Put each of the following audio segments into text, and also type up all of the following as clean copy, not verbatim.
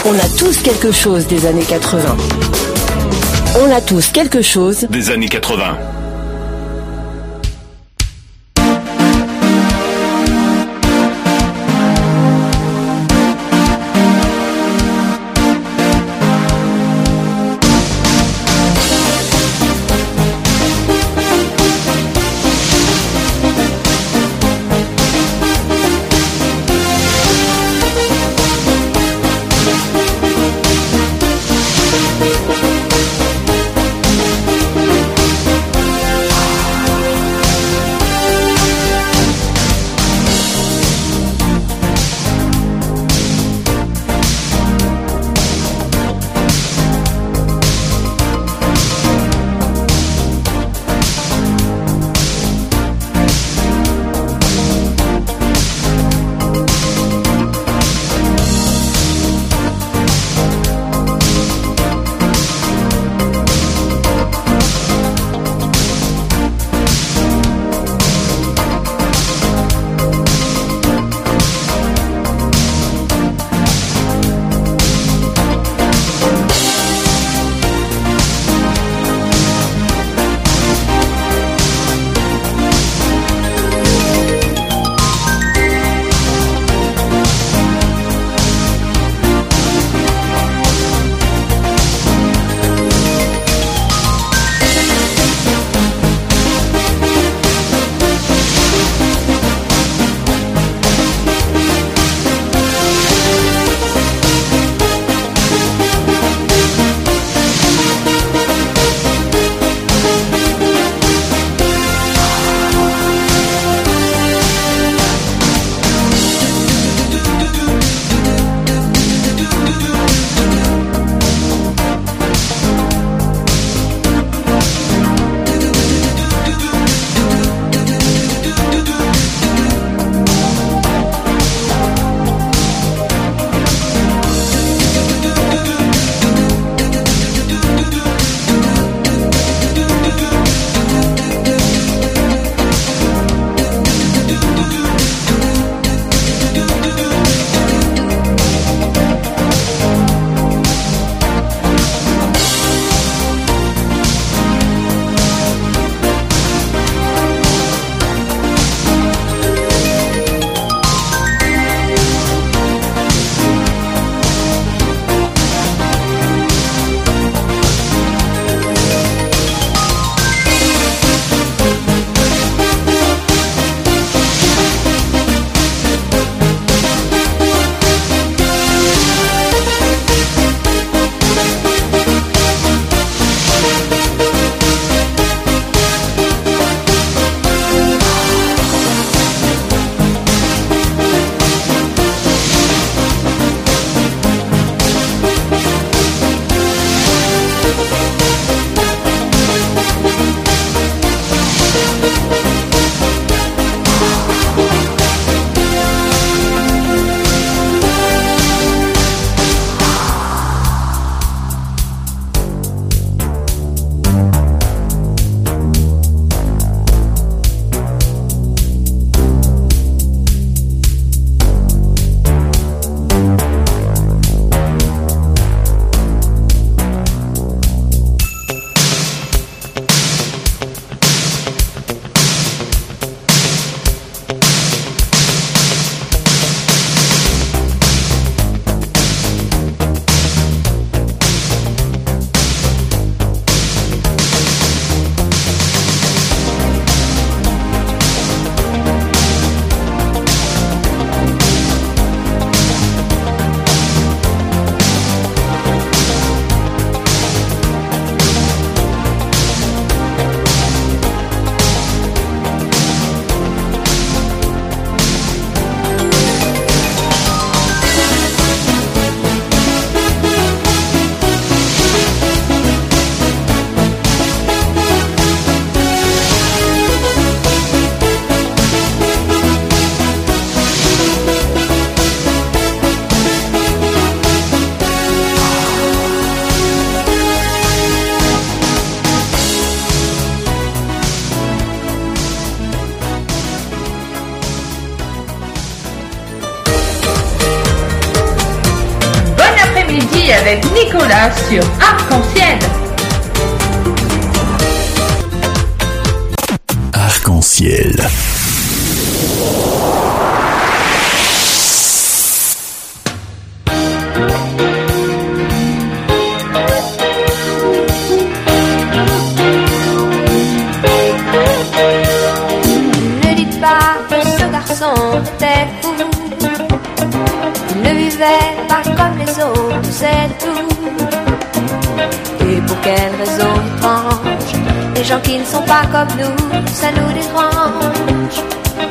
On a tous quelque chose des années 80. On a tous quelque chose des années 80. avec Nicolas sur Arc-en-Ciel. Arc-en-Ciel. Ne dites pas que ce garçon était fou. Il ne vivait pas comme les autres, c'est tout. Et pour quelle raison étrange, les gens qui ne sont pas comme nous, ça nous dérange.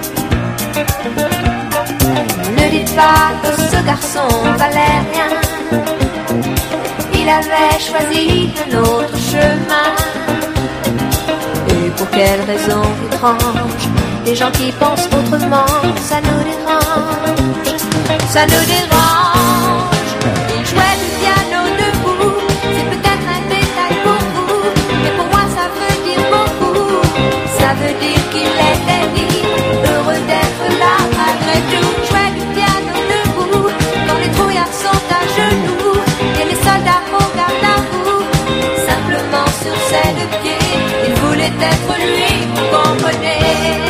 Ne dites pas que ce garçon valait rien. Il avait choisi un autre chemin. Et pour quelle raison étrange, les gens qui pensent autrement, ça nous dérange. Ça nous dérange. Il jouait du piano debout, c'est peut-être un détail pour vous, mais pour moi ça veut dire beaucoup. Ça veut dire qu'il était libre, heureux d'être là malgré tout. Il jouait du piano debout, quand les trouillards sont à genoux, et les soldats au garde à vous. Simplement sur ses deux pieds, il voulait être lui, vous comprenez.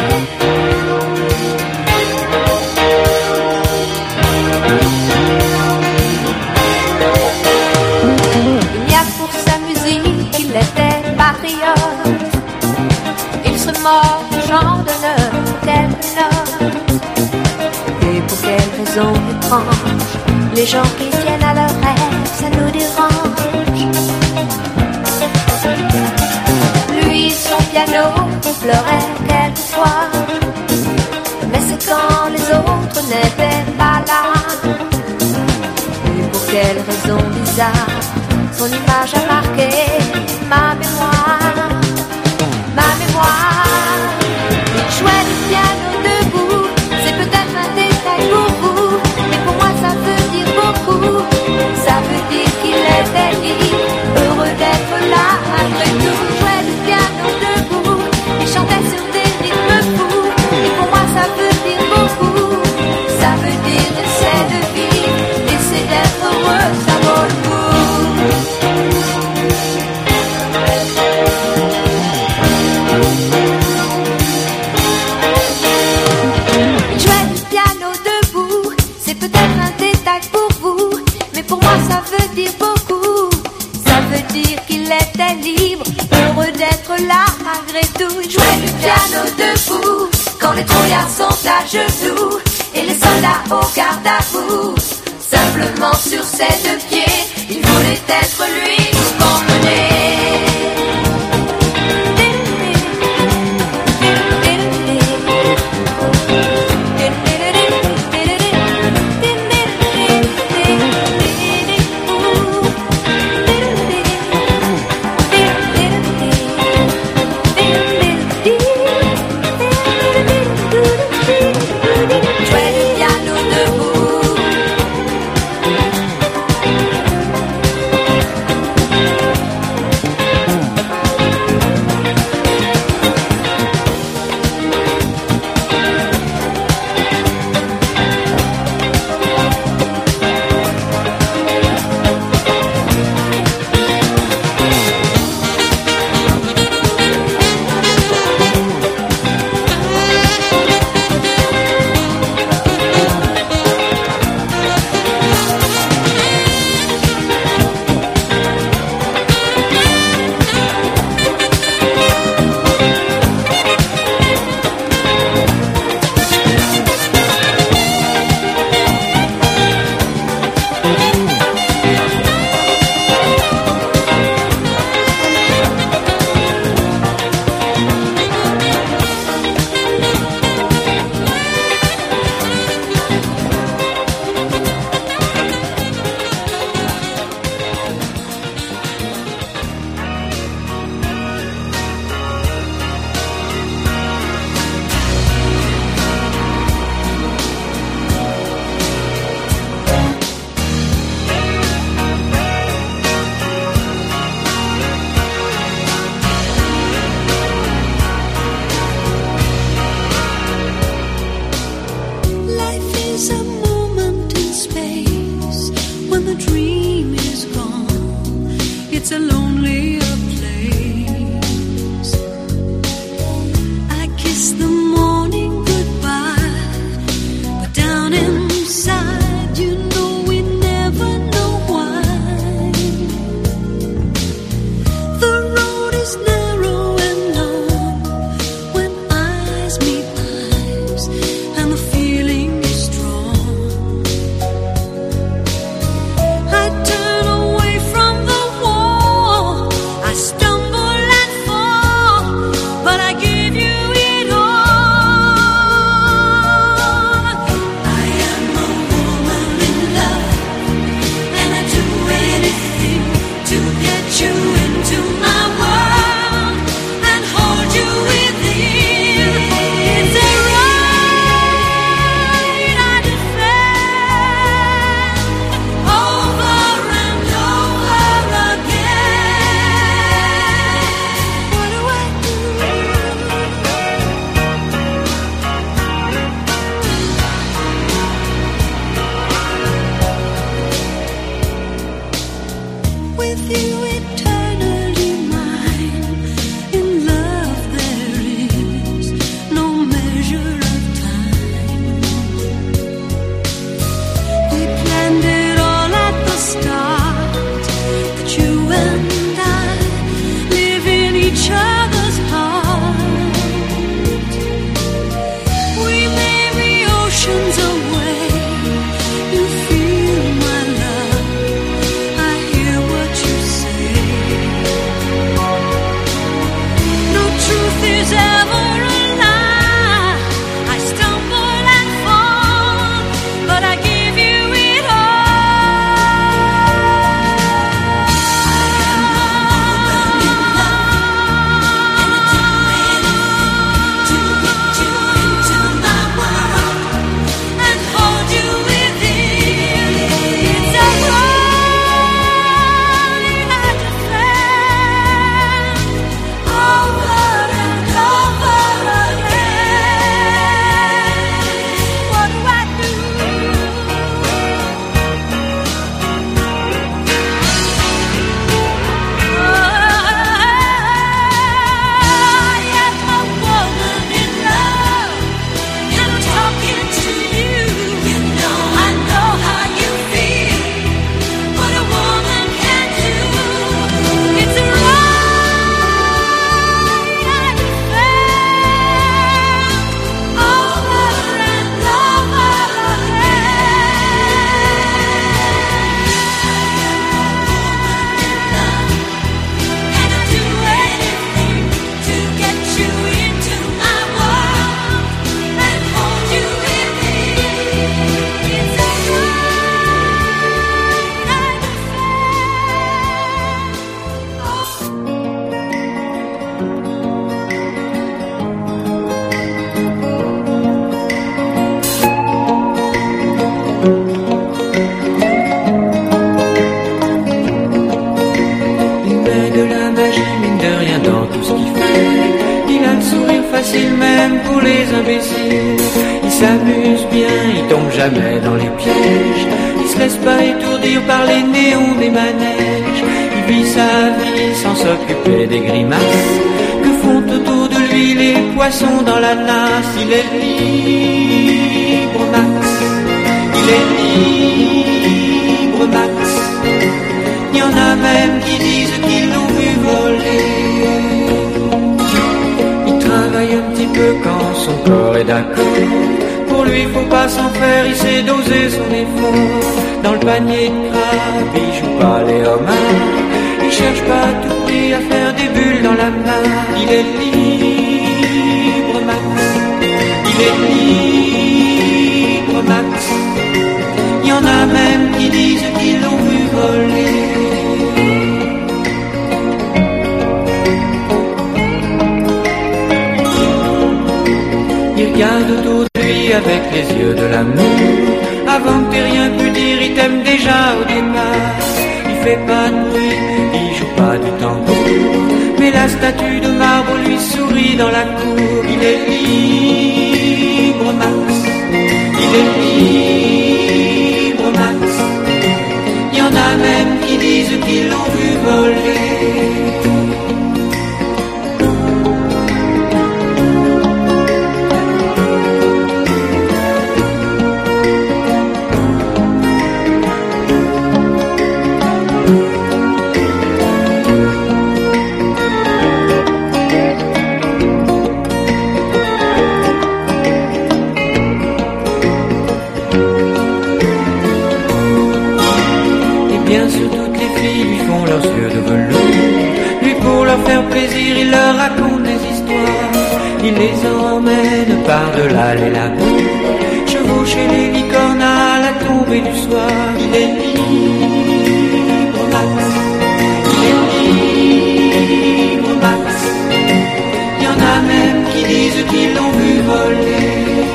Il y a pour sa musique, il était patriote. Il serait mort du genre d'honneur, tel note. Et pour quelle raison étrange, les gens qui tiennent à leurs rêves, ça nous dérange. Lui, son piano, pleurait quelquefois, mais c'est quand les autres n'étaient pas là. Et pour quelle raison bizarre, son image a marqué ma mémoire. Ma mémoire. Il jouait du piano debout, c'est peut-être un détail pour vous, mais pour moi ça veut dire beaucoup. Ça veut dire qu'il était libre, heureux d'être là malgré tout. Il jouait du piano debout, il chantait sur des rythmes fous, et pour moi ça veut dire beaucoup. Ça veut dire essaie de vivre, essaie d'être heureux, ça vaut le coup. Il jouait du piano debout, c'est peut-être un détail pour vous, mais pour moi ça veut dire beaucoup. Ça veut dire qu'il était libre, heureux d'être là malgré tout. Il jouait du piano debout, quand les trouillards sont à genoux, et les soldats au garde à vous. Simplement sur ses deux pieds, il voulait être lui, vous comprenez. Jouait du piano debout. pour les imbéciles. Il s'amuse bien, il tombe jamais dans les pièges. Il se laisse pas étourdir par les néons des manèges. Il vit sa vie sans s'occuper des grimaces que font autour de lui les poissons dans la nasse. Il est libre, Max. Il est libre, Max. Il y en a même qui disent qu'ils l'ont vu voler. Il travaille un petit peu quand son corps est d'accord. Pour lui, faut pas s'en faire, il sait doser son effort. Dans le panier de crabe, il joue pas les homards. Il cherche pas à tout prix à faire des bulles dans la main. Il est libre, Max. Il est libre, Max. Il y en a même qui disent qu'ils l'ont vu voler. Il regarde autour de lui avec les yeux de l'amour. Avant que t'aies rien pu dire, il t'aime déjà au départ. Il fait pas de bruit, il joue pas du tambour. Mais la statue de marbre lui sourit dans la cour. Il est libre, Max. Il est libre, Max. Il y en a même qui disent qu'ils l'ont vu voler. Bien sûr, toutes les filles lui font leurs yeux de velours. Lui, pour leur faire plaisir, il leur raconte des histoires. Il les emmène par-delà les lagons, chevaucher les licornes à la tombée du soir. Il est libre, Max. Il est libre, Max. Il y en a même qui disent qu'ils l'ont vu voler.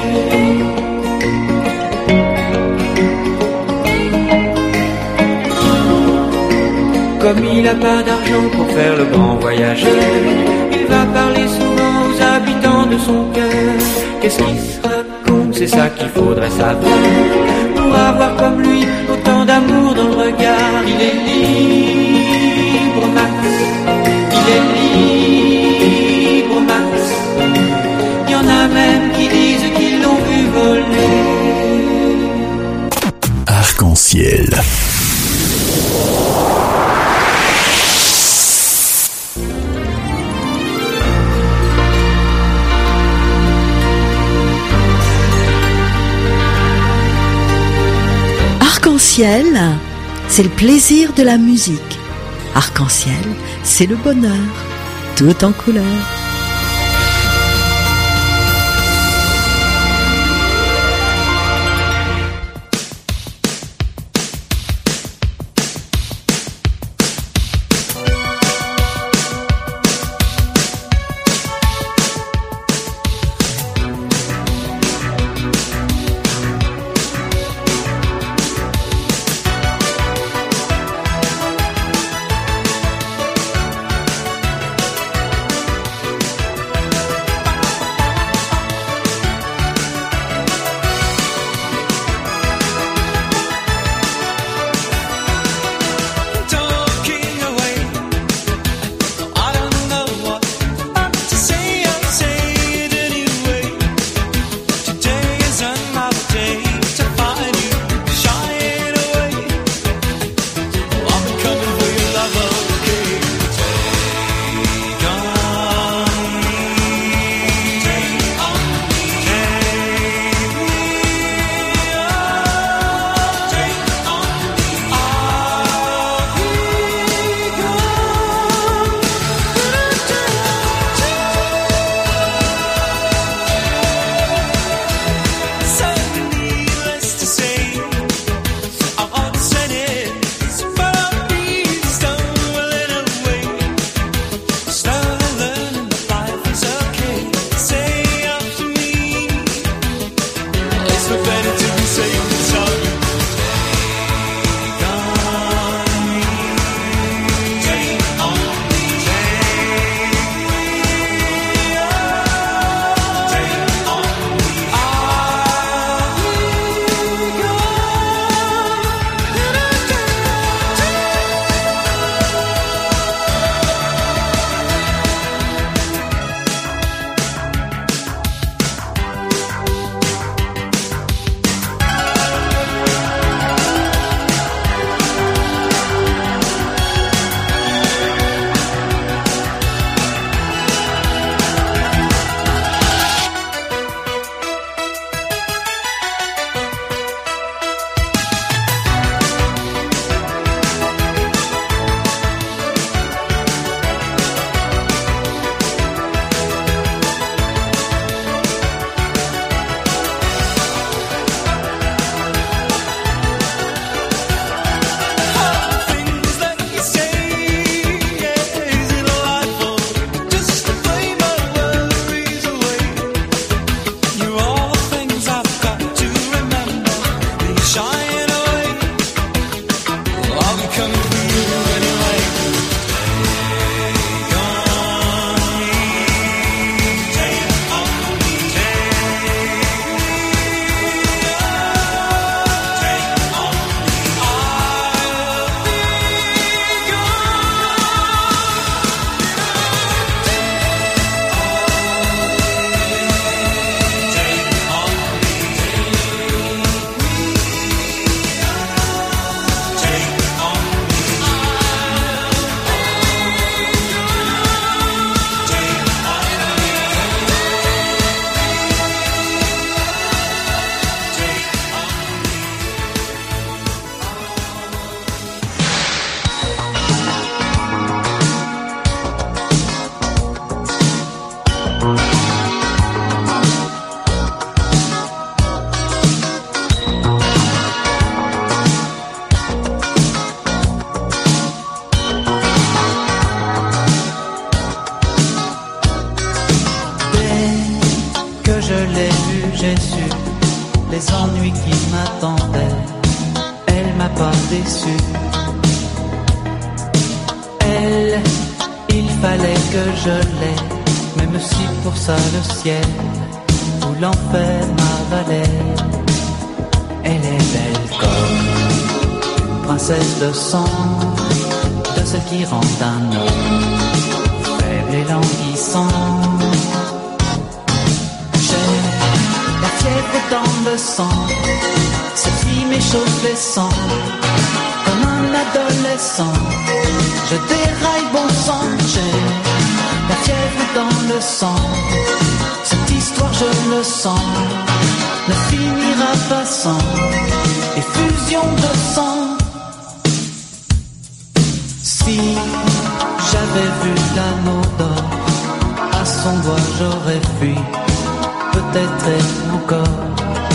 Comme il n'a pas d'argent pour faire le grand voyageur, il va parler souvent aux habitants de son cœur. Qu'est-ce qu'il se raconte, c'est ça qu'il faudrait savoir, pour avoir comme lui autant d'amour dans le regard. Il est libre, Max. Il est libre, Max. Il y en a même qui disent qu'ils l'ont vu voler. Arc-en-ciel. Arc-en-ciel, c'est le plaisir de la musique. Arc-en-ciel, c'est le bonheur, tout en couleur. je l'ai vue, j'ai su les ennuis qui m'attendaient. Elle m'a pas déçu. Elle, il fallait que je l'aie, même si pour ça le ciel ou l'enfer m'avalait. Elle est belle comme une princesse de sang, de celle qui rend un homme faible et languissant. J'ai la fièvre dans le sang, cette fille m'échauffe les sangs. Comme un adolescent, je déraille bon sang. J'ai la fièvre dans le sang, cette histoire je le sens ne finira pas sans effusion de sang. Si j'avais vu l'amour d'or, à son doigt j'aurais fui, peut-être encore.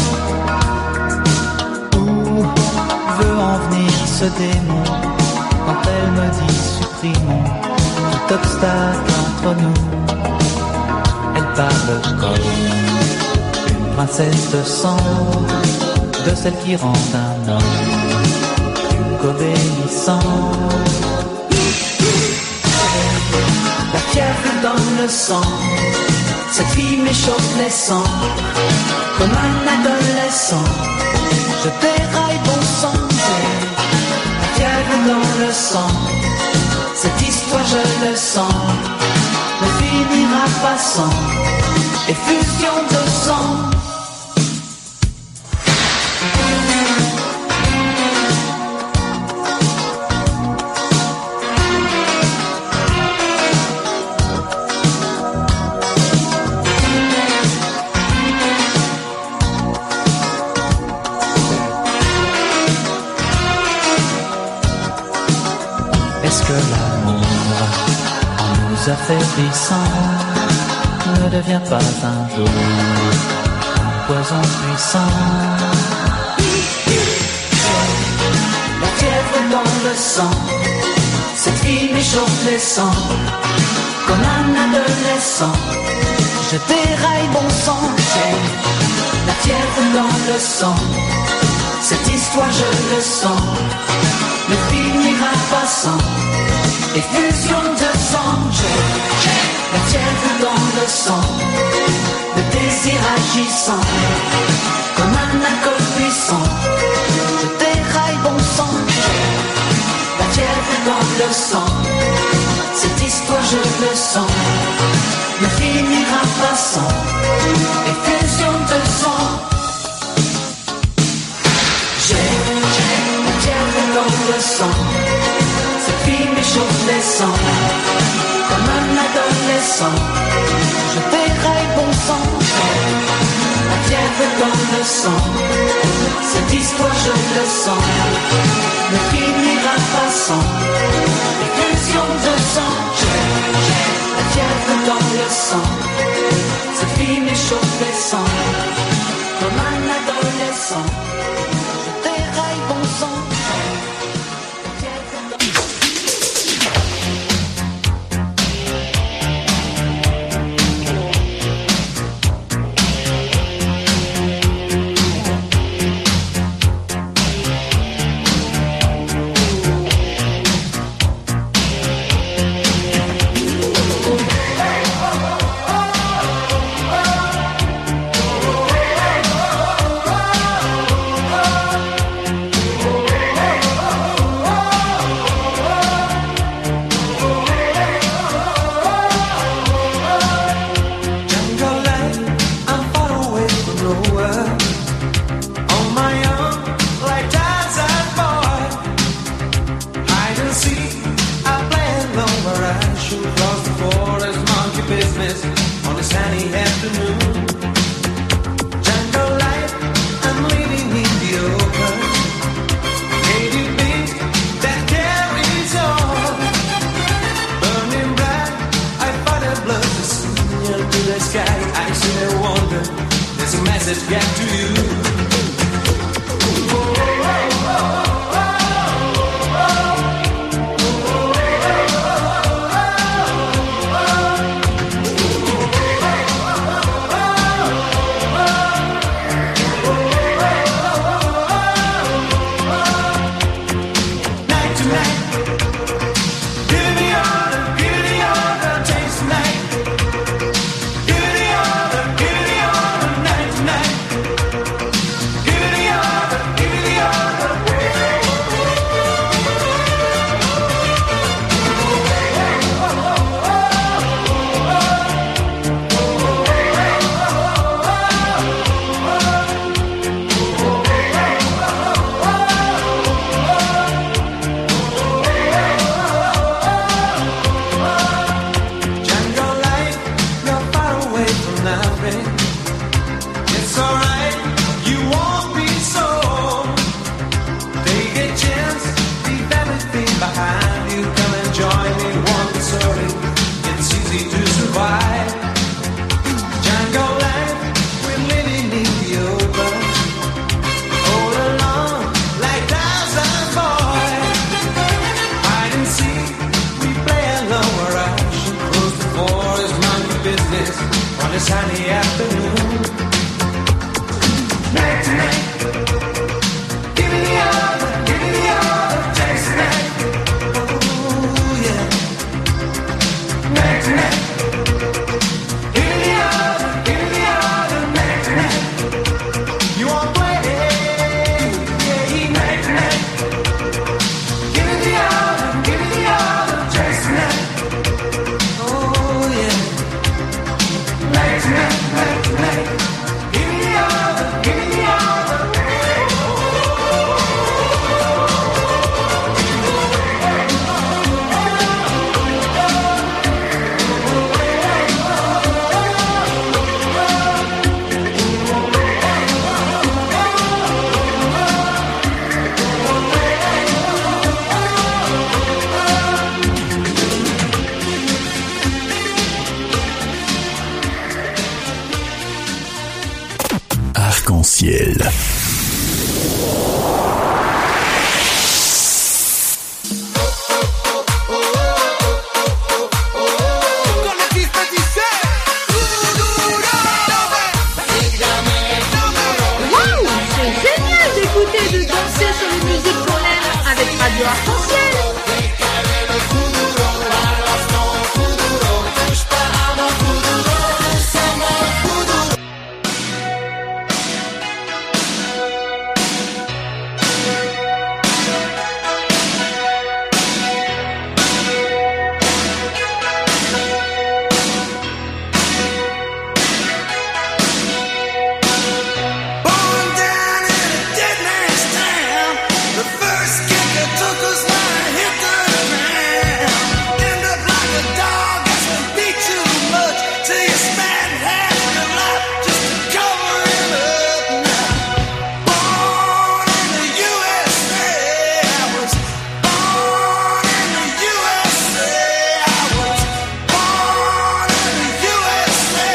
Où veut en venir ce démon quand elle me dit supprimons tout obstacle entre nous? Elle parle comme une princesse de sang, de celle qui rend un homme plus qu'obéissant. La fièvre dans le sang, cette fille m'échauffe les sangs. Comme un adolescent, je déraille bon sang. La fièvre dans le sang, cette histoire je le sens ne finira pas sans effusion de sang. Est-ce que l'amour, en nous affaiblissant, ne devient pas un jour un poison puissant? La fièvre dans le sang, cette fille m'échauffe les sangs. Comme un adolescent, je déraille bon sang. J'ai la fièvre dans le sang, cette histoire je le sens ne finira pas sans effusion de sang. J'ai la fièvre dans le sang, le désir agissant comme un alcool puissant. Je déraille bon sang. J'ai la fièvre dans le sang, cette histoire je le sens ne finira pas sans effusion de sang. J'ai la fièvre dans le sang, cette fille m'échauffe les sangs. Comme un adolescent, je déraille bon sang. La fièvre dans le sang, cette histoire je le sens ne finira pas sans effusion de sang. J'ai la fièvre dans le sang, cette fille m'échauffe les sangs. Comme un adolescent, je déraille bon sang. it's alright, you won't be sold. Take a chance, leave everything behind you. Come and join me, won't be sorry. It's easy to survive. Jungle life, we're living in the open. All alone, like thousand boys. Hide and seek, we play alone, we're rushing close to forest, monkey business on a sunny afternoon. Night to night, give me the other, chase night. Oh yeah. Night to night, give me the other, night to night. You won't play, yeah, night to night. Give me the other, chase night. Oh yeah. Night to night, night to night. Give me the other, give me the other. Arc-en-ciel. Waouh, c'est génial d'écouter et de danser sur les musiques qu'on aime avec Radio Arc-en-Ciel. Born down in a dead man's town. The first kick that took us when I hit the ground. End up like a dog that's been beat too much. Till you spend half your life just to cover him up now. Born in the USA, I was born in the USA. I was born in the USA.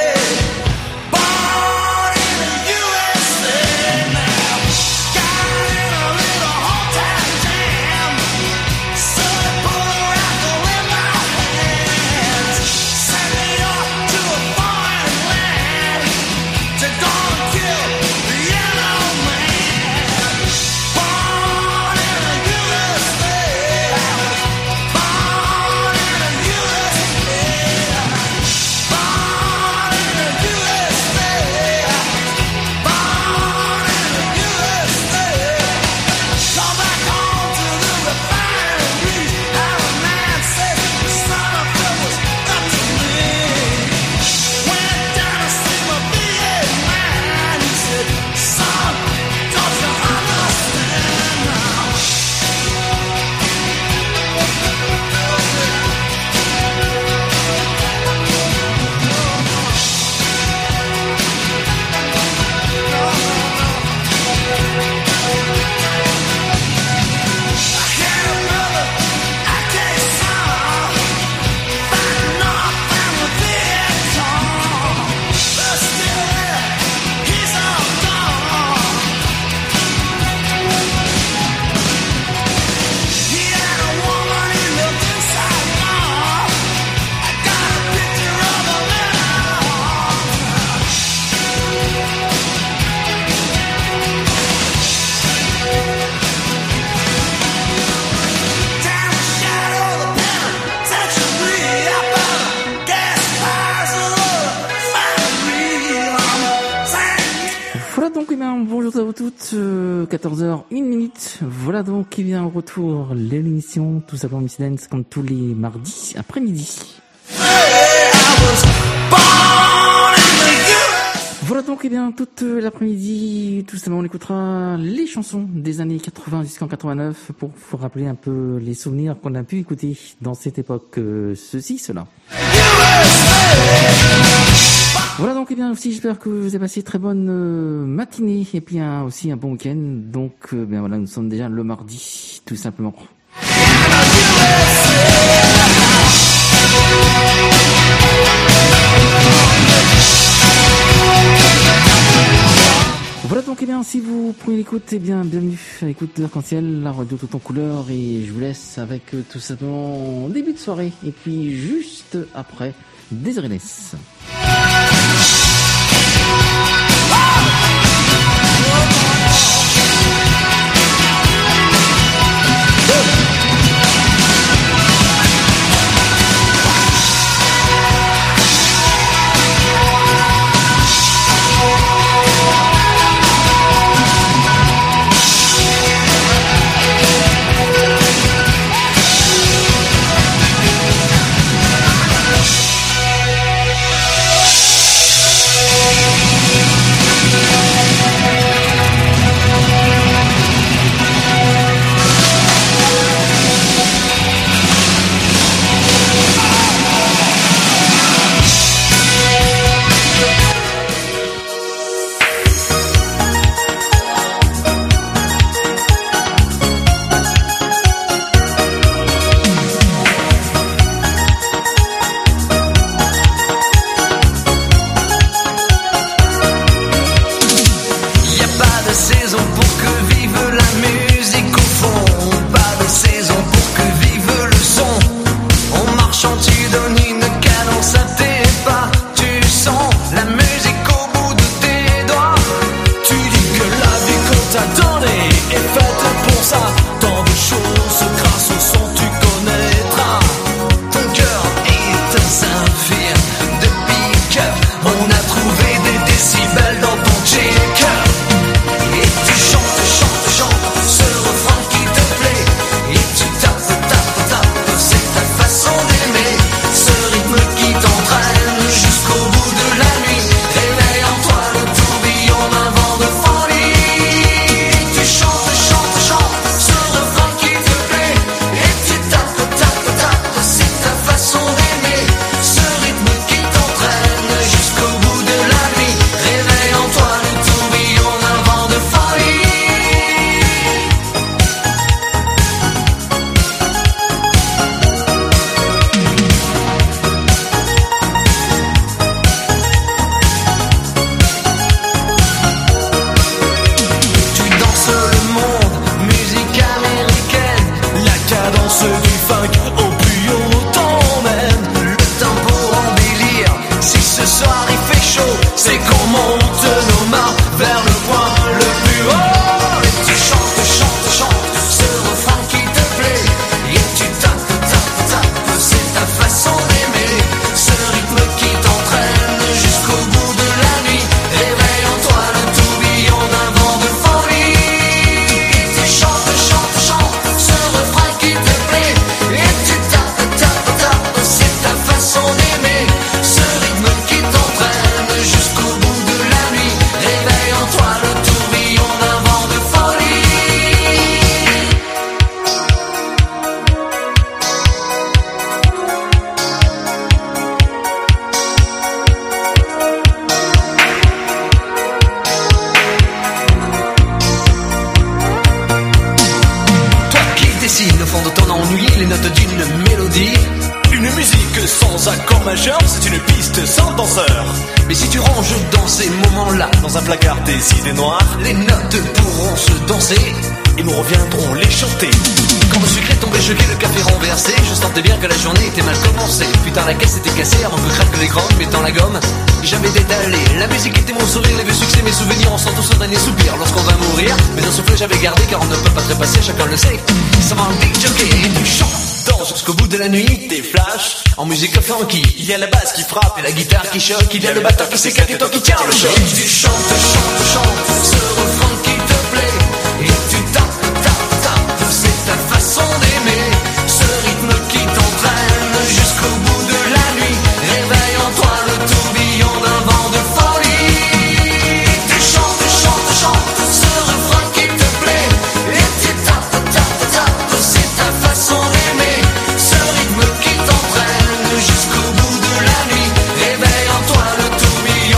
Born in the USA now. Got in a little hometown jam. Son put a rifle in my hands. Sent me off to a foreign land to go and kill the yellow man. Born in the USA. I was born in the USA. Born in the USA. Born in the USA. Come back home to the refinery. Our man said the son of him was up to me. Went down to see my VA man. He said, son, don't you understand now? I had a brother, I can't song, fighting off from the Vietnam. But still there, he's all gone. He had a woman he lived in Saigon. I got a picture of him in her arms. Down the shadow of the penitentiary, up on the gas fires of the refinery. Voilà donc, eh bien, bonjour à vous toutes, 14h01. Voilà donc, eh bien, au retour, l'émission, tout simplement Miss Dance, comme tous les mardis après-midi. Voilà donc, eh bien, toute l'après-midi, tout simplement, on écoutera les chansons des années 80 jusqu'en 89 pour vous rappeler un peu les souvenirs qu'on a pu écouter dans cette époque, ceci, cela. USA. Voilà donc, eh bien aussi j'espère que vous avez passé très bonne matinée et puis aussi un bon week-end. Donc bien voilà, nous sommes déjà le mardi tout simplement. Voilà donc, eh bien, si vous prenez l'écoute, eh bien, bienvenue à l'écoute d'Arc-en-Ciel, la radio tout en couleur, et je vous laisse avec tout simplement début de soirée, et puis juste après, Désiréless. En musique funky, il y a la basse qui frappe et la guitare qui choque, il y a le batteur qui s'éclate et toi qui tiens le choc. Et tu chantes, ce refrain qui te plaît, et tu tapes, c'est ta façon d'aimer, ce rythme qui t'entraîne jusqu'au bout de la nuit, réveille en toi le tourbillon d'un vent de folie. Et tu chantes, ce refrain qui te plaît, et tu tapes, c'est ta façon d'aimer, ce rythme qui t'entraîne jusqu'au bout de la nuit, réveille en toi le tourbillon.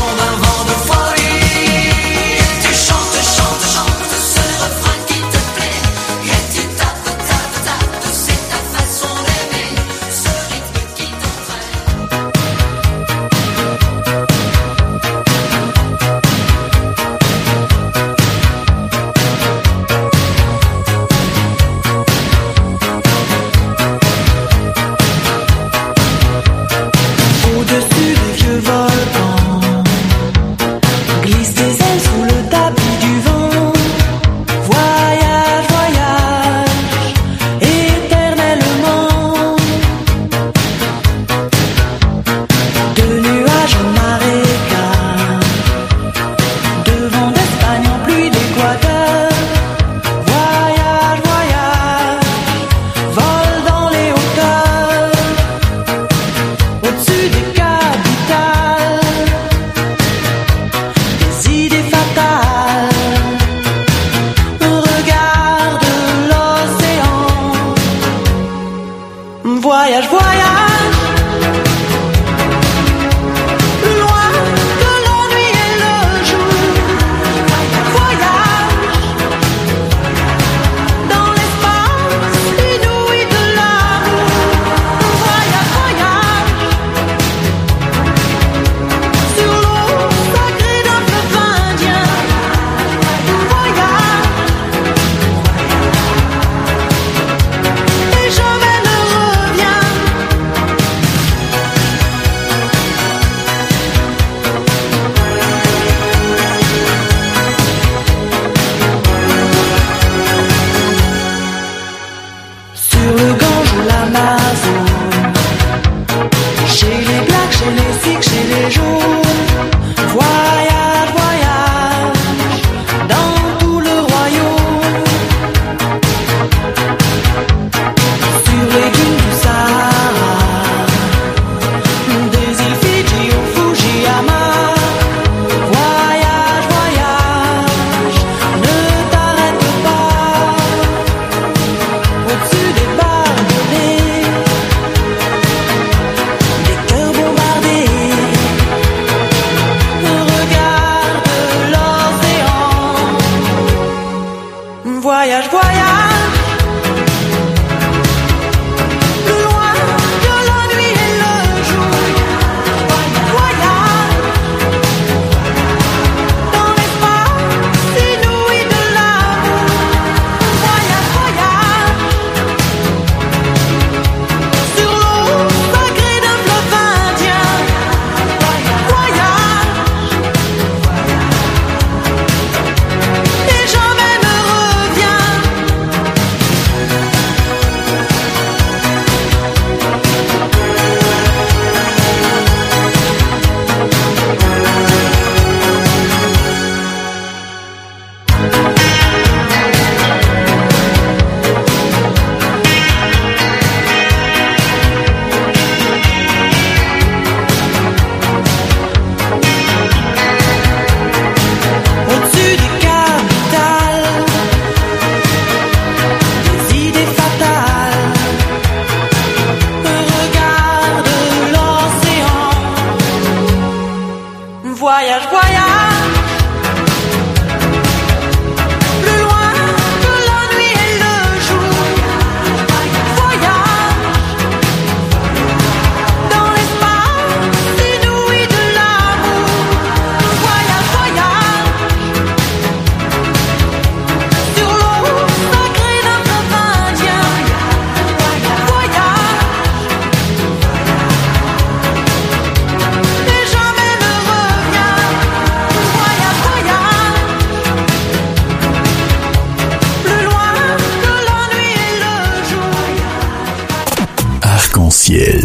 Arc-en-Ciel.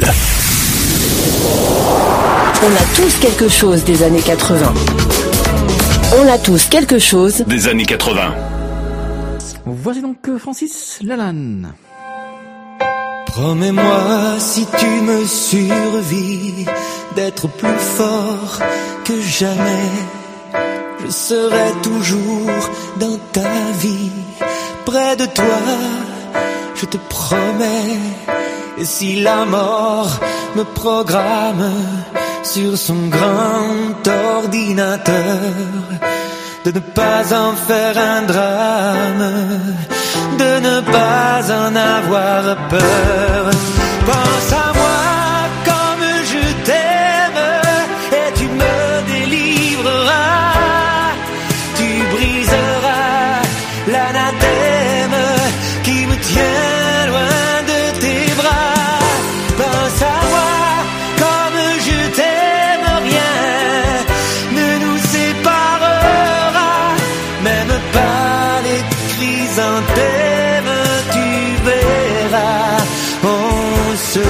On a tous quelque chose des années 80. On a tous quelque chose des années 80. Voici donc Francis Lalanne. Promets-moi si tu me survis d'être plus fort que jamais. Je serai toujours dans ta vie, près de toi, je te promets. Et si la mort me programme sur son grand ordinateur, de ne pas en faire un drame, de ne pas en avoir peur. Pense à moi comme je t'aime et tu me délivreras. Tu briseras l'anathème qui me tient loin de tes bras. Pense à moi comme je t'aime, rien ne nous séparera, même pas les chrysanthèmes, tu verras, on se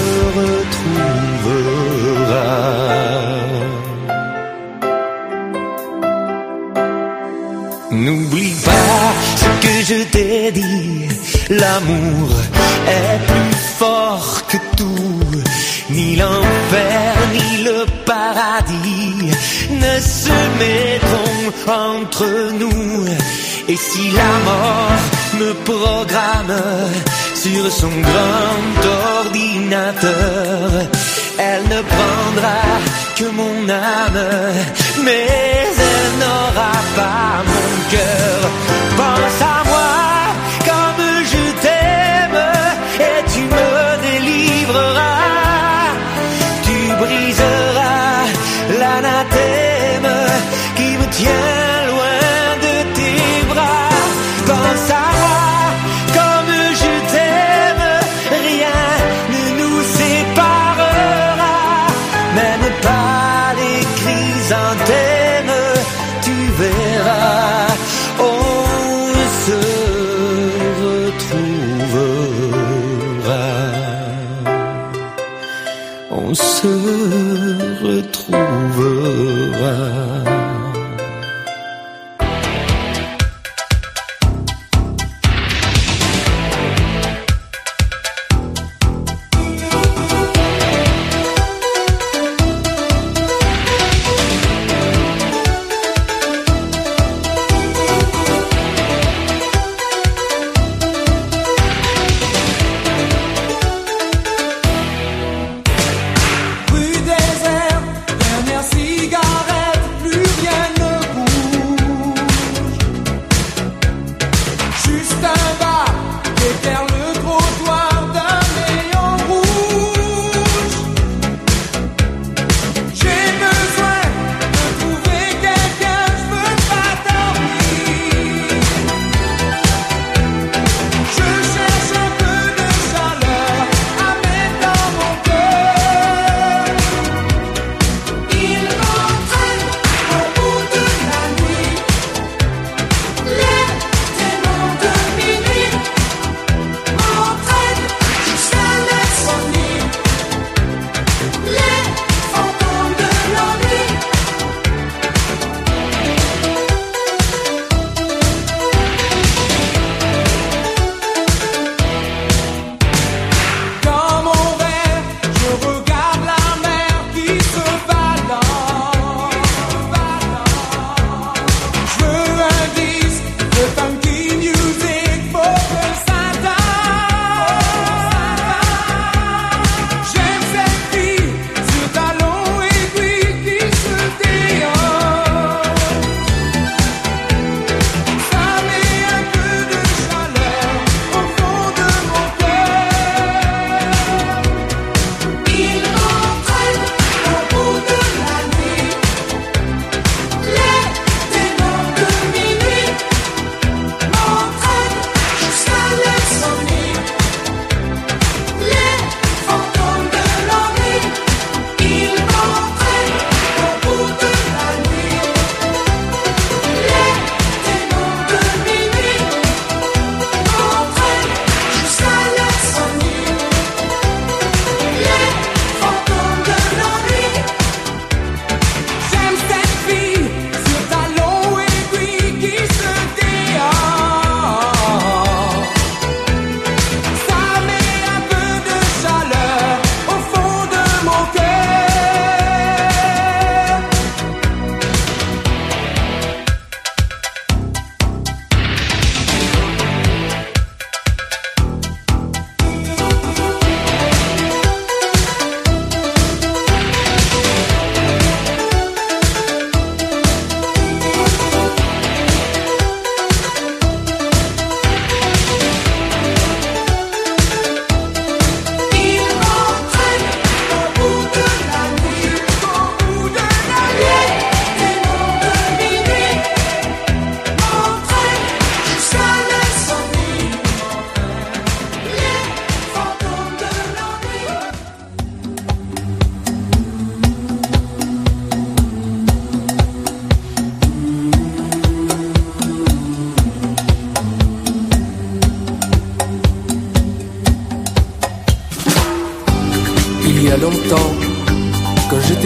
retrouvera. N'oublie pas ce que je t'ai dit, l'amour est plus fort que tout, ni l'enfer ni le paradis ne se mettront entre nous. Et si la mort me programme sur son grand ordinateur, elle ne prendra que mon âme, mais elle n'aura pas mon cœur. Pense à moi comme je t'aime et tu me délivreras. Tu briseras l'anathème qui me tient loin de tes bras. Pense à moi comme je t'aime, rien ne nous séparera, même pas les chrysanthèmes, tu verras, on se retrouvera, on se retrouvera. Rue désert, dernière cigarette,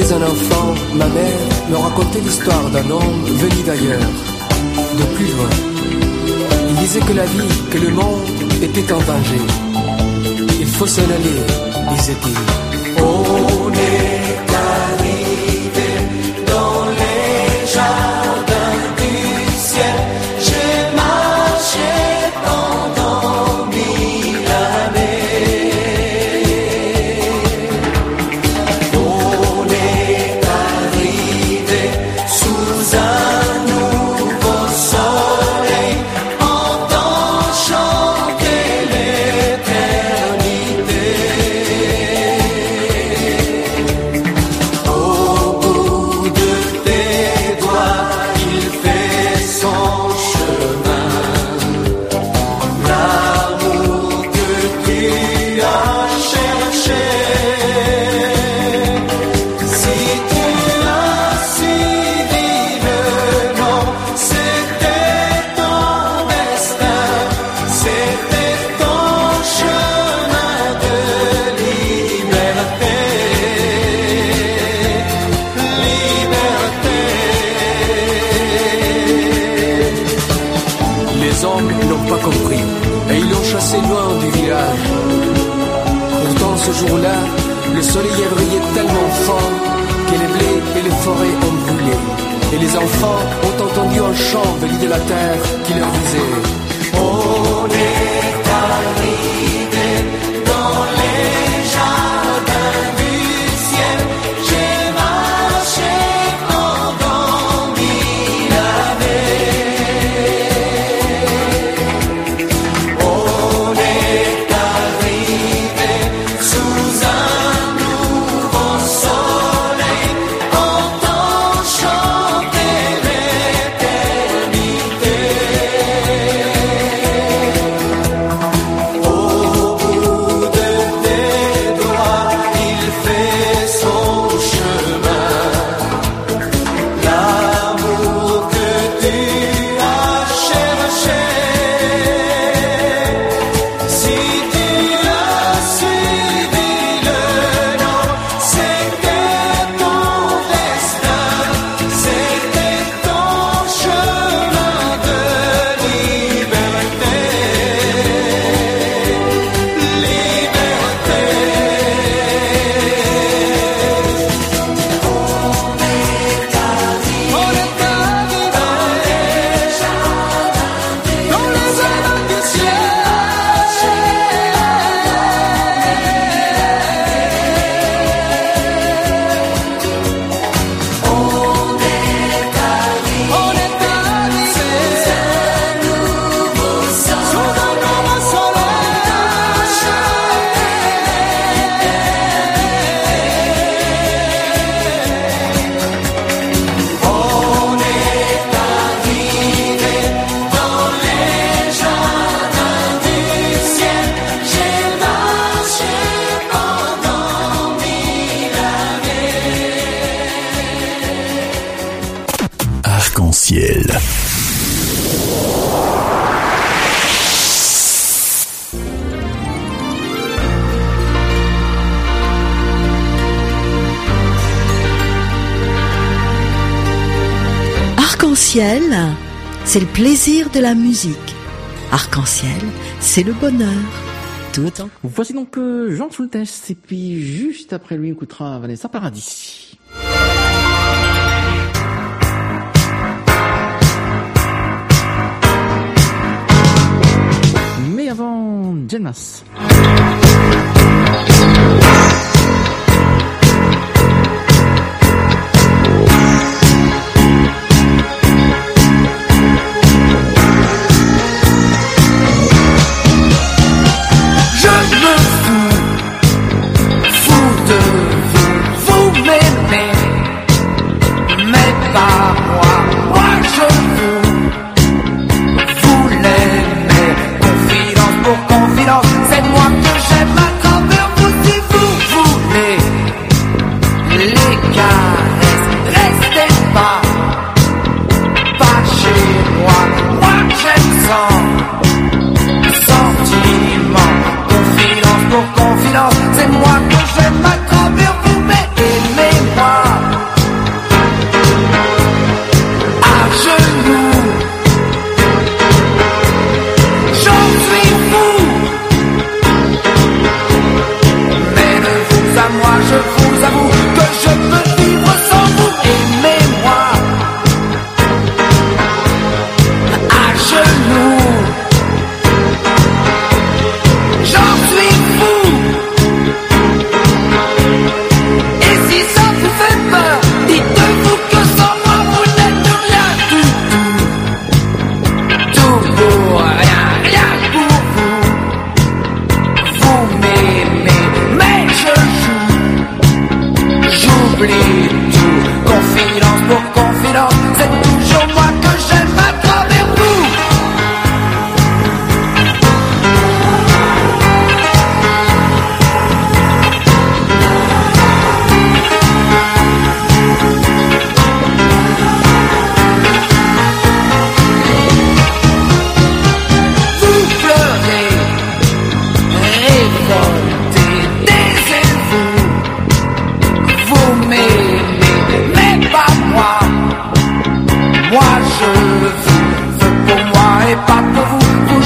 j'étais un enfant, ma mère me racontait l'histoire d'un homme venu d'ailleurs, de plus loin. Il disait que la vie, que le monde était en danger. Il faut s'en aller, disait-il. On est arrivé dans les jardins du ciel. J'ai marché pendant 1000 années. On est arrivé sous un nouveau soleil, entend chanter l'éternité. Au bout de tes doigts, il fait son chemin. L'amour que tu as cherché. Si tu as suivi le nom, c'était ton destin, c'était ton chemin de liberté. Les hommes n'ont pas compris et ils l'ont chassé loin du village. Pourtant ce jour-là, le soleil a brillé tellement fort que les blés et les forêts ont brûlé. Et les enfants ont entendu un chant venu de la terre qui leur disait: on est arrivé dans les jardins du ciel. J'ai marché pendant 1000 années. On est arrivé sous un nouveau soleil, entend chanter l'éternité. Au bout de tes doigts, il fait son chemin. L'amour que tu as cherché. Si tu as suivi le nom, c'était ton destin, c'était ton chemin de liberté. Liberté. On est arrivé dans les jardins du ciel. On est arrivé sous un nouveau On est arrivé dans les jardins du ciel. J'ai marché pendant 1000 années. Arc-en-ciel. Arc-en-ciel, c'est le plaisir de la musique. Arc-en-ciel, c'est le bonheur. Tout en... Voici donc Jean Schultes, et puis juste après lui, on écoutera Vanessa Paradis. Mais avant, Jelmas. Je me fous de vous m'aimez, mais pas moi je vous l'aimez. Confidence pour confidence, c'est moi que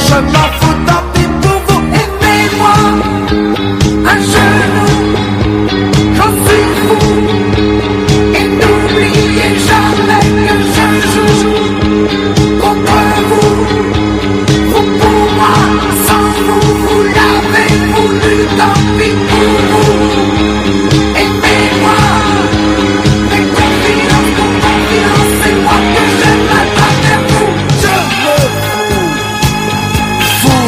je m'en fous, tant pis pour vous. Aimez-moi, un genou, j'en suis fou. Et n'oubliez jamais que je joue contre vous. Vous pour moi, sans vous, vous l'avez voulu, tant pis pour vous. Aimez-moi, mais confiance, c'est moi que j'aime à travers vous. Je me fous.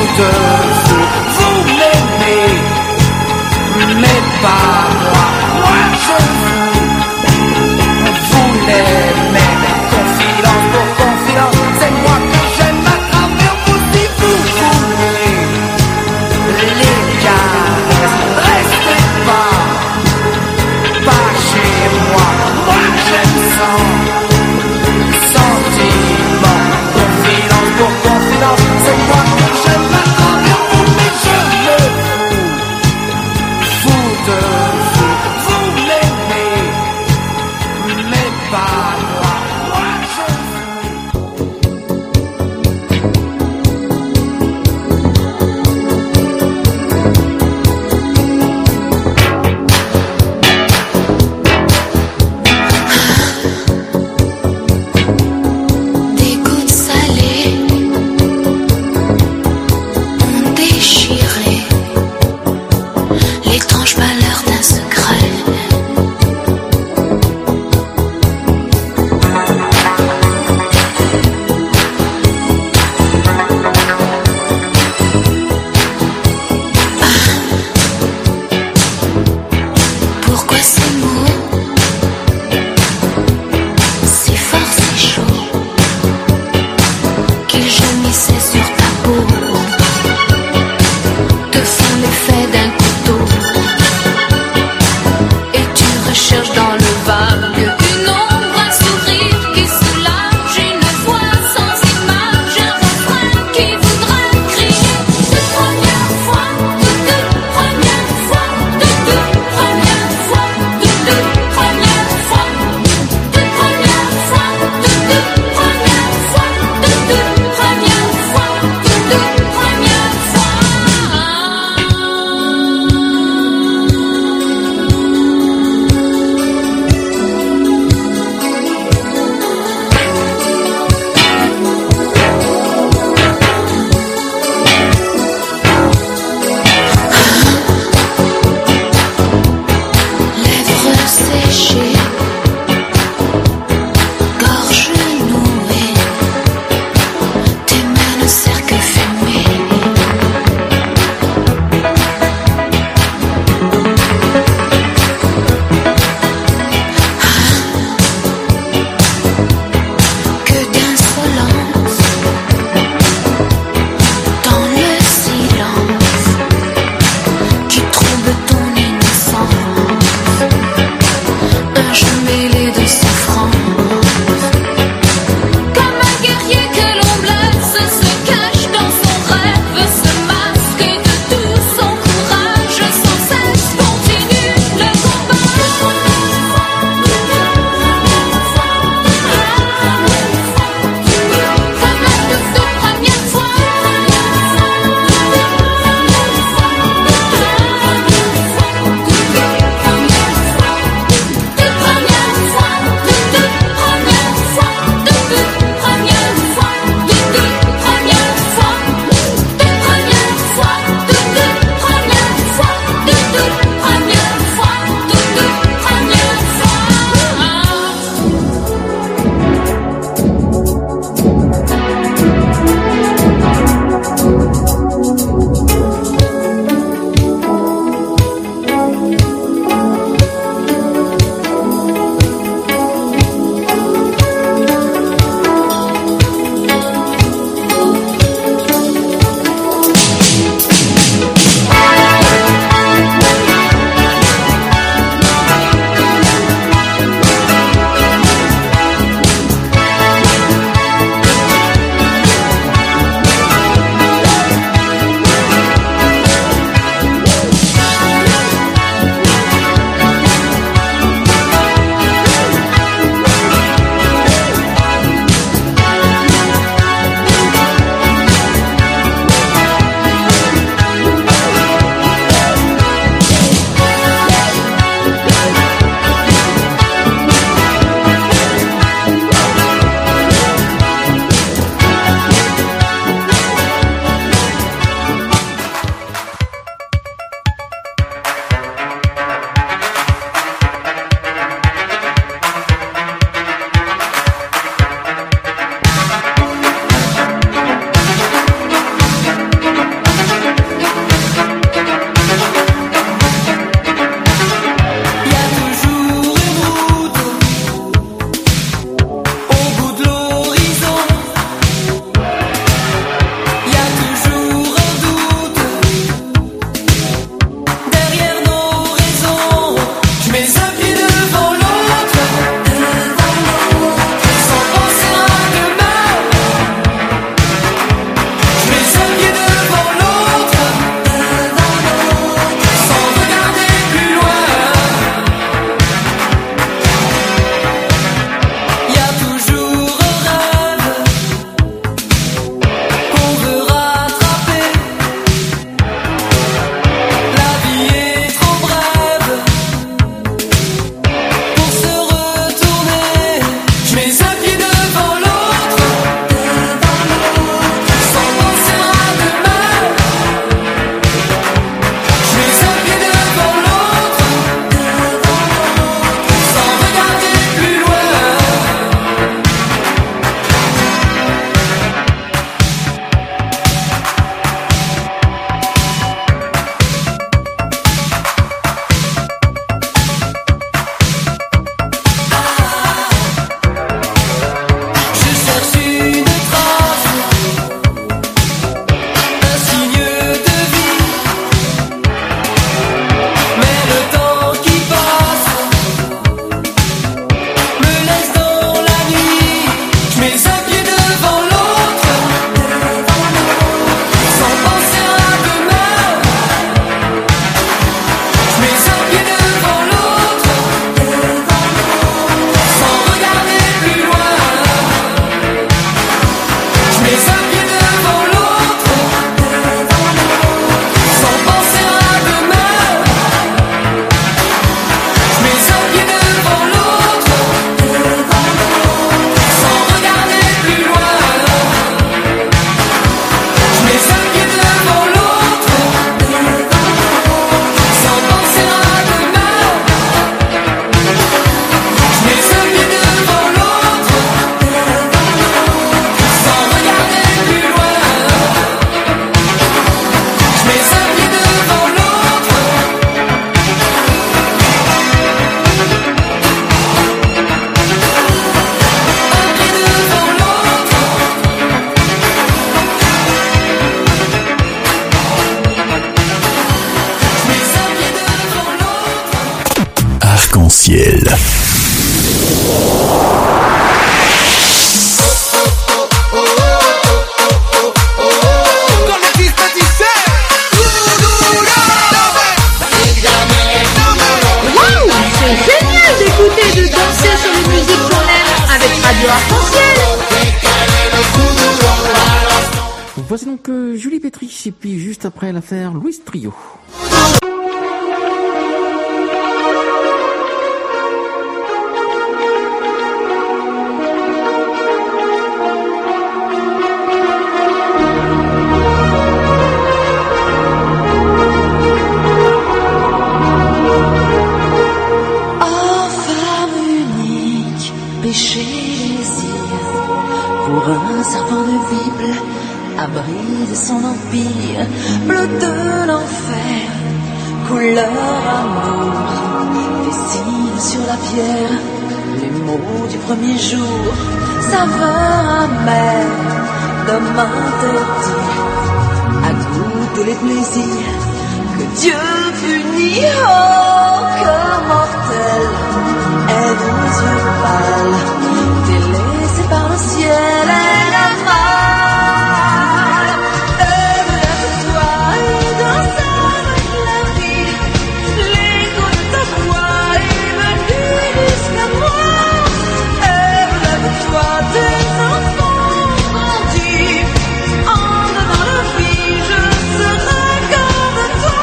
devant l'autre, sans penser à demain. Je mets un pied devant l'autre, sans regarder plus loin. Je mets un pied devant l'autre, sans penser à demain. Je mets un pied devant l'autre, sans regarder plus loin. Je mets un pied devant l'autre, sans penser à demain. Je mets un pied devant l'autre, sans regarder plus loin. Je mets un pied devant l'autre. Arc-en-ciel. Waouh, c'est génial d'écouter et de danser sur les musiques qu'on aime avec Radio Arc-en-Ciel. Voici donc Julie Petrich et puis juste après l'affaire Louis Trio. Oh, femme unique, péché désir, pour un serpent de Bible, abri de son empire, bleu de l'enfer, couleur amour, dessine sur la pierre, les mots du premier jour, saveur amère, d'homme interdit, à goûter les plaisirs que Dieu punit. Oh, cœur mortel, aide aux yeux pâles, délaissé par le ciel, elle a mal. Lève-toi et danse avec la vie, l'écoute de toi est venue jusqu'à moi. Lève-toi, tes enfants grandis, entre dans la vie, je serai comme toi.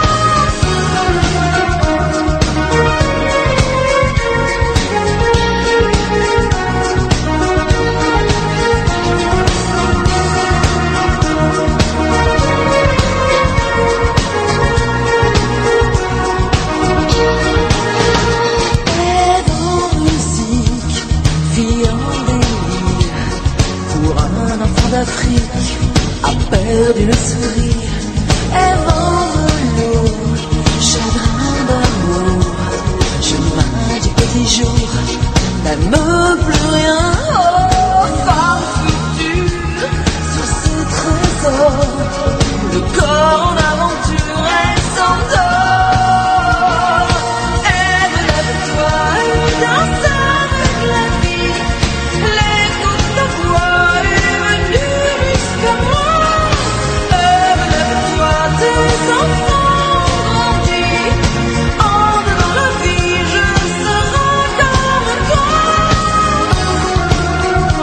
Rêve en musique, vie en délire, pour un enfant d'Afrique, appel d'une souris, rêve en velours, chagrin d'amour, chemin du petit jour, n'aime plus rien. Oh, femme future, sur ce trésor, le corps en aventure, elle s'endort. Lève-toi et danse avec la vie, l'écoute de voix est venue jusqu'à moi. Lève-toi, tes enfants grandis, entre dans la vie, je serai comme toi.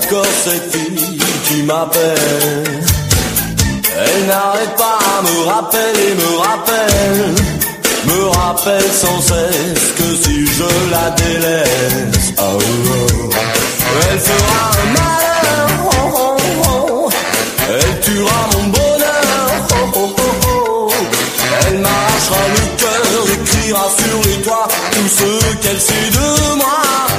Encore cette fille qui m'appelle. Elle n'arrête pas, me rappelle sans cesse que si je la délaisse, oh, oh, elle fera un malheur, oh, oh, oh. Elle tuera mon bonheur, oh, oh, oh, oh. Elle m'arrachera le cœur, écrira sur les toits tout ce qu'elle sait de moi.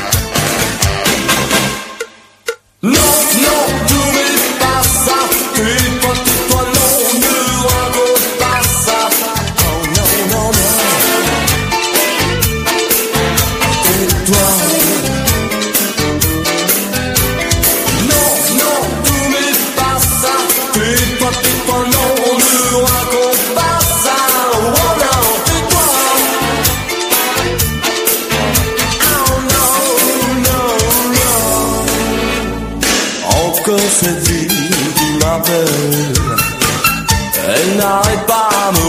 Non, non, n'oublie pas ça. Tais-toi, tais-toi, non, ne raconte pas ça. Oh non, non, non. Tais-toi. Non, non, n'oublie pas ça. Tais-toi, tais-toi, non, ne raconte pas ça. Oh non, tais-toi. Oh non, non, non. Encore cette vie qui m'appelle. Elle n'arrête pas,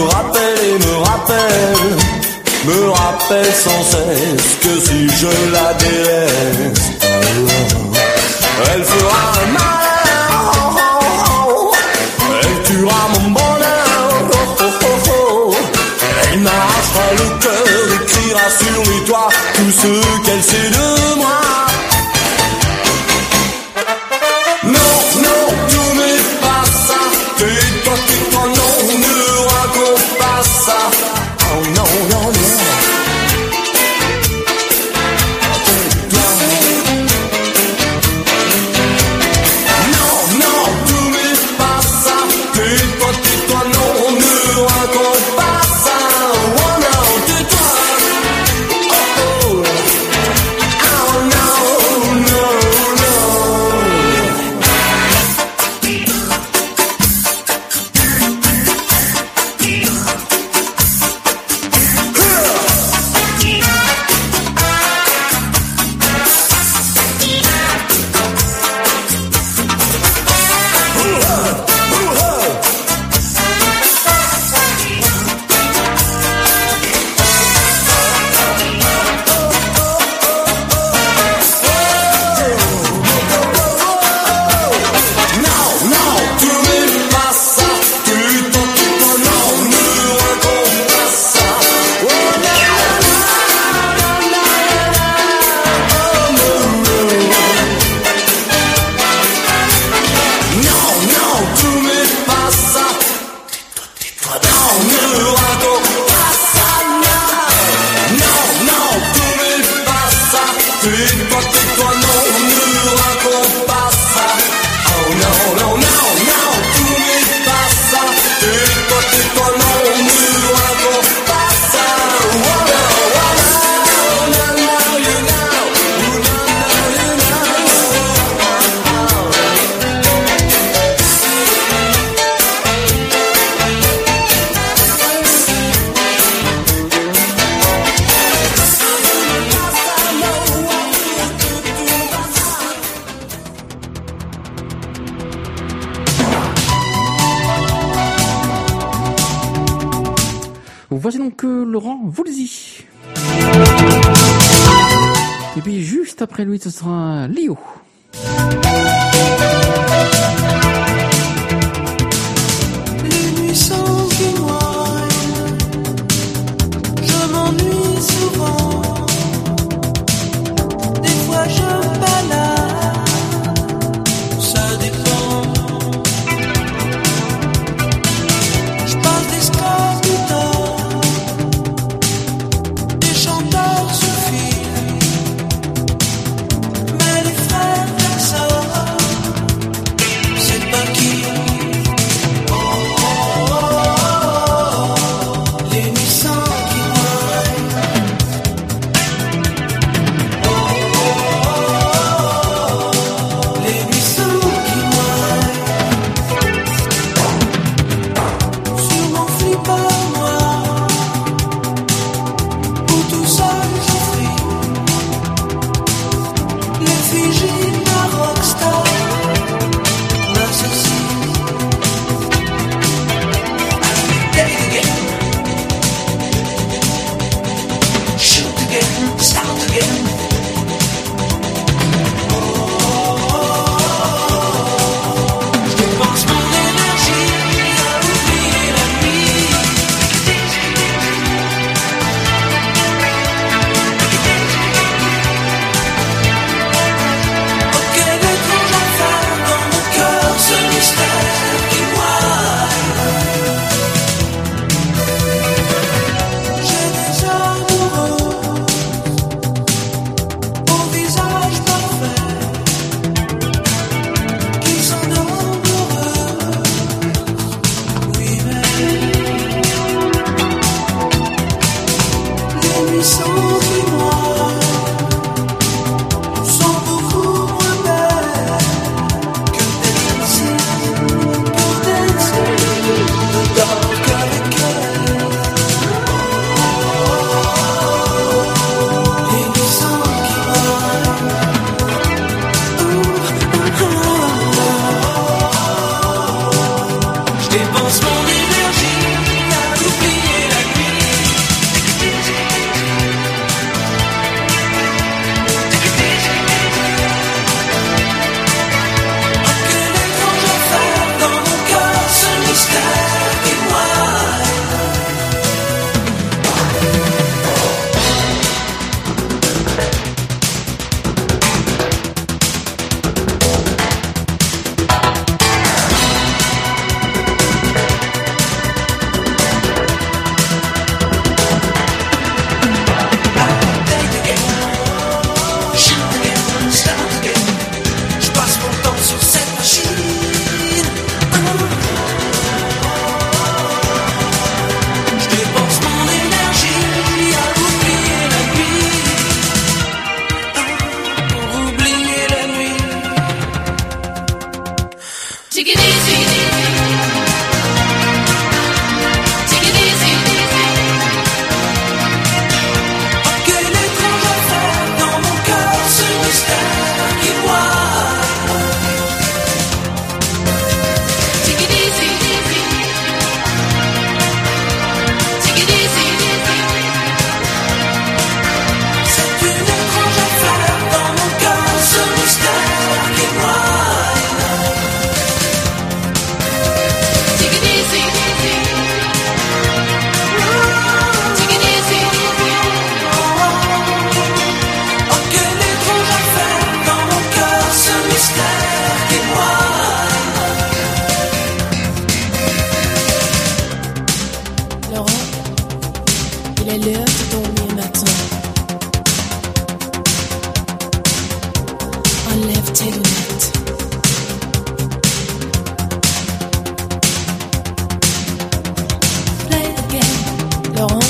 me rappelle sans cesse que si je la délaisse, elle fera un malheur, oh, oh, oh. Elle tuera mon bonheur, oh, oh, oh, oh. Elle m'arrachera le cœur, écrira sur les toits tout ce qu'elle sait de moi. Non, non, n'oublie pas ça. Tais-toi, tais-toi, non, ne raconte pas ça. Oh non, non, non. Tais-toi. Non, non, n'oublie pas ça. Tais-toi, tais-toi, non, ne raconte pas ça. Oh non, tais-toi. Oh oh. Oh non, non, non. Voici donc Laurent Voulzy. Et puis juste après lui, ce sera Léo. Les nuits sont qui noient, je m'ennuie souvent. Des fois je balade, ça dépend. Je passe des scores du temps. Les chanteurs suffisent, mais les frères Jackson, c'est pas qui. Oh, oh, oh, oh, les nuits sans qui noient. Oh, oh, oh, les nuits sans qui noient. Sur mon flipper noir, où tout seul je fris, l'effigie d'un rockstar m'associe. Shoot again, start again. Oh, oh, oh, Take it easy. Take it easy. Quelle étrange affaire dans mon cœur, ce mystère qui voit. Take it easy. Take it easy. C'est une étrange affaire dans mon cœur, ce mystère qui voit. Take it easy. Take it easy. Oh, quelle étrange affaire dans mon cœur, ce mystère qui voit. Laurent, il est l'heure de dormir maintenant. Enlève tes lunettes. Play the game, Laurent.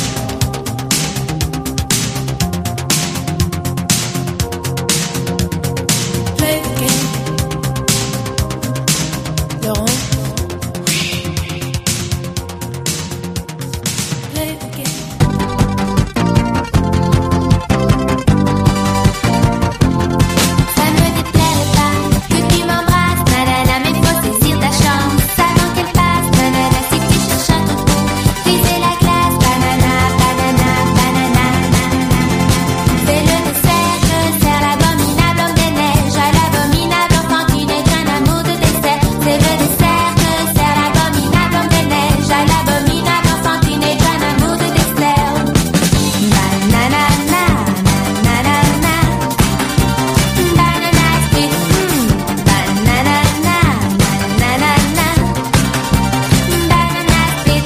Play the game, Laurent. Play the game. Ça ne déplairait pas que tu m'embrasses, nanana, mais faut saisir ta chance avant qu'elle passe, nanana, si tu cherches un trou pour briser la glace, banana, banana, banana, nanana. C'est le dessert que sert l'abominable homme des neiges à l'abominable enfant qui n'est qu'un amour de dessert. C'est le dessert que sert l'abominable homme des neiges à l'abominable enfant qui n'est qu'un amour de dessert. Banana, banana, banana split, banana, banana split.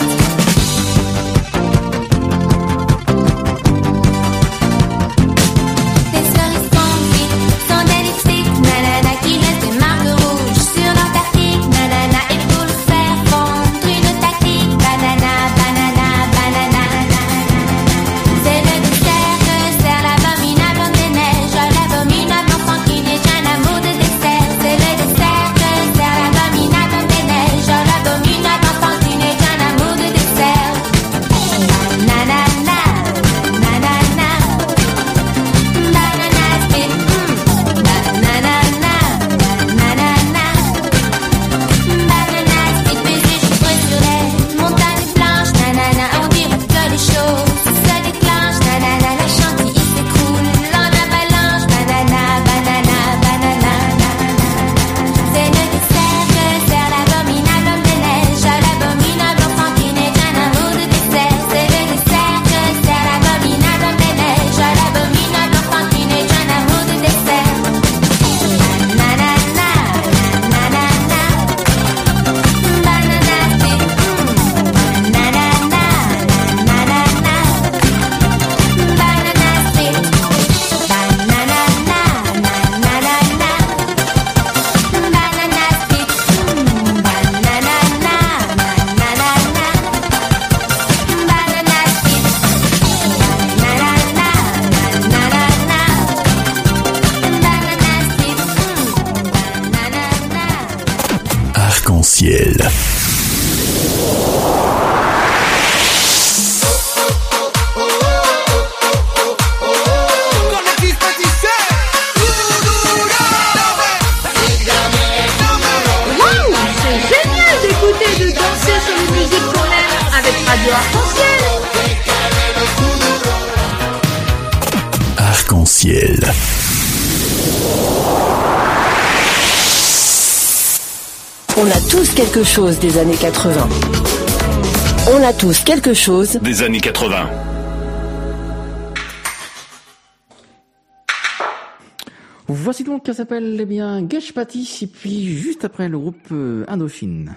Tes cerises confites sont des lipsticks, nanana, qui laissent des marques rouges sur l'Antarctique, nanana, et pour le faire fondre une tactique, banana, banana, banana. C'est le dessert que sert l'abominable homme des neiges à l'abominable enfant qui n'est qu'un amour de dessert. C'est le dessert que sert l'abominable homme des neiges à l'abominable enfant qui n'est qu'un amour de dessert. Banana, banana, banana split, banana, banana split. Mes yeux chiffrés sur les montagnes blanches, nanana, on dirait que les choses se déclenchent, nanana, la chantilly s'écroule en avalanche, banana, banana, banana. C'est le dessert que sert l'abominable homme des neiges à l'abominable enfant qui n'est qu'un amour de dessert. C'est le dessert que sert l'abominable homme des neiges à l'abominable enfant qui n'est qu'un amour de dessert. Banana, banana, banana split, banana, banana split, banana, banana split, Arc-en-ciel. Waouh, c'est génial d'écouter et de danser sur les musiques qu'on aime avec Radio Arc-en-Ciel. Arc-en-ciel. On a tous quelque chose des années 80. On a tous quelque chose Des années 80. Voici donc qu'elle s'appelle Geshpati, et puis juste après le groupe Indochine.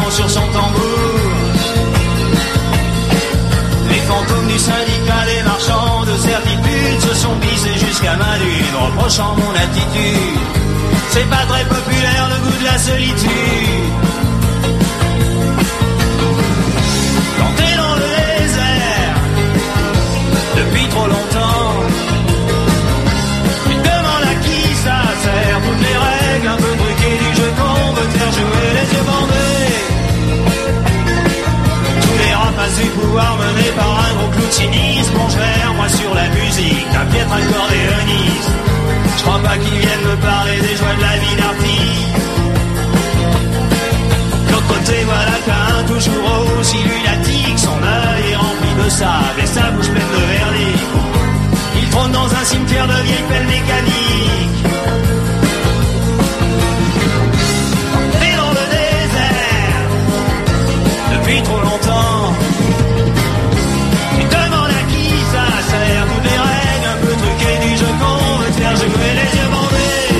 battant sur son tambour. Les fantômes du syndicat des marchands de certitude se sont glissés jusqu'à ma lune, reprochant mon attitude. C'est pas très populaire le goût de la solitude. Quand t'es dans le désert depuis trop longtemps, tu te demandes à qui ça sert. Toutes les règles un peu truquées du jeu qu'on veut te faire jouer les yeux bandés. Tous les rapaces du pouvoir menés par un gros clou de cynisme plongèrent moi sur la musique d'un piètre accordéoniste. Je crois pas qu'ils viennent me parler des joies de la vie d'artiste. De l'autre côté voilà qu'un toujours aussi lunatique, son œil est rempli de sable et sa bouche pleine de vernis. Il trône dans un cimetière de vieilles pelles mécaniques. Et dans le désert depuis trop longtemps, tu te demandes à qui ça sert. Toutes les règles un peu truquées du jeu qu'on veut te faire jouer les yeux bandés.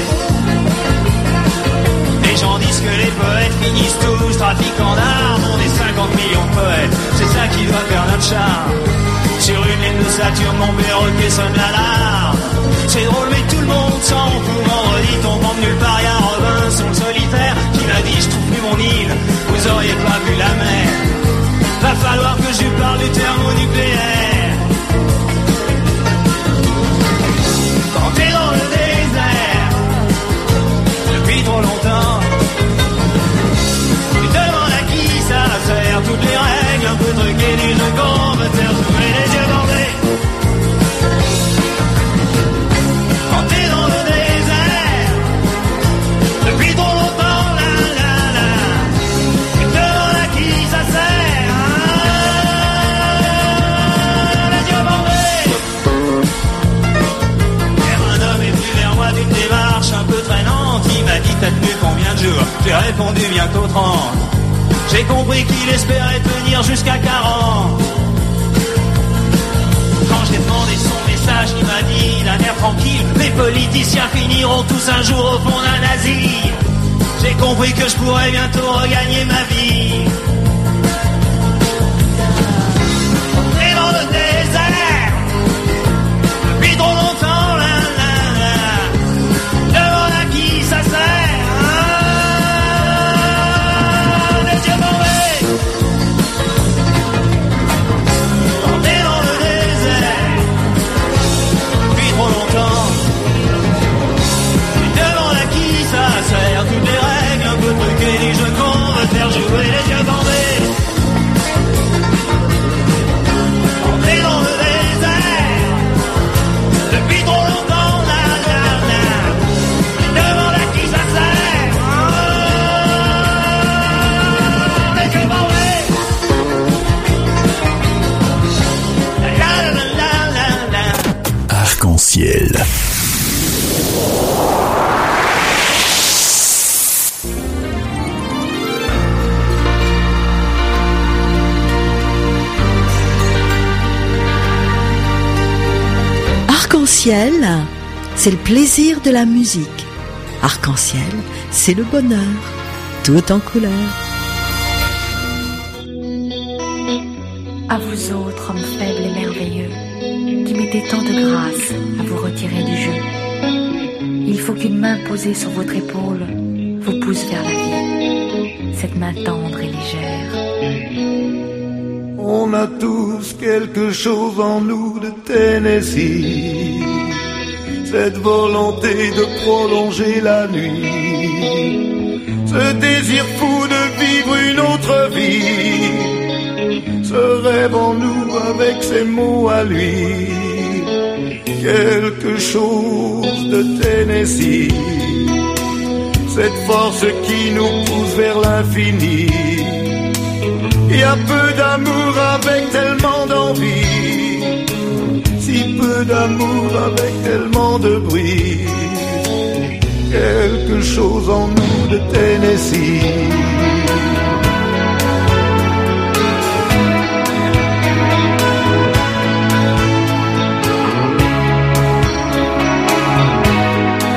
Les gens disent que les poètes finissent tous trafiquant d'armes. On est 50 millions de poètes, c'est ça qui doit faire notre charme. Sur une ligne de Saturne, mon perroquet sonne l'alarme. C'est drôle mais tout le monde s'en fout. Vendredi tombant de nulle part, y'a Robinson le solitaire qui m'a dit je trouve plus mon île, vous auriez pas vu la mer. Va falloir que je lui parle du thermonucléaire. Quand t'es dans le désert depuis trop longtemps, tu te demandes à qui ça sert. Toutes les règles un peu truquées du jeu qu'on veut te faire jouer les yeux bandés. Quand t'es dans le désert depuis trop longtemps, la la la, tu te demandes à qui ça sert. Les yeux bandés. Et un homme est venu vers moi d'une démarche un peu traînante. Il m'a dit t'as tenu combien de jours? J'ai répondu bientôt 30. J'ai compris qu'il espérait tenir jusqu'à 40. Quand j'ai demandé son message, il m'a dit d'un air tranquille: les politiciens finiront tous un jour au fond d'un asile. J'ai compris que je pourrais bientôt regagner ma vie. Et dans le désert depuis trop longtemps, la la la, demande à qui ça sert. Les yeux bandés. Quand t'es dans le désert depuis trop longtemps, tu te demandes à qui ça sert. Toutes les règles un peu truquées du jeu qu'on veut te faire jouer les yeux bandés. Quand t'es dans le désert depuis trop longtemps, la la la, tu te demandes à qui ça sert. Les yeux bandés. La la la la la. Arc-en-ciel. Arc-en-ciel, c'est le plaisir de la musique. Arc-en-ciel, c'est le bonheur, tout en couleur. À vous autres, hommes faibles et merveilleux, qui mettez tant de grâce à vous retirer du jeu, il faut qu'une main posée sur votre épaule vous pousse vers la vie, cette main tendre et légère. On a tous quelque chose en nous de Tennessee, cette volonté de prolonger la nuit, ce désir fou de vivre une autre vie, ce rêve en nous avec ses mots à lui, quelque chose de Tennessee, cette force qui nous pousse vers l'infini. Il y a peu d'amour avec tellement d'envie, si peu d'amour avec tellement de bruit, quelque chose en nous de Tennessee.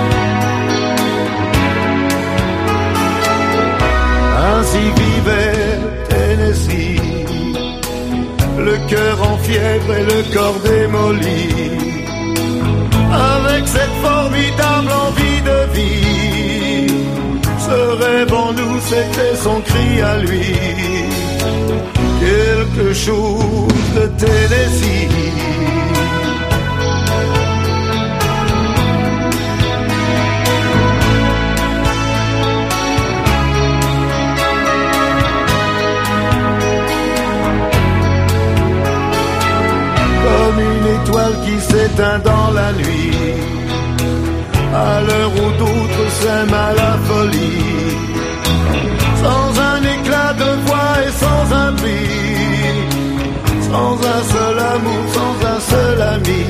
Ainsi vivait fièvre et le corps démoli. Avec cette formidable envie de vie, ce rêve en nous, c'était son cri à lui. Quelque chose de Tennessee. Comme une étoile qui s'éteint dans la nuit, à l'heure où d'autres s'aiment à la folie, sans un éclat de voix et sans un prix, sans un seul amour, sans un seul ami,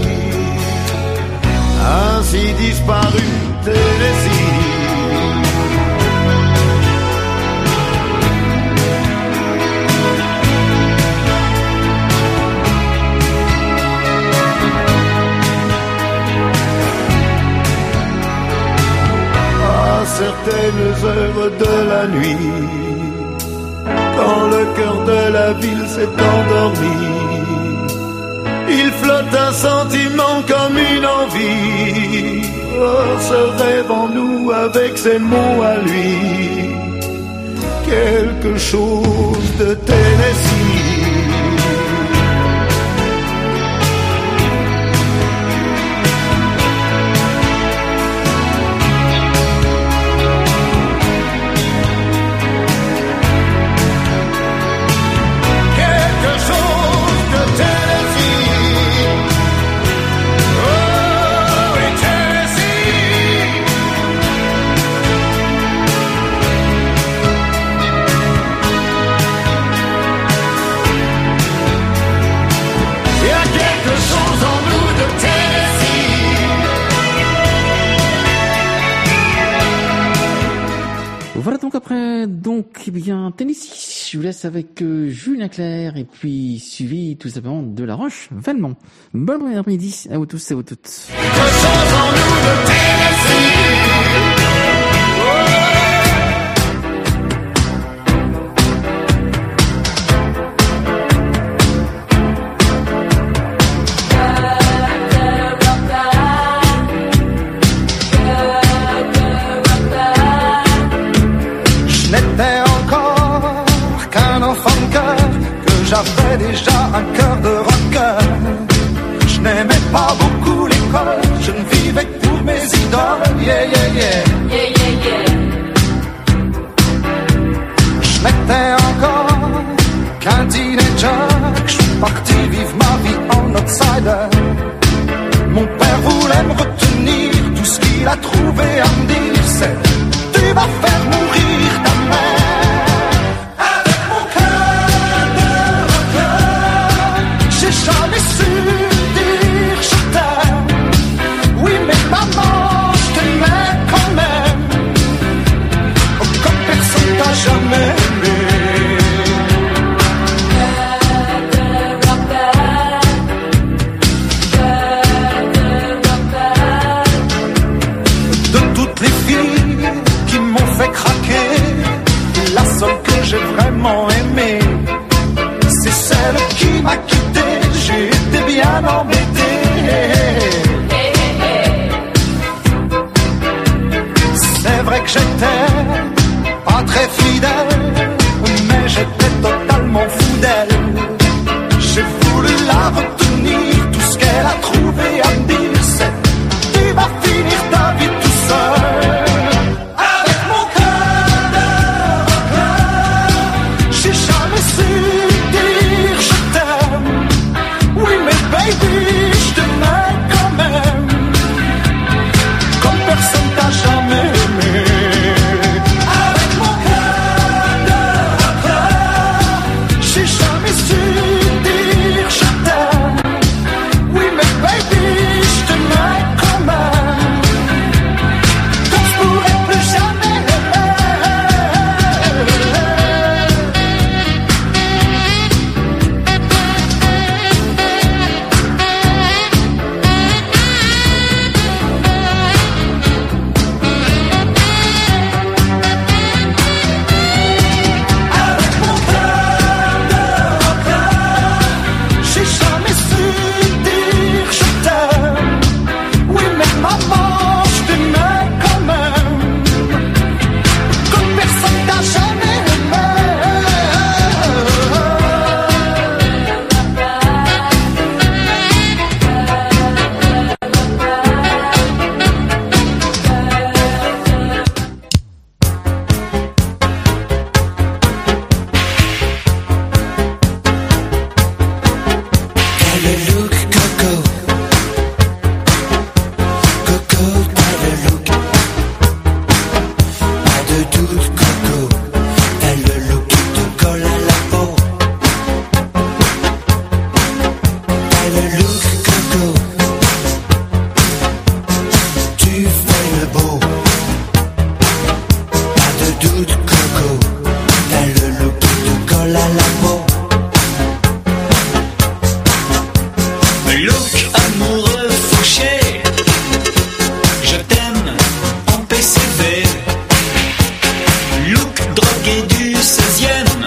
ainsi disparu Tennessee. Certaines heures de la nuit, quand le cœur de la ville s'est endormi, il flotte un sentiment comme une envie. Oh, ce rêve en nous avec ses mots à lui, quelque chose de Tennessee. Voilà donc après, eh bien, Tennessee, je vous laisse avec Julien Clerc et puis suivi tout simplement de La Roche Valmont. Bon après-midi à vous tous et à vous toutes. J'avais déjà un cœur de rocker. Je n'aimais pas beaucoup l'école. Je ne vivais que pour mes idoles. Yeah, yeah, yeah. Yeah, yeah, yeah. Je n'étais encore qu'un teenager. Je suis parti vivre ma vie en outsider. Mon père voulait me retenir. Tout ce qu'il a trouvé à me dire, c'est: tu vas faire mourir ta mère. J'ai jamais su dire je t'aime. Oui, mais maman, je t'aimais quand même. Oh, comme personne t'a jamais aimé. De toutes les filles qui m'ont fait colle à la peau. Look amoureux fauché, je t'aime en PCV. Look drogué du 16e,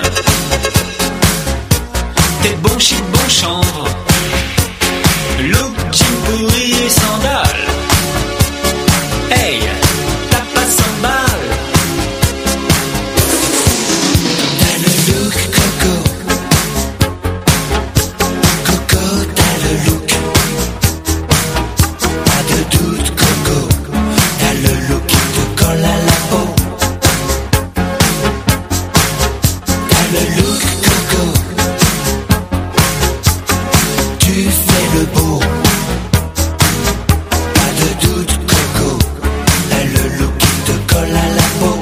t'es bon chic, bon chanvre. Look jean pourri et sandales. Hey, t'as pas 100 balles. T'as le look coco. Coco, t'as le look. Pas de doute coco. T'as le look qui te colle à la peau. T'as le look coco. Tu fais le beau. Pas de doute coco. T'as le look qui te colle à la peau.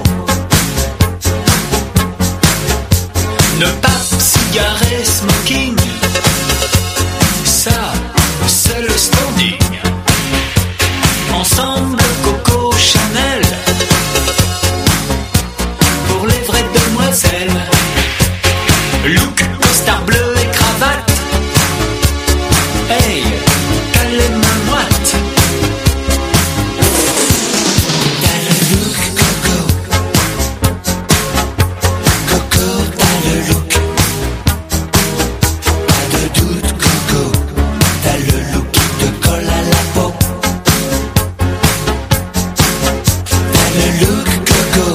Ne pas cigarette, smoking, ça, c'est le standing. Ensemble, Coco Chanel, pour les vraies demoiselles. Look, costard bleu et cravate. Hey, t'as les mains moites. T'as le look coco. Coco, t'as le look. Pas de doute coco. T'as le look qui te colle à la peau. T'as le look coco.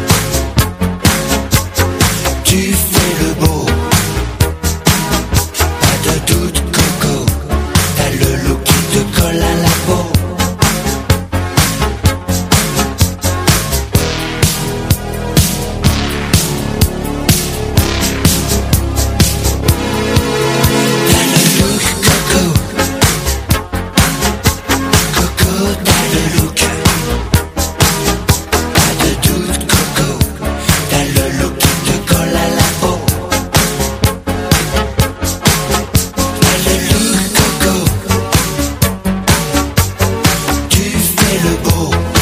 Tu fais le beau. Pas de doute coco. T'as le look qui te colle à la peau. T'as le look coco. Coco, t'as le look. Pas de doute coco. T'as le look qui te colle à la peau. T'as le look coco. Tu fais le beau.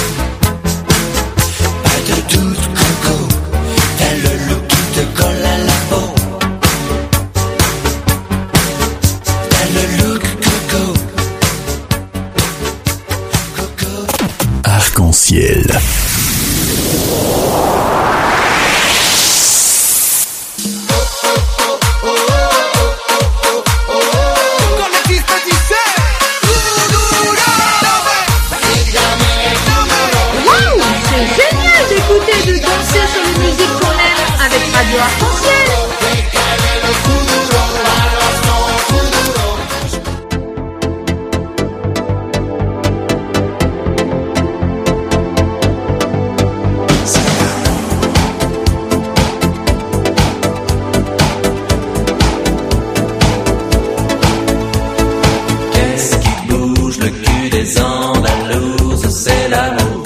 Pas de doute coco. T'as le look qui te colle à la peau. T'as le look coco. Arc-en-ciel. Waouh, c'est génial d'écouter et de danser sur les musiques qu'on aime avec Radio Arc-en-Ciel. Qu'est-ce qui bouge le cul des Andalouses? C'est l'amour.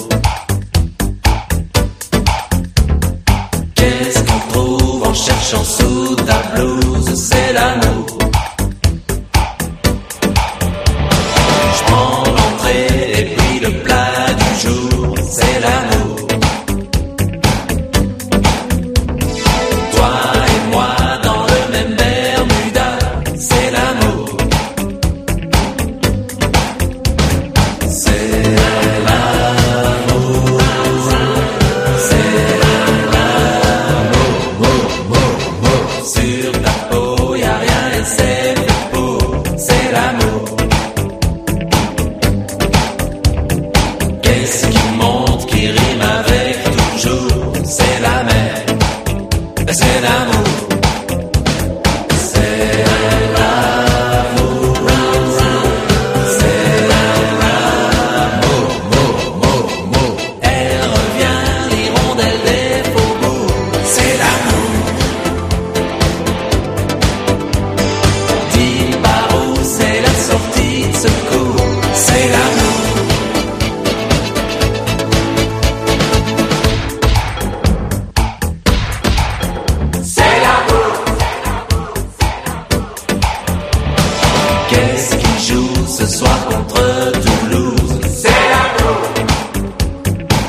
Qu'est-ce qu'on trouve en cherchant sous ta blouse? C'est l'amour. Je prends l'entrée et puis le plat du jour. C'est l'amour. Toi et moi dans le même Bermuda. C'est l'amour. C'est l'amour. C'est l'amour. Sur ta peau y'a rien et c'est fait pour. C'est l'amour. Qu'est-ce qui monte, qui rime avec toujours? C'est la mer. C'est l'amour. C'est l'amour. C'est l'amour. Elle revient, l'hirondelle des faubourgs. C'est l'amour. Dis par où c'est la sortie de secours. C'est l'amour. C'est l'amour. Qu'est-ce qui joue ce soir contre Toulouse? C'est l'amour.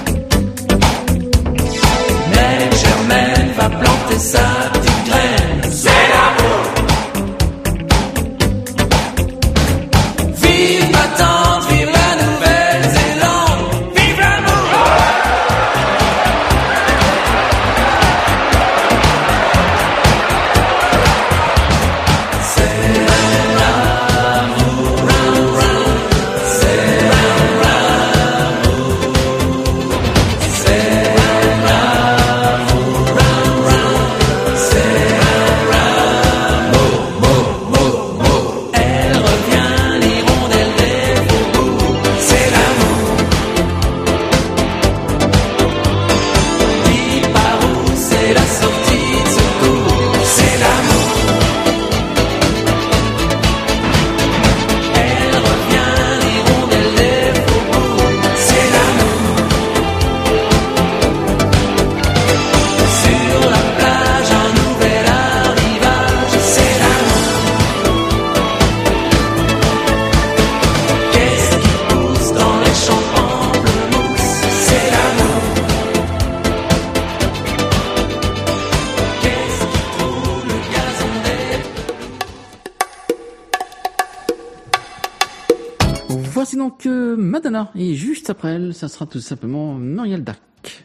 Même Germaine va planter sa petite graine. voici donc Madonna, et juste après elle, ça sera tout simplement Muriel Dac.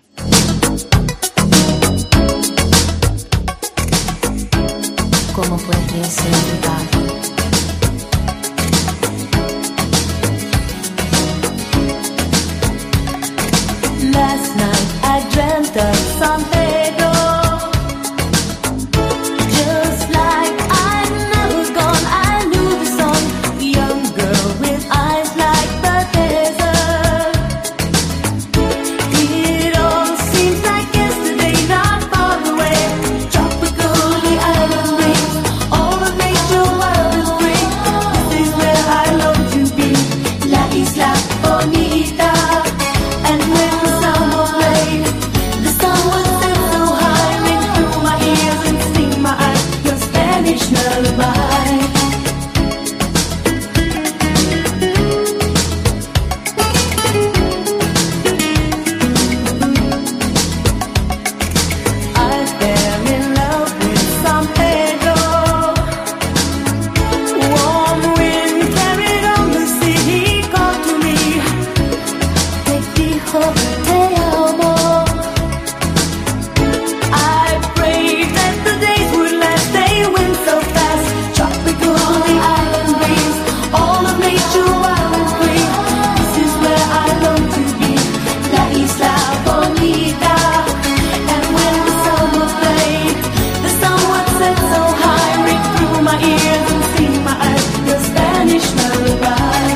¿Cómo puede ser verdad? Last night I dreamt of San Pedro, just like I'd never gone. I knew the song, a young girl with eyes like the desert. It all seems like yesterday, not far away. Tropical, the island breeze, all of nature wild and free. This is where I long to be, La Isla Bonita. And when the summer played, the sun would set so high, ring through my ears and sting my eyes, your Spanish lullaby. I fell in love with San Pedro. Warm wind carried on the sea, he called to me. Te dijo te amo. I prayed that the days would last, they went so fast. Tropical, the island breeze, all of nature wild and free. This is where I long to be, La Isla Bonita. And when the summer played, the sun would set so high, ring through my ears and sting my eyes, your Spanish lullaby.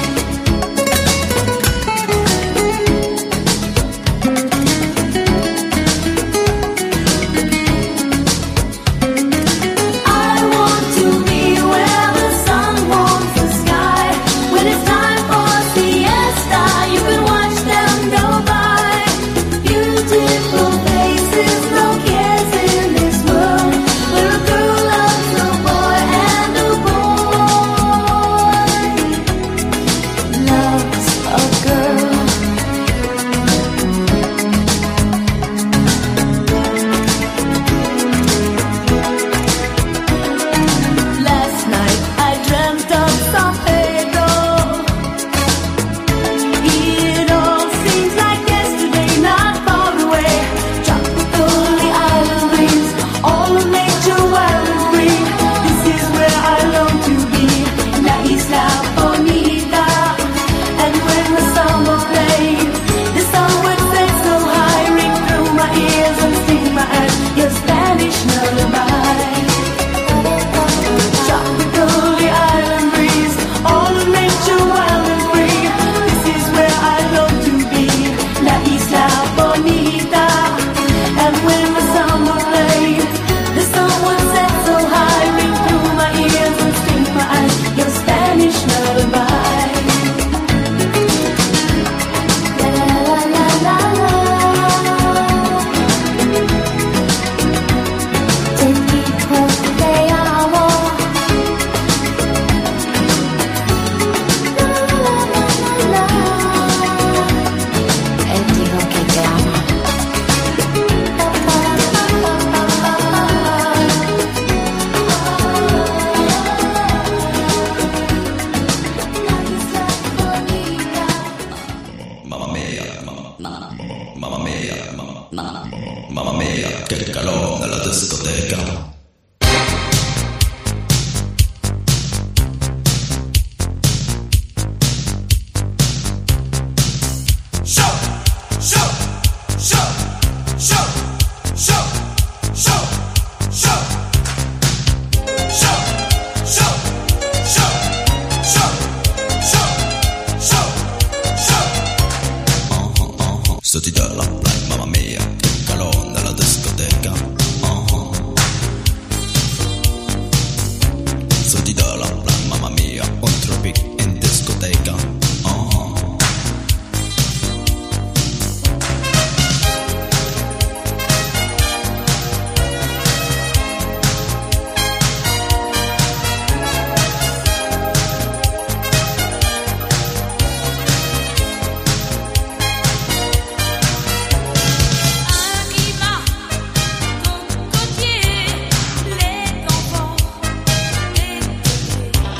I want to be where the sun warms the sky. When it's time for siesta, you can watch them go by. Beautiful faces, no cares in this world, where a girl loves a boy and a boy loves a girl. Last night I dreamt of San Pedro. It all seems like yesterday, not far away. Tropical, the island breeze, all of nature wild and free. This is where I long to be, La Isla Bonita. And when the summer played, the sun would set so high, ring through my ears and sting my eyes, your Spanish lullaby. Tropical, the island breeze, all of nature wild and free. This is where I long to be, La Isla Bonita. And when the summer played, the sun would set so high, ring through my ears and sting my eyes, your Spanish lullaby. La la la la la. Te dijo te amo. Él dijo que te ama. Mamma mia, mamma mia, mamma mia, che calore nella discoteca. Sotto dalla play, mamma mia, che calore nella discoteca. Sotto dalla play, mamma mia, un tropic in discoteca. Arriva ton côtier, les enfants,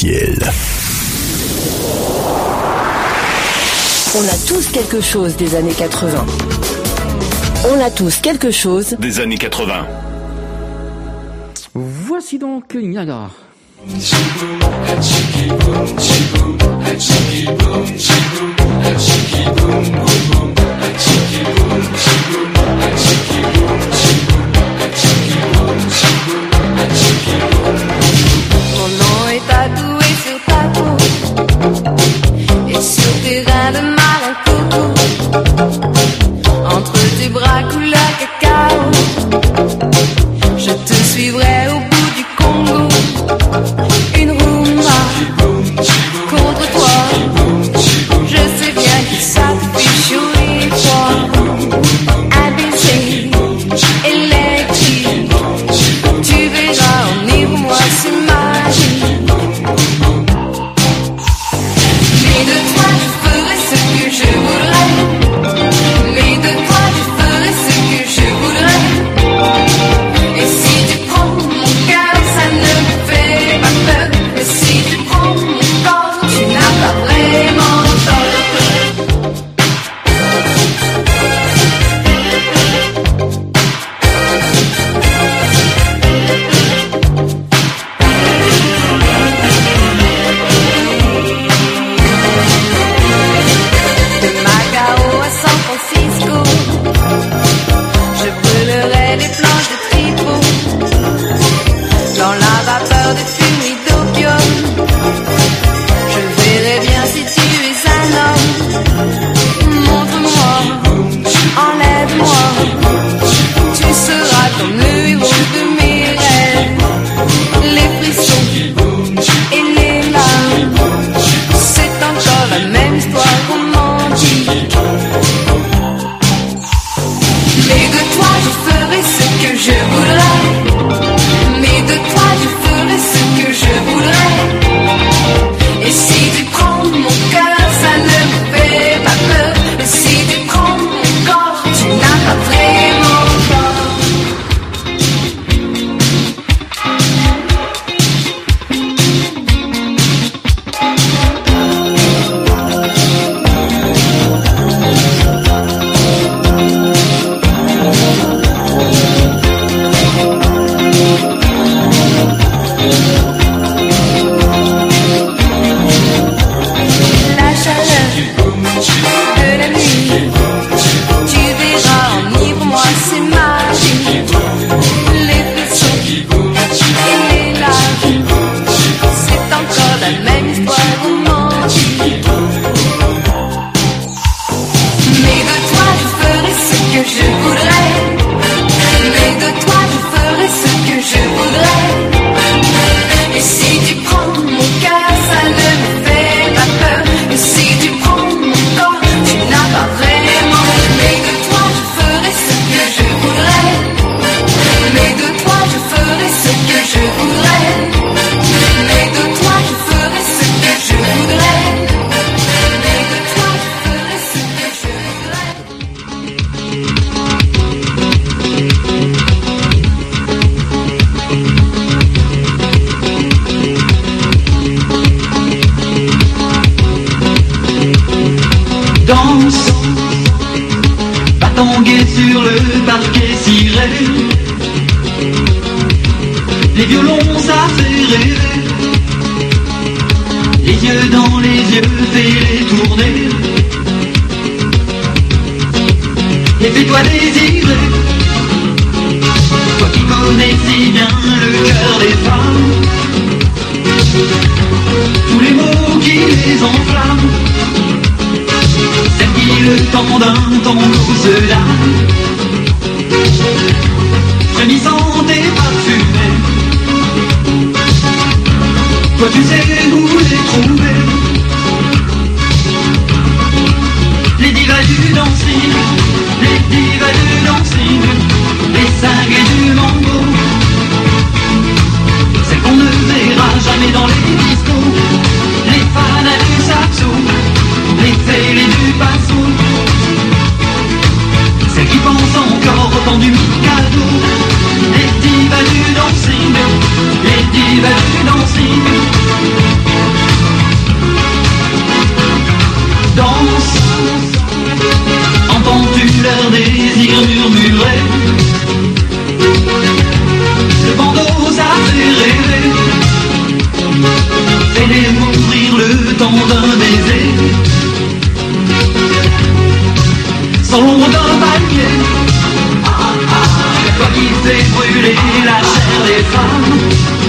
Arc-en-Ciel. On a tous quelque chose des années 80. On a tous quelque chose des années 80. Voici donc Niagara. Mon nom est tatoué sur ta peau et sur tes reins de marin coco. Entre tes bras couleur cacao, je te suivrai au bout du Congo. Une rumba contre toi, je sais bien que ça te fait chaud et froid. Un baiser électrique, tu verras, enivre-moi, c'est magique. Mais de toi je ferai ce que je voudrais. Mais de toi je ferai ce que je voudrais. Et si tu prends mon cœur, ça ne me fait pas peur. Et si tu prends mon corps, tu n'as pas vraiment tort. De Macao à San Francisco, je brûlerai les planches de tripot dans la vapeur de fumée d'opium. Je verrai bien si tu es un homme. Montre-moi, enlève-moi, tu seras comme le héros de mes rêves. Les frissons et les larmes, c'est encore la même histoire romantique. Mais de toi je ferai ce que je voudrais. Mais de toi je ferai ce que je voudrais. Et si tu prends mon cœur, ça ne me fait pas peur. Et si tu prends mon corps, tu n'as pas vraiment tort. La chaleur de la nuit, tu verras, enivre-moi, c'est magique. Les frissons et les larmes, c'est encore la même histoire romantique. Mais de toi je ferai ce que je voudrais. Mais de toi je ferai ce que je voudrais. Et si tu prends mon cœur, ça ne me fait pas peur. Et si tu prends mon corps, tu n'as pas vraiment. Mais de toi je ferai ce que je voudrais. Mais de toi je ferai ce que je voudrais. Mais de toi je ferai ce que je voudrais. Mais de toi je ferai ce que je voudrais. Danse, va tanguer sur le parquet ciré. Les violons ça fait rêver. Les yeux dans les yeux, fais-les tourner. Et fais-toi désirer. Toi qui connais si bien le cœur des femmes, tous les mots qui les enflamment, celles qui le temps d'un tango se dame, frémissante et parfumée. Toi tu sais où les trouver. Les divas du dancing, les divas du dancing, les cinglés du mambo, celles qu'on ne verra jamais dans les discos, les fanas du saxo, les fêlés du passo, celles qui pensent encore au temps du Mikado. Les divas du dancing, les divas du dancing, chevalier. Toi qui fais brûler la chair des femmes,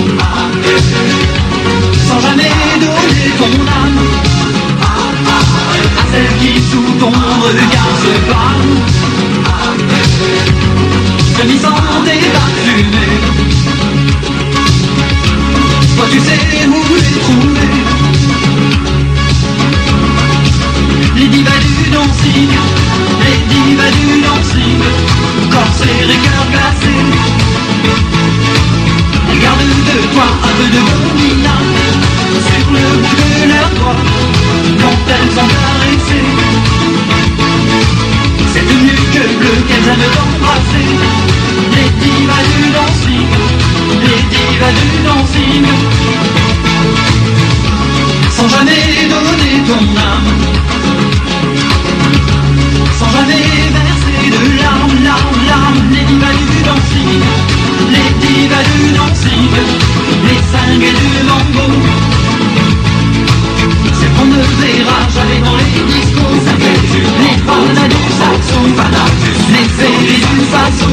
sans jamais donner ton âme à celle qui sous ton regard se parle. Je m'y sentais parfumé. Toi tu sais où les trouver. Les divas du dancing, les divas du dancing, corsaires et cœurs glacés. Elles gardent de toi un peu de dominant sur le bout de leurs doigts, quand elles sont caressées. C'est de mieux que bleu qu'elles aiment t'embrasser. Les divas du dancing, les divas du dancing, sans jamais donner ton âme, sans jamais verser de larmes, larmes, larmes. Les divas du dancing, les divas du dancing, les cinglés du mambo. C'est qu'on ne verra jamais dans les discos. Les fanas du saxo, les félés du faso,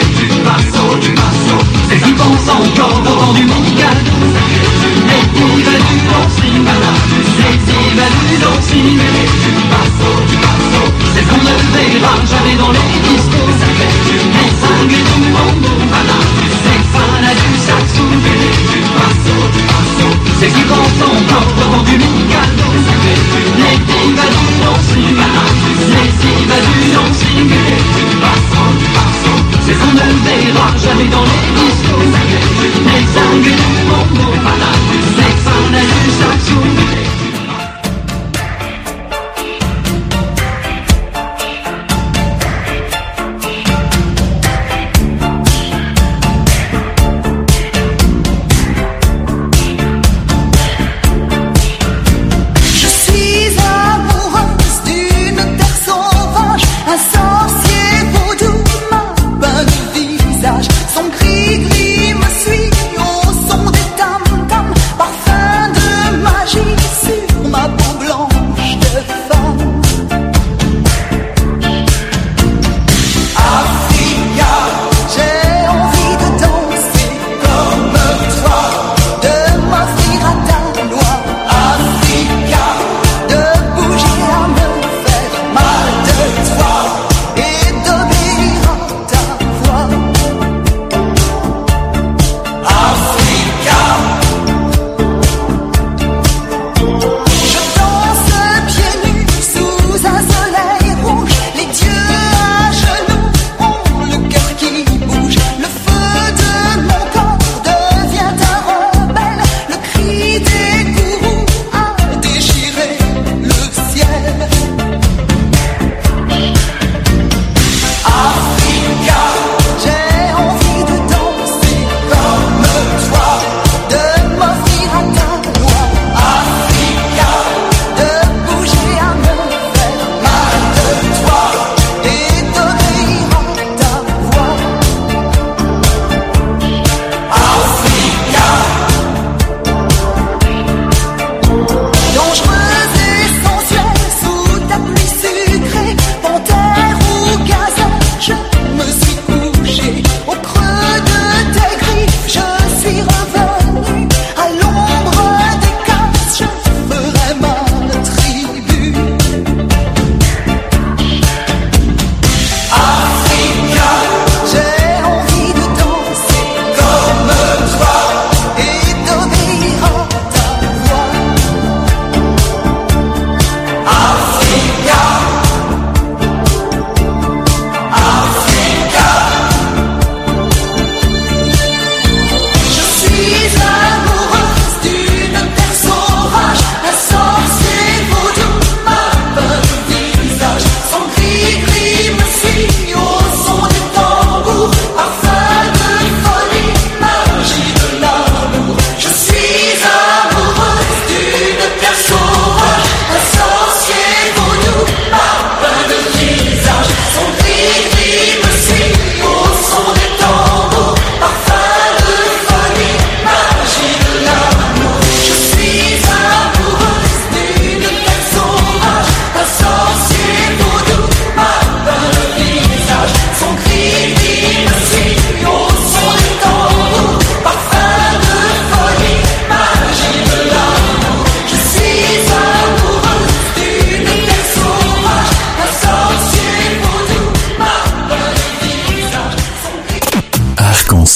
c'est qui pensent encore au vent du Mikado. Les divas du dancing, les divas du dancing, c'est qu'on ne verra jamais dans les discos. Les cinglés du mambo, les fanas du saxo, c'est qui pensent encore au vent du Mikado. Les divas du dancing, les divas du dancing, c'est qu'on ne verra jamais dans les discos. Les cinglés du mambo, les fanas du saxo.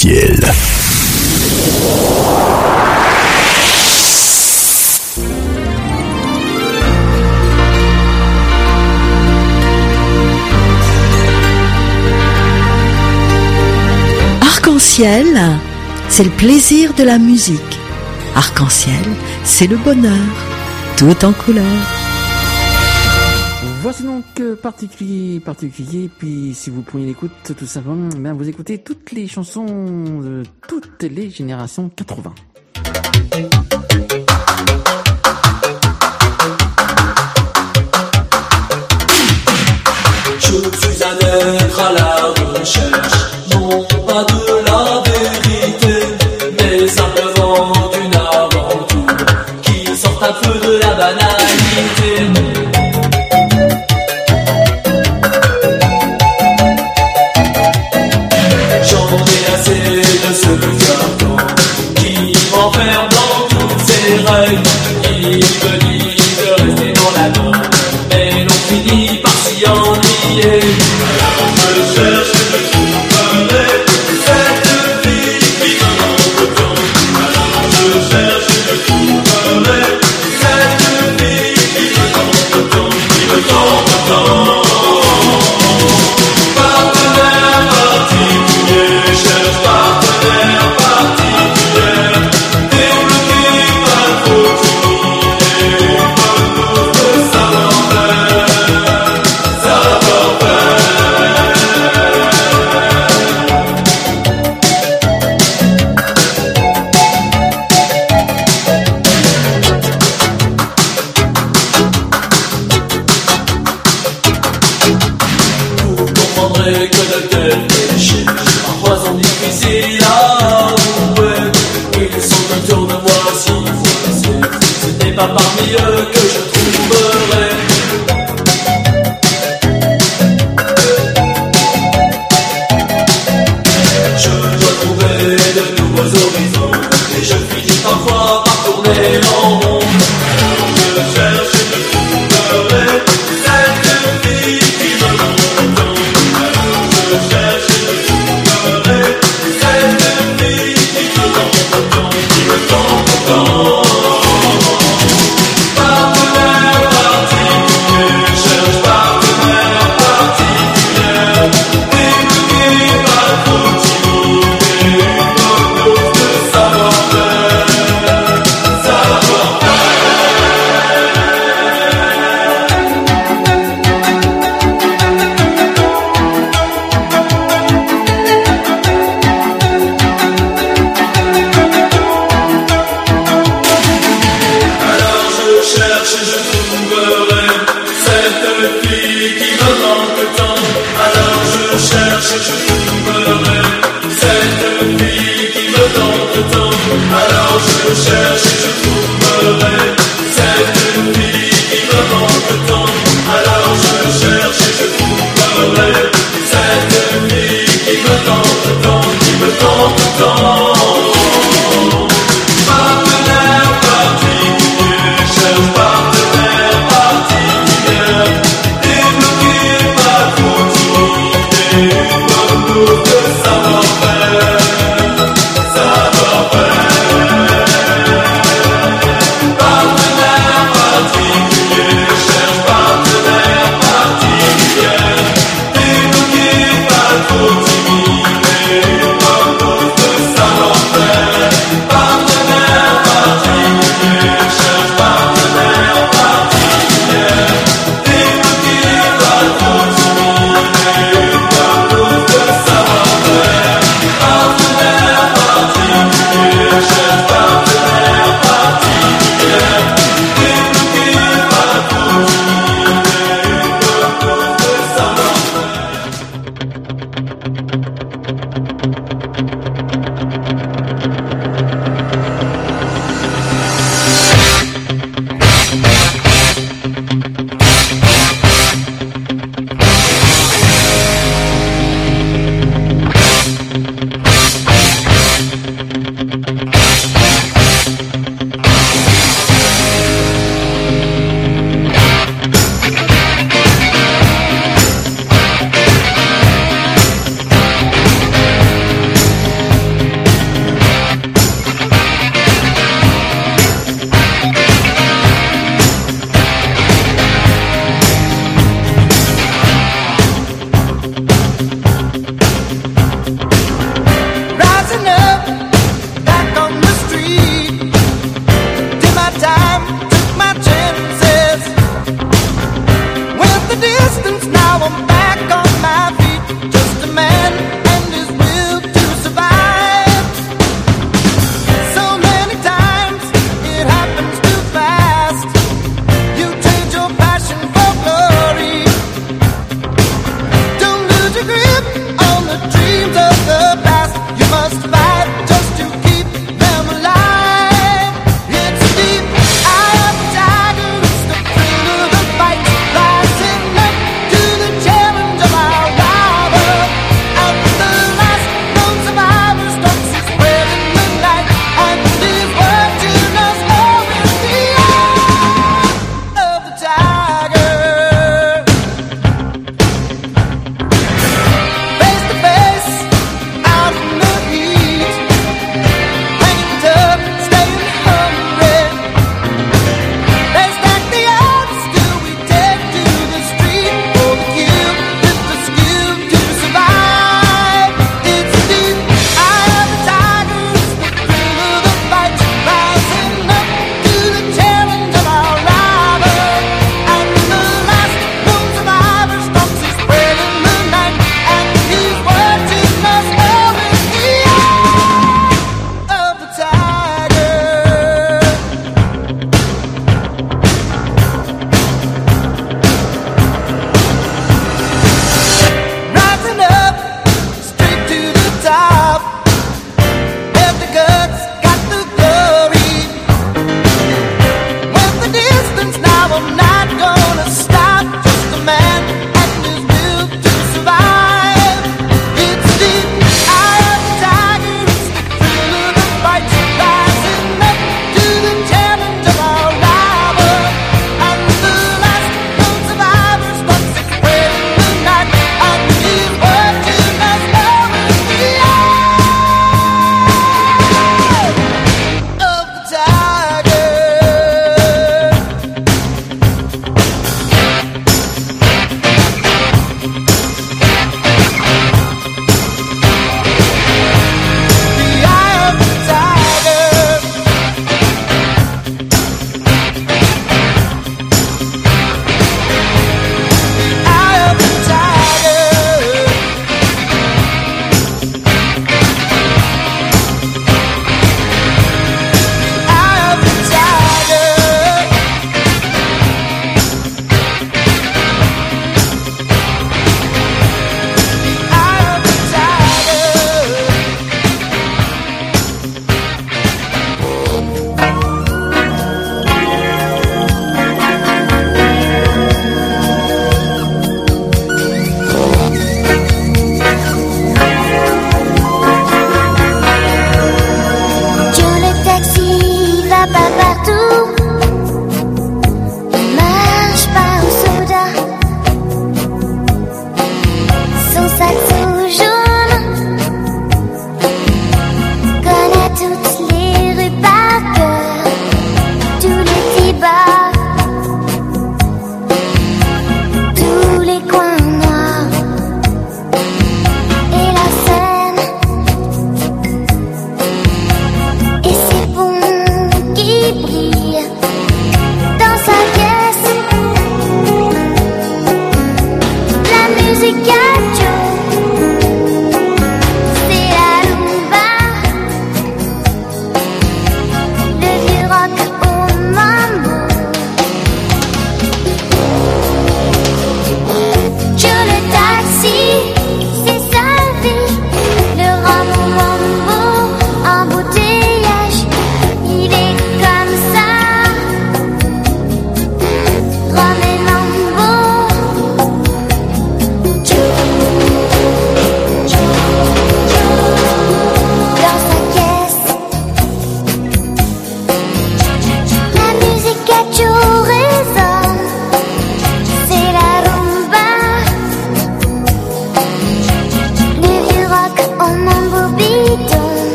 Arc-en-Ciel. Arc-en-Ciel, c'est le plaisir de la musique. Arc-en-ciel, c'est le bonheur, tout en couleur. Voici donc particulier, puis si vous prenez l'écoute tout simplement, bien vous écoutez toutes les chansons de toutes les générations 80. Je suis un être à la recherche, non pas de la vérité, mais simplement d'une aventure qui sort un peu de la banalité. J'en ai assez de ce carton qui m'enferme dans toutes ses règles. Il me dit de rester dans la norme, mais l'on finit par s'y ennuyer. Alors je cherche et je trouverai cette fille qui me manque tant. Alors je cherche et je trouverai cette fille qui me manque tant, qui me manque tant. Partenaire particulier, cherche partenaire particulier, débloqué pas trop timide, bonne dose de savoir-faire, savoir-faire. Vous comprendrez que de tels péchés parfois sont difficiles à avouer. Ils sont autour de moi si vous savez, ce n'est pas parmi eux que je trouverai. Je dois trouver de nouveaux horizons et je finis parfois par tourner en rond. Alors je cherche et je trouverai cette fille qui me manque tant. Alors je cherche et je trouverai cette fille qui me manque tant, qui me manque tant. Partenaire particulier, cherche partenaire particulier, débloqué pas trop timide, bonne dose de savoir-faire, savoir-faire. Alors je cherche et je trouverai cette fille qui me manque tant. Alors je cherche et je trouverai cette fille qui me manque tant. Alors je cherche et je trouverai cette fille qui me manque tant. Alors je cherche et je trouverai cette fille qui me manque tant, qui me manque tant. Partenaire particulier, cherche partenaire particulier, débloqué pas trop timide, bonne dose de savoir-faire, savoir-faire. Partenaire particulier, cherche partenaire particulier, débloqué pas trop timide, bonne dose de savoir-faire. man and his will to survive. So many times it happens too fast. You trade your passion for glory. Don't lose your grip on the dreams of the past. You must fight just to keep them alive. It's deep eye of the tiger, it's the thrill of the fight, rising up to the challenge of our rival. Out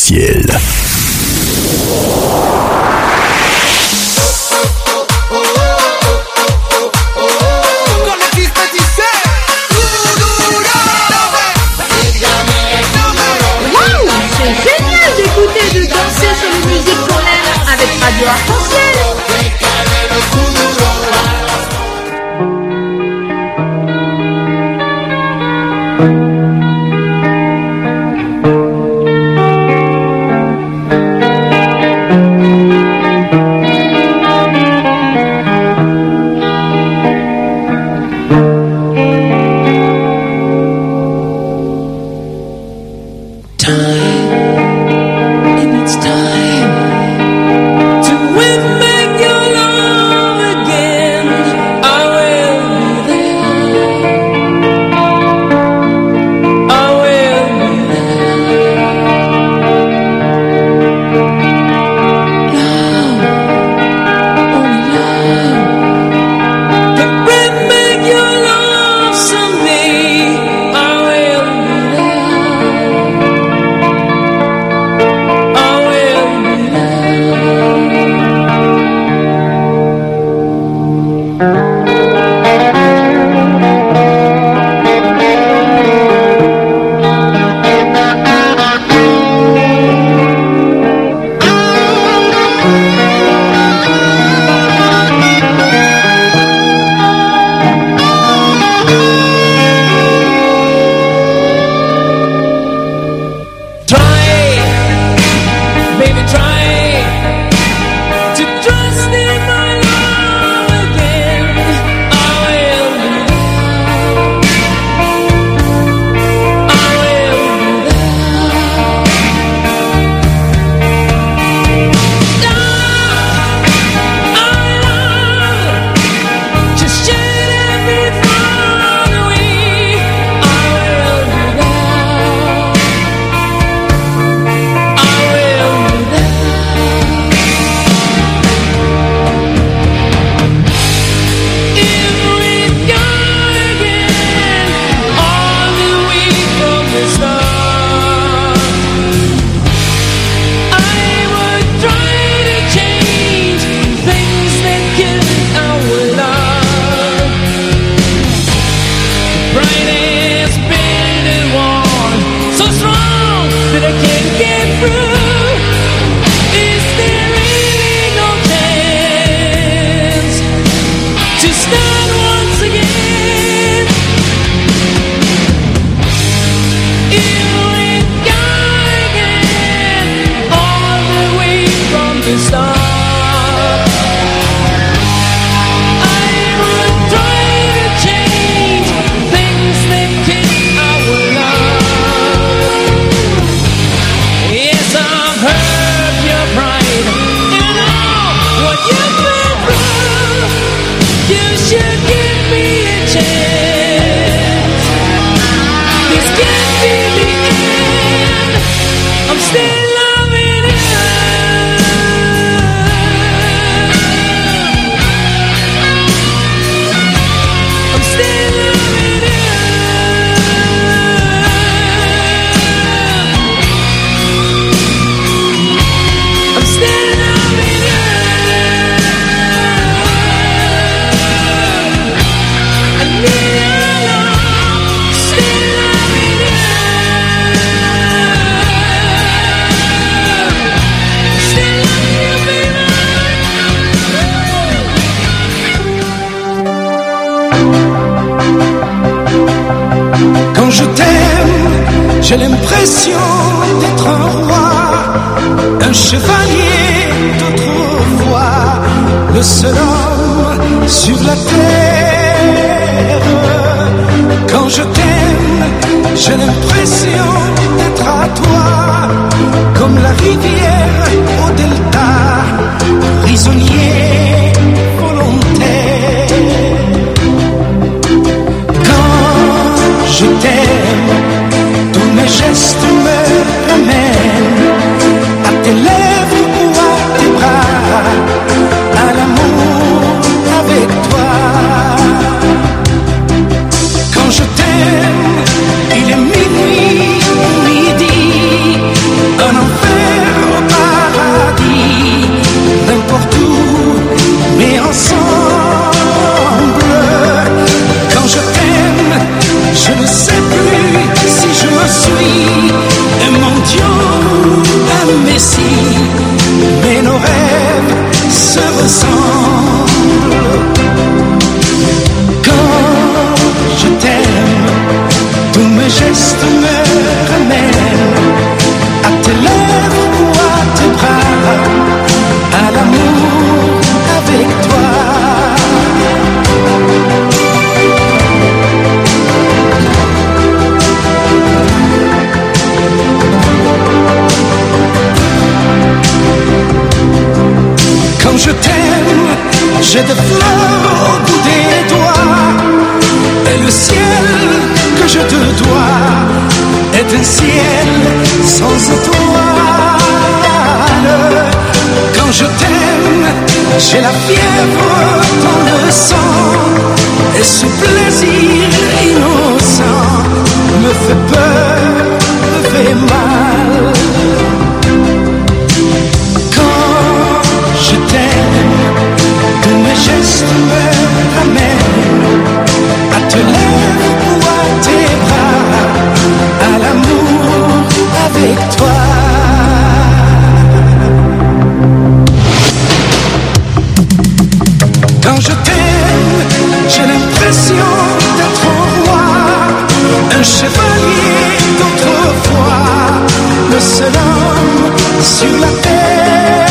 Arc-en-Ciel. Waouh, c'est génial d'écouter et de danser sur les musiques qu'on aime avec Radio Arc-en-Ciel. J'ai l'impression d'être un roi, un chevalier d'autrefois, le seul homme sur la terre. Quand je t'aime, j'ai l'impression d'être à toi, comme la rivière au delta, prisonnier volontaire. Quand je t'aime, mes gestes me ramènent à tes lèvres ou à tes bras, à l'amour avec toi. Quand je t'aime, il est minuit se ressemblent. Quand je t'aime, tous mes gestes me ramènent à tes lèvres ou à tes bras, à l'amour avec toi. Quand je t'aime, j'ai des fleurs au bout des doigts, et le ciel que je te dois est un ciel sans étoiles. Quand je t'aime, j'ai la fièvre dans le sang, et ce plaisir innocent me fait peur, me fait mal. Je t'aime, tous mes gestes me ramènent à tes lèvres ou à tes bras, à l'amour avec toi. Quand je t'aime, j'ai l'impression d'être un roi, un chevalier d'autrefois, le seul homme sur la terre.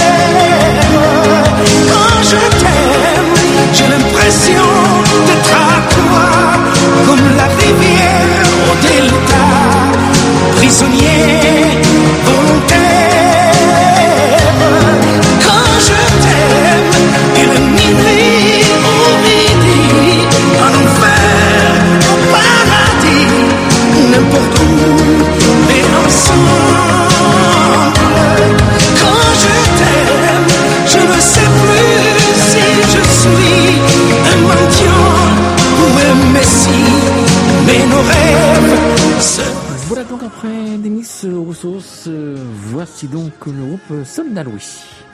Quand je t'aime, j'ai l'impression d'être à toi, comme la rivière au delta, prisonnier volontaire. Quand je t'aime, il est minuit au midi, en enfer, au paradis, n'importe où, mais ensemble. Quand je t'aime, je ne sais plus si je suis un mendiant ou un messie, mais nos rêves se... Voilà donc après Denis Roussos, voici donc le groupe Somnaloï.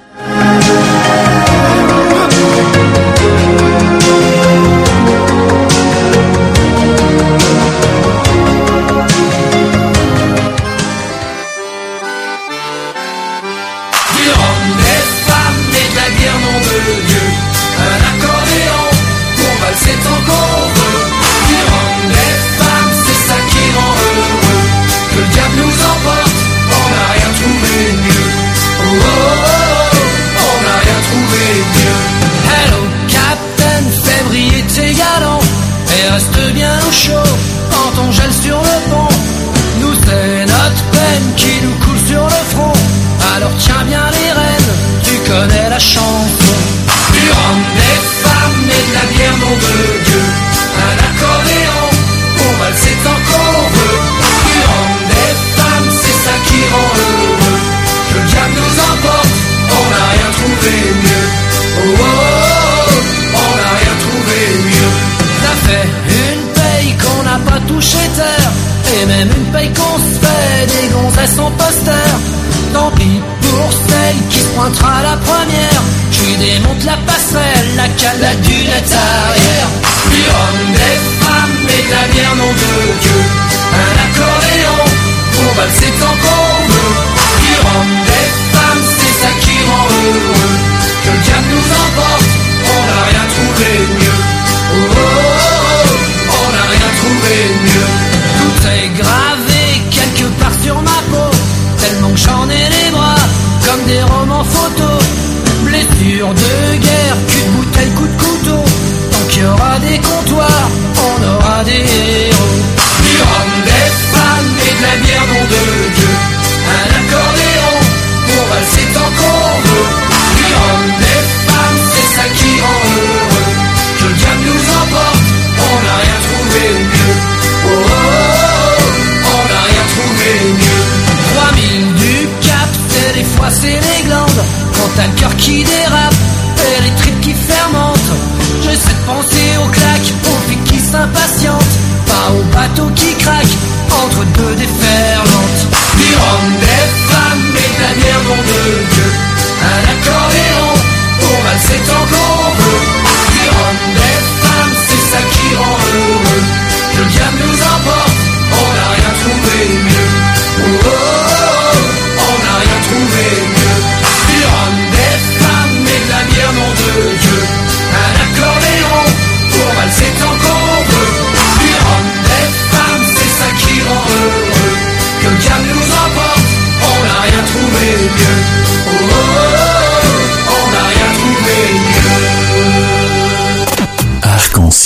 C'est encore heureux, du rang des femmes, c'est ça qui rend heureux. Que le diable nous emporte, on n'a rien trouvé mieux. Oh, oh, oh, on n'a rien trouvé mieux. Hello, Captain, fais briller tes galons et reste bien au chaud quand on gèle sur le pont. Nous c'est notre peine qui nous coule sur le front. Alors tiens bien les rênes, tu connais la chanson. Du rang des femmes et de la bière, nom de Dieu. Un accordéon, pour valser encore heureux. Du rang des femmes, c'est ça qui rend heureux. Que le diable nous emporte, on n'a rien trouvé mieux. Oh, oh, oh, on n'a rien trouvé mieux. Ça fait une paye qu'on n'a pas touché terre, et même une paye qu'on se fait des gonzesses en poster. Tant pis pour celle qui se pointera la première. Je lui démonte la passerelle, la cale, la dunette arrière. Du rhum, des femmes et de la bière, nom de Dieu. Un accordéon, pour valser tant qu'on veut. Du rhum, des femmes, c'est ça qui rend heureux. Que le diable nous emporte, on n'a rien trouvé mieux. Oh, oh, oh, on n'a rien trouvé mieux. Tout est gravé quelque part sur ma peau, tellement que j'en ai les bras comme des romans photos. Blessures de guerre, cul de bouteille, coup de couteau. Tant qu'il y aura des comptoirs, on aura des héros. Du rhum, des femmes et de la bière, nom de Dieu. Un accordéon, pour valser tant qu'on veut. Du rhum, des femmes, c'est ça qui rend heureux. Que le diable nous emporte, on n'a rien trouvé mieux. Oh, oh, oh, on n'a rien trouvé mieux. 3000 du cap, c'est des fois c'est les glandes. Quand t'as le cœur qui dérape et les tripes qui fermentent. J'essaie de penser aux claques, aux filles qui s'impatientent, pas aux bateaux qui craquent entre deux déferlantes. Du rhum, des femmes et de la bière, nom de Dieu. Un accordéon, pour valser tant qu'on veut. Du rhum, des femmes, c'est ça qui rend heureux. Que le diable nous emporte, on n'a rien trouvé mieux. Oh, oh, oh, on n'a rien trouvé mieux. Du rhum, des femmes et de la bière, nom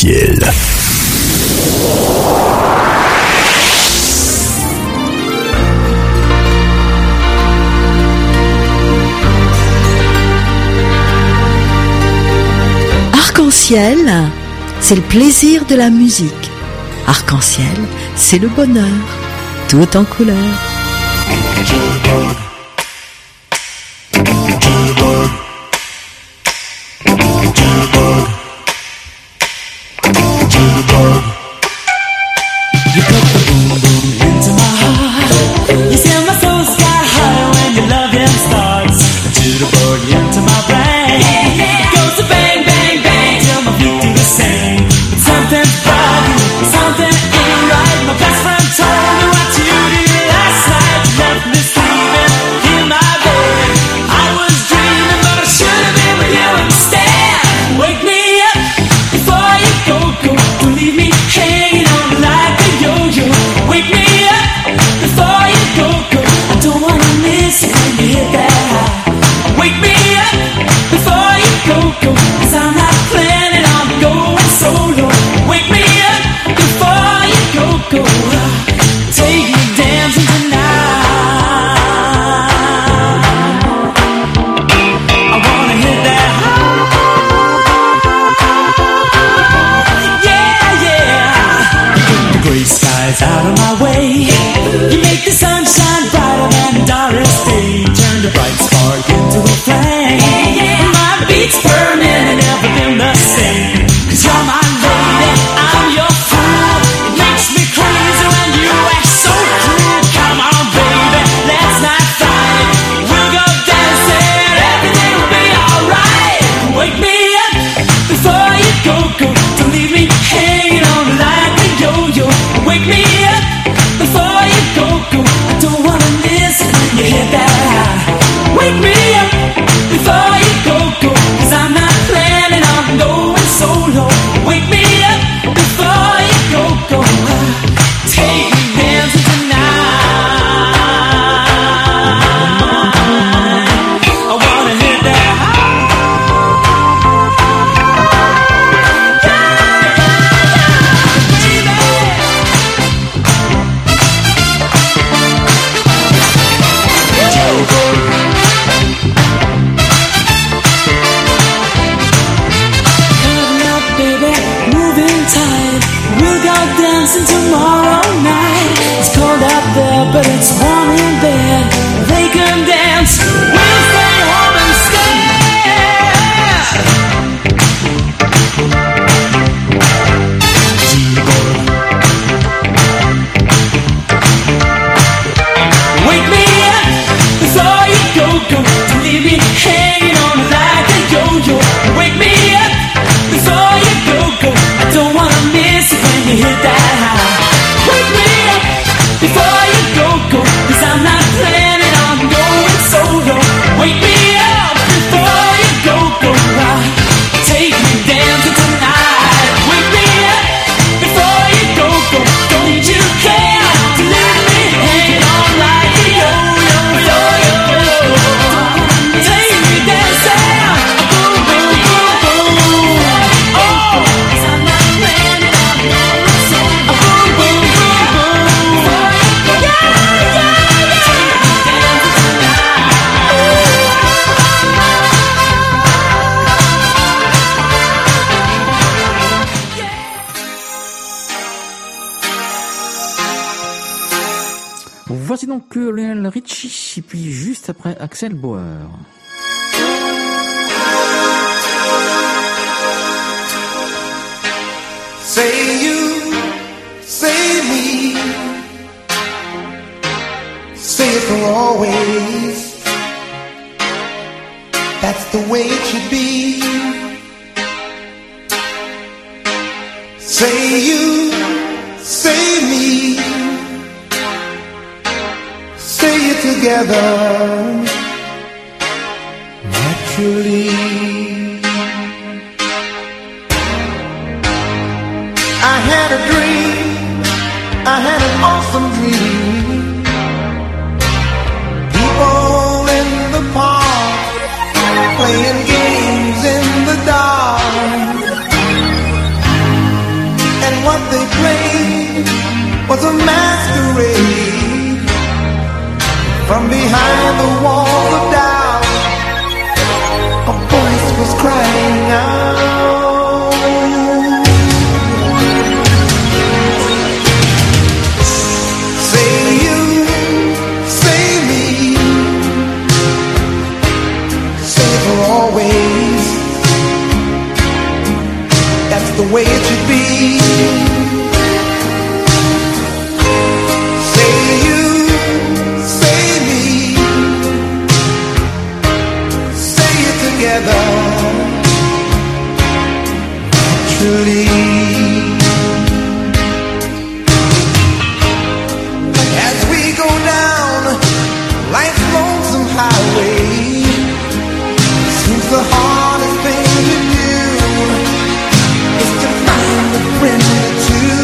Arc-en-ciel. Arc-en-ciel, c'est le plaisir de la musique. Arc-en-ciel, c'est le bonheur, tout en couleur. You put the boom boom into my heart. You send my soul sky high when your loving starts. To the boogie into my brain. It goes to bang bang bang till my feet do the same. But something's bugging, something ain't right. My best friend told me what you did last night. You left me sleeping in my bed. I was dreaming, but I should have been with you instead. Wake me up before you go. Don't leave me hanging on like a yo-yo. Wake me up before you go. I don't wanna miss it when you hit that high. Wake me up before you go. 'Cause I'm not planning on going solo. Wake me up before you go. Take me dancing tonight. I wanna hit that high. Yeah, yeah. The gray skies out of my way. You make the sunshine brighter than the darkest day. Turn the bright spark into a flame. My beats burning and never been the same. 'Cause you're my lady, I'm your fool. It makes me crazy when you act so cruel. Come on, baby, let's not fight. We'll go dancing, everything will be alright. Wake me up before you go. Don't leave me hanging on like a yo-yo. Wake me up before you go. I don't wanna miss it when you hit that high. Wake me up before you go. 'Cause I'm not planning on going solo. Wake me up before you go. Take me dancing tonight. I wanna hit that high. Coming up, baby, moving tight. We'll go dancing tomorrow night. It's cold out there, but it's warm in bed. They can dance, we'll stay home instead. Wake me up before you go. Don't leave me hanging on like a yo-yo. Wake me up before you go. I don't wanna miss it when you hit that high. Wake me up before you go. 'Cause I'm not planning on going solo. Wake me up before you go. Take me dancing tonight. Wake me up before you go. Don't you care to leave me hanging on like a yo-yo, yo-yo. Take me dancing, boom, boom, boom, boom. Oh, 'cause I'm not planning on going solo. Boom, boom, boom, boom. Yeah, yeah, yeah. Voici donc Lionel Richie, et puis juste après Axel Bauer. Say you, say me, say it for always. That's the way it should be. Say you, say me, say it together naturally. I had a dream, I had an awesome dream. People in the park playing games in the dark. masquerade from behind the walls of doubt. A voice was crying out. Say you, say me, say for always. That's the way it should be. Say you, say me, say it together. Truly, as we go down life's lonesome highway, seems the hardest thing to do is to find a friend or two.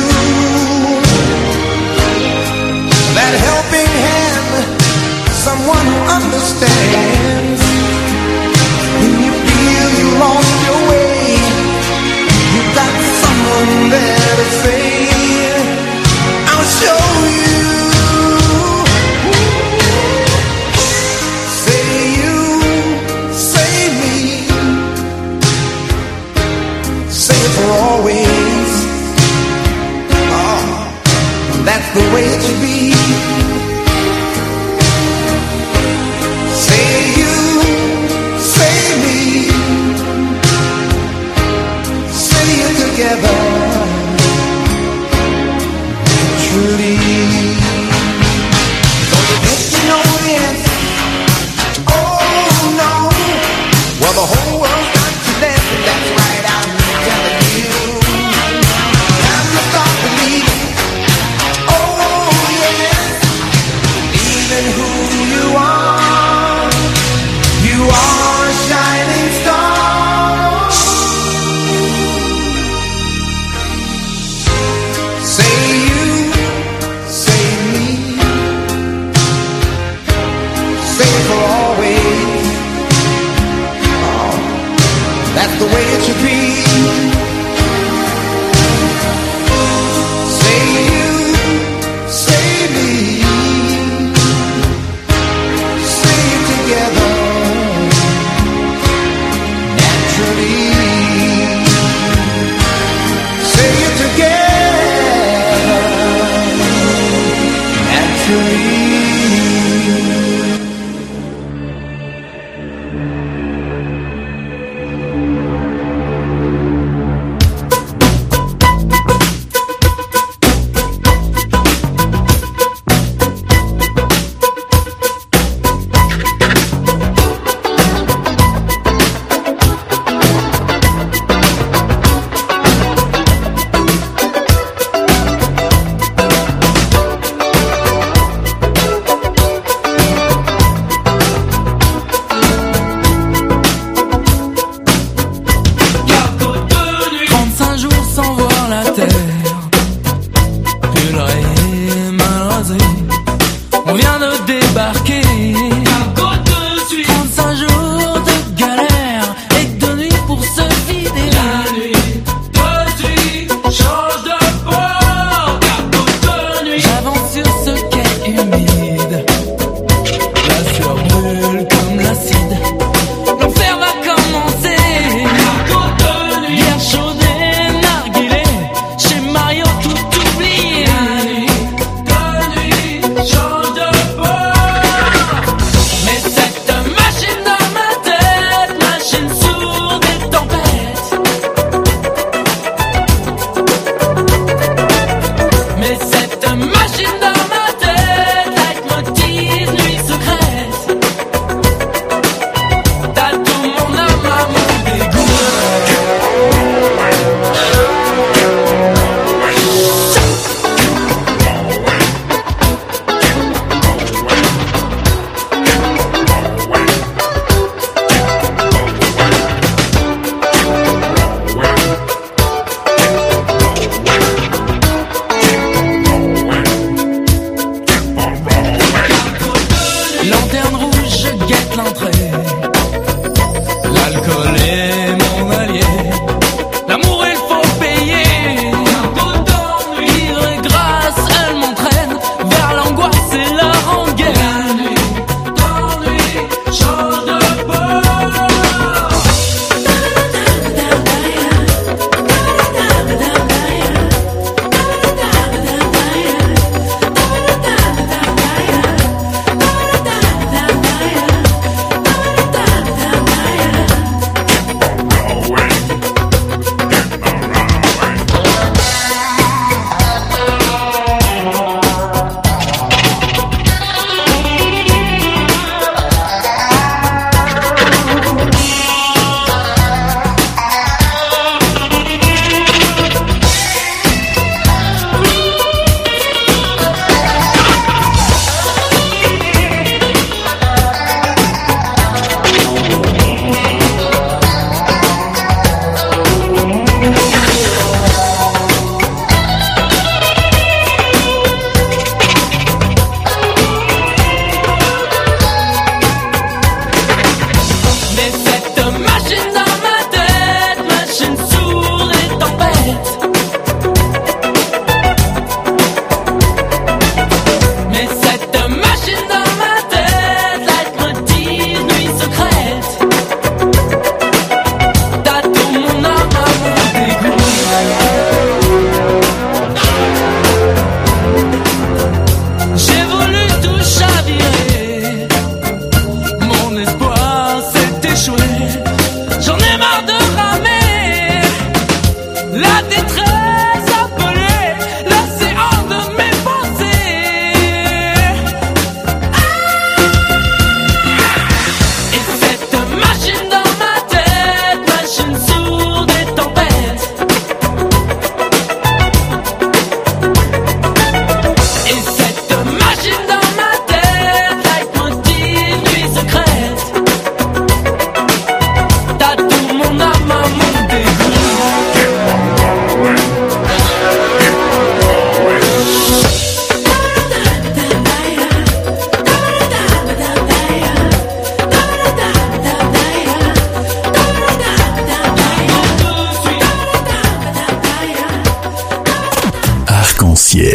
That helping hand, someone who understands. When you feel you lost your way, you got someone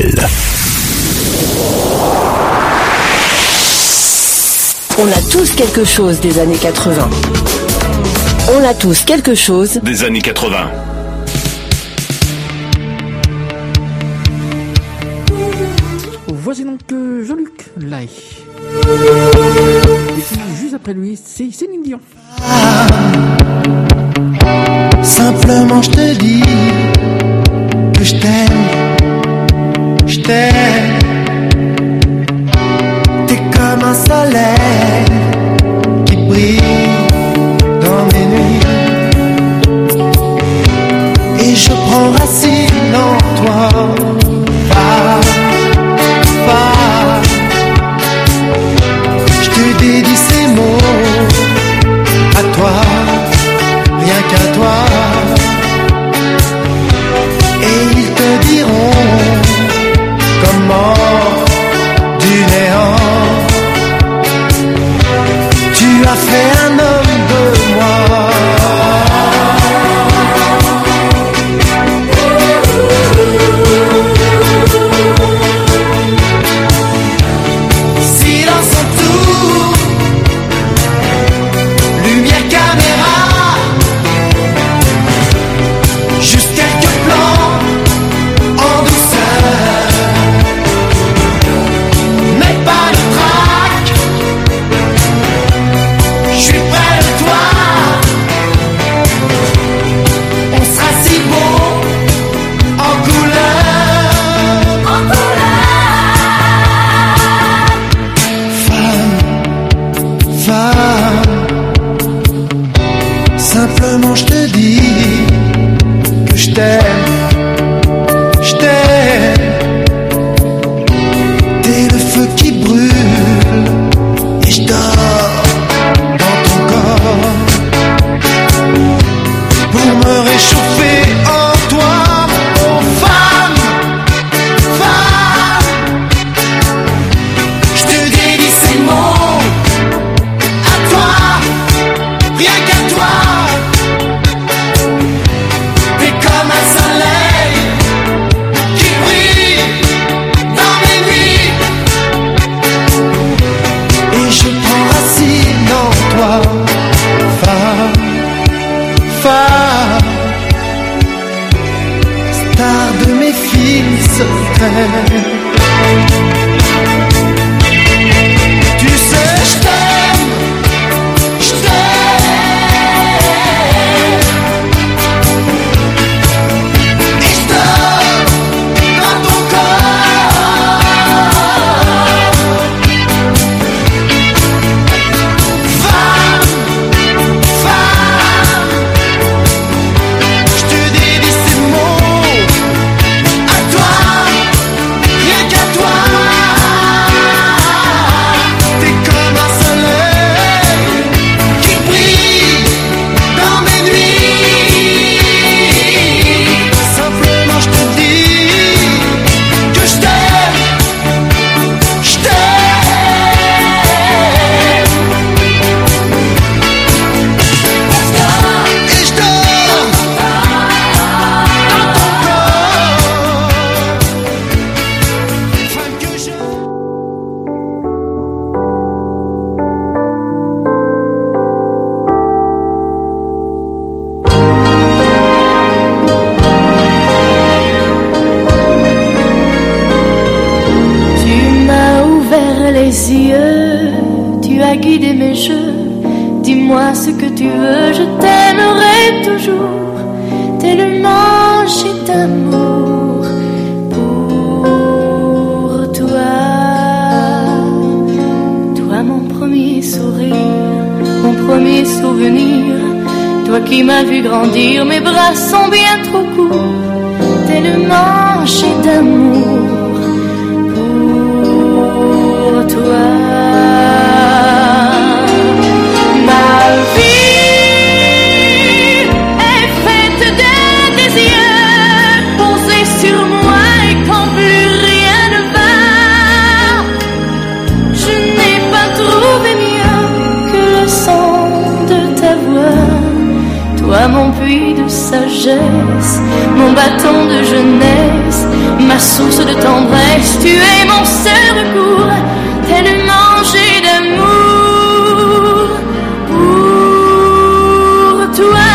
On a tous quelque chose des années 80. On a tous quelque chose des années 80. Voici donc Jean-Luc Lahaye. Et puis, juste après lui, c'est Céline Dion. Simplement je te dis que je t'aime, je t'aime. T'es comme un soleil qui brille dans mes nuits. Et je prends racine en toi. Je te dédie ces mots à toi, rien qu'à toi. Et ils te diront comment du néant tu as fait un homme de moi. Simplement je te dis que je t'aime, je t'aime. T'es le feu qui brûle et je dors dans ton corps pour me réchauffer en toi, oh femme, femme. Je te dédie ces mots à toi, rien qu'à toi. Star de mes films secrets. Tu sais, je t'aime, je t'aime. Et je dors dans ton corps. Femme, femme, je te dédie ces mots à toi, rien qu'à toi. T'es comme un soleil qui brille dans mes nuits. Simplement je te dis que je t'aime, je t'aime. Et je dors dans ton corps. Femme que je... Tu m'as ouvert les yeux, tu as guidé mes jeux. Dis-moi ce que tu veux, je t'aimerai toujours. Tellement j'ai d'amour pour toi. Toi mon premier sourire, mon premier souvenir. Toi qui m'as vu grandir, mes bras sont bien trop courts. Tellement j'ai d'amour pour toi. Ma vie est faite de désirs posés sur moi et quand plus rien ne va, je n'ai pas trouvé mieux que le son de ta voix. Toi mon puits de de sagesse, mon bâton de jeunesse, ma source de tendresse. Tu es mon seul recours, tellement j'ai d'amour pour toi.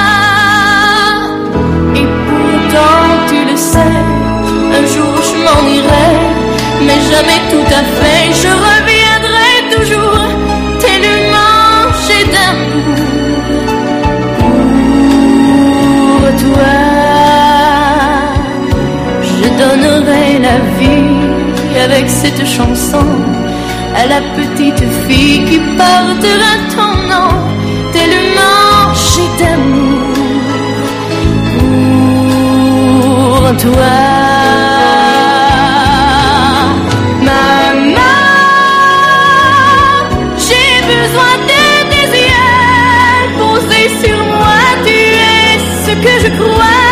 Et pourtant tu le sais, un jour je m'en irai, mais jamais tout à fait. Je reviendrai toujours, tellement j'ai d'amour pour toi. Je donnerai la vie avec cette chanson à la petite fille qui portera ton nom, tellement j'ai d'amour pour toi. Maman, j'ai besoin de tes yeux posés sur moi. Tu es ce que je crois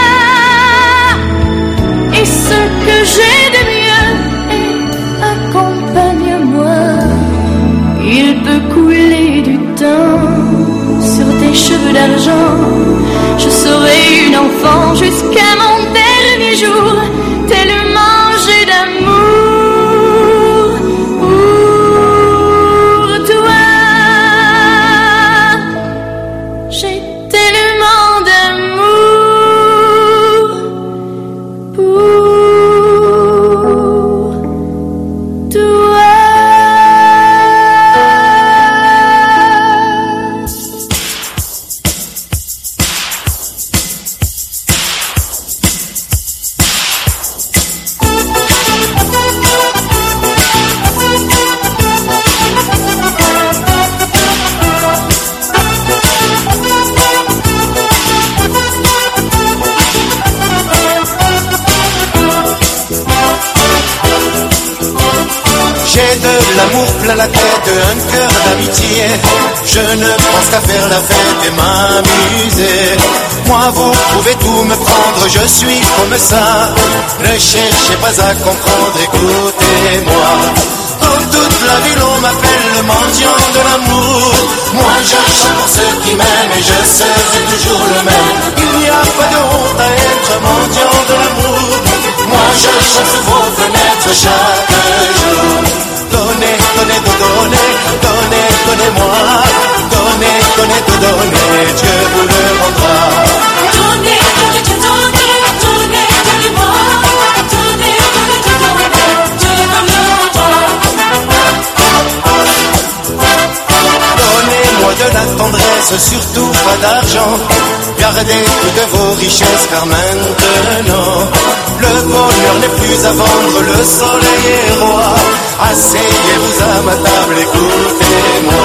et ce que j'ai de mieux. Et accompagne-moi. Il peut couler du temps sur tes cheveux d'argent. Je serai une enfant jusqu'à mon dernier jour, tellement j'ai d'amour pour toi. J'ai tellement d'amour pour toi. J'ai de l'amour plein la tête, un cœur d'amitié. Je ne pense qu'à faire la fête et m'amuser. Moi vous pouvez tout me prendre, je suis comme ça. Ne cherchez pas à comprendre, écoutez-moi. Dans toute la ville on m'appelle le mendiant de l'amour. Moi je chante pour ceux qui m'aiment et je serai toujours le même. Il n'y a pas de honte à être mendiant de l'amour. Moi je chante sous vos fenêtres chaque jour. Donnez, donnez, donnez, donnez, donnez-moi. Donnez, donnez, donnez, Dieu vous le rendra. Donnez, donnez, donnez, donnez, donnez-moi. Donnez, donnez, donnez, Dieu vous le rendra. Donnez-moi de la tendresse, surtout pas d'argent. Gardez toutes vos richesses car maintenant le bonheur n'est plus à vendre, le soleil est roi. Asseyez-vous à ma table, écoutez-moi.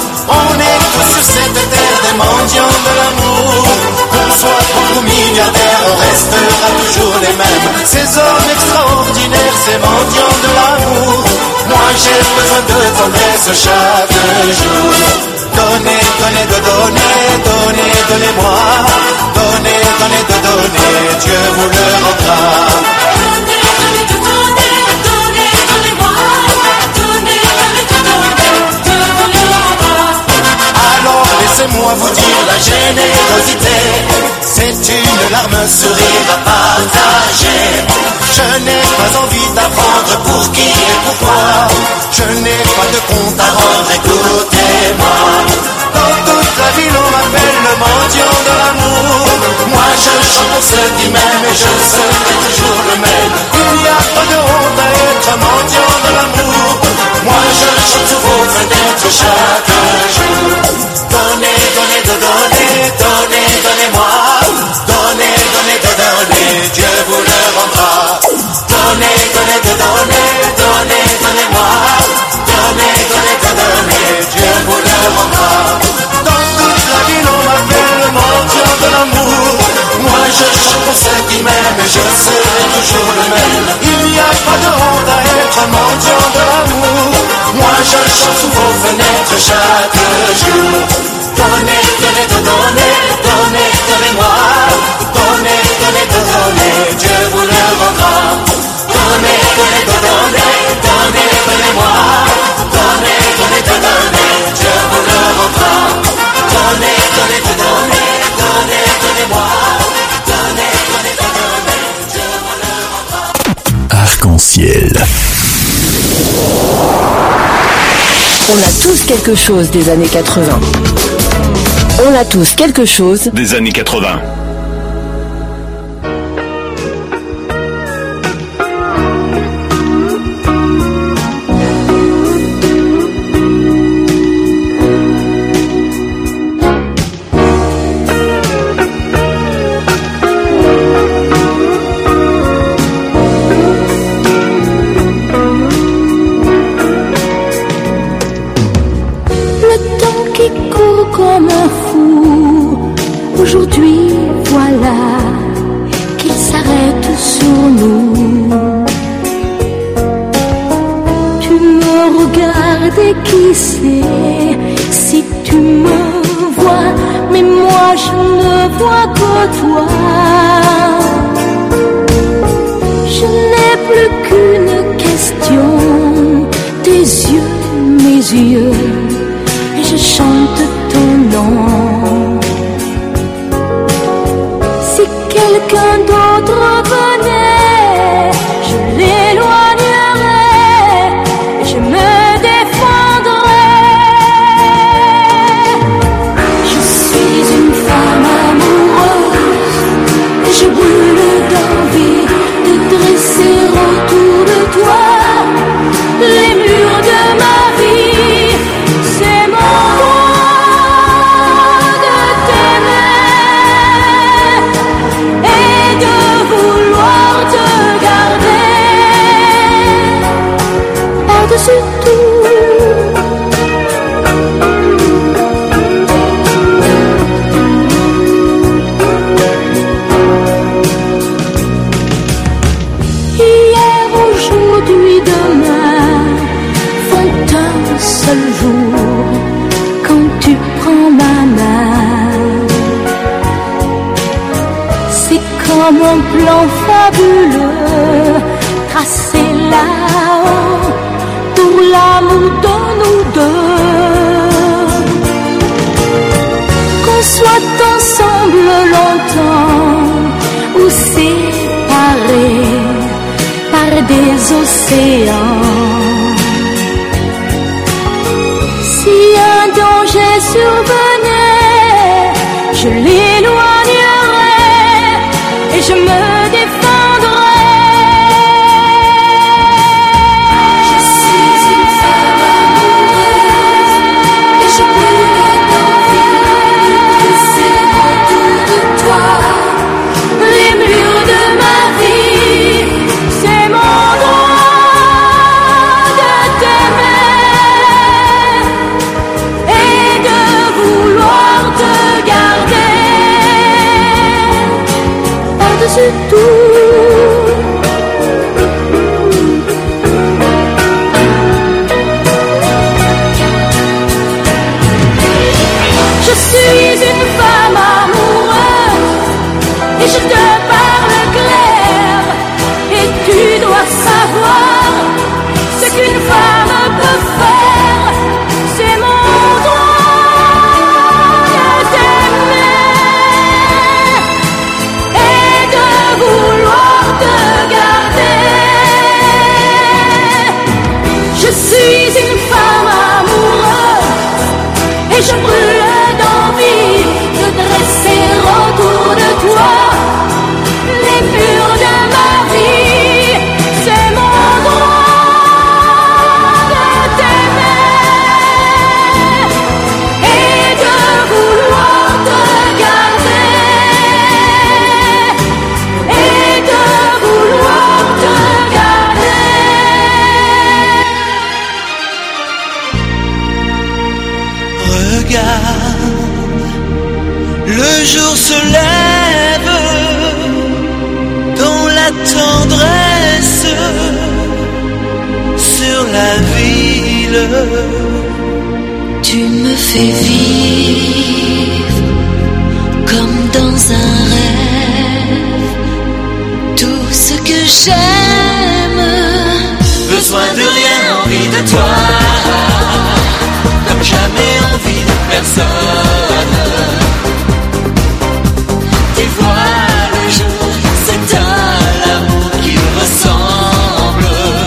On est tous sur cette terre des mendiants de l'amour. Qu'on soit beaucoup milliardaires, on restera toujours les mêmes. Ces hommes extraordinaires, ces mendiants de l'amour. Moi j'ai besoin de tendresse chaque jour. Donnez, donnez, donnez, donnez, donnez-moi. Donnez, donnez, donnez, Dieu vous le rendra. Donnez, donnez, donnez, donnez, donnez-moi. Donnez, donnez, donnez, Dieu vous le rendra. Alors laissez-moi vous dire la générosité, c'est une larme, un sourire à partager. Je n'ai pas envie d'apprendre pour qui et pourquoi. Je n'ai pas de compte à rendre, écoutez-moi. Dans toute la ville on m'appelle le mendiant de l'amour. Moi je chante pour ceux qui m'aiment et je serai toujours le même. Il n'y a pas de honte à être mendiant de l'amour. Moi je chante sous vos fenêtres chaque jour. Donnez, donnez, donnez, donnez, donnez-moi. Donnez, donnez, donnez, Dieu vous le rendra. Donnez, donnez, donnez, donnez, donnez-moi. Donnez, donnez, donnez, Dieu vous le rendra. Dans toute la ville on m'appelle le mendiant de l'amour. Moi je chante pour ceux qui m'aiment et je serai toujours le même. Il n'y a pas de honte à être mendiant de l'amour. Moi je chante sous vos fenêtres chaque jour. Donnez, donnez, donnez, donnez, donnez-moi. Donnez, donnez, donnez, Dieu vous le rendra. Donnez, donnez, donnez, donnez, donnez-moi. Donnez, donnez, donnez, Dieu vous le rendra. Donnez, donnez, donnez, donnez, donnez-moi. Arc-en-ciel. On a tous quelque chose des années 80. On a tous quelque chose des années 80. Aujourd'hui, voilà qu'il s'arrête sur nous. Tu me regardes et qui sait si tu me vois, mais moi je ne vois que toi. Je n'ai plus qu'une question, tes yeux, mes yeux, et je chante ton nom. Si quelqu'un d'autre venait, je l'éloignerais et je me défendrais. Je suis une femme amoureuse et je brûle d'envie de dresser autour de toi les murs de ma vie. C'est mon droit de t'aimer et de vouloir te garder par-dessus tout. Hier, aujourd'hui, demain font un seul jour quand tu prends ma main. C'est comme un plan fabuleux tracé là-haut pour l'amour de nous deux. Qu'on soit ensemble longtemps ou séparés par des océans. Si un danger survenait, je l'éloignerais et je me défendrais. Je suis une femme amoureuse et je brûle d'envie de dresser autour de toi les murs de ma vie. C'est mon droit de t'aimer et de vouloir te garder par-dessus tout. Je suis une femme amoureuse et je te parle clair et tu dois savoir ce qu'une femme peut faire. C'est mon droit de t'aimer et de vouloir te garder. Je suis une femme amoureuse et je brûle d'envie de dresser autour de toi les murs de ma vie. C'est mon droit de t'aimer et de vouloir te garder et de vouloir te Regarde, le jour se lève dans la tendresse sur la ville. Tu me fais vivre comme dans un rêve tout ce que j'aime. Besoin de rien, envie de toi, comme jamais envie de personne. Tu vois le jour, c'est à l'amour qu'il ressemble.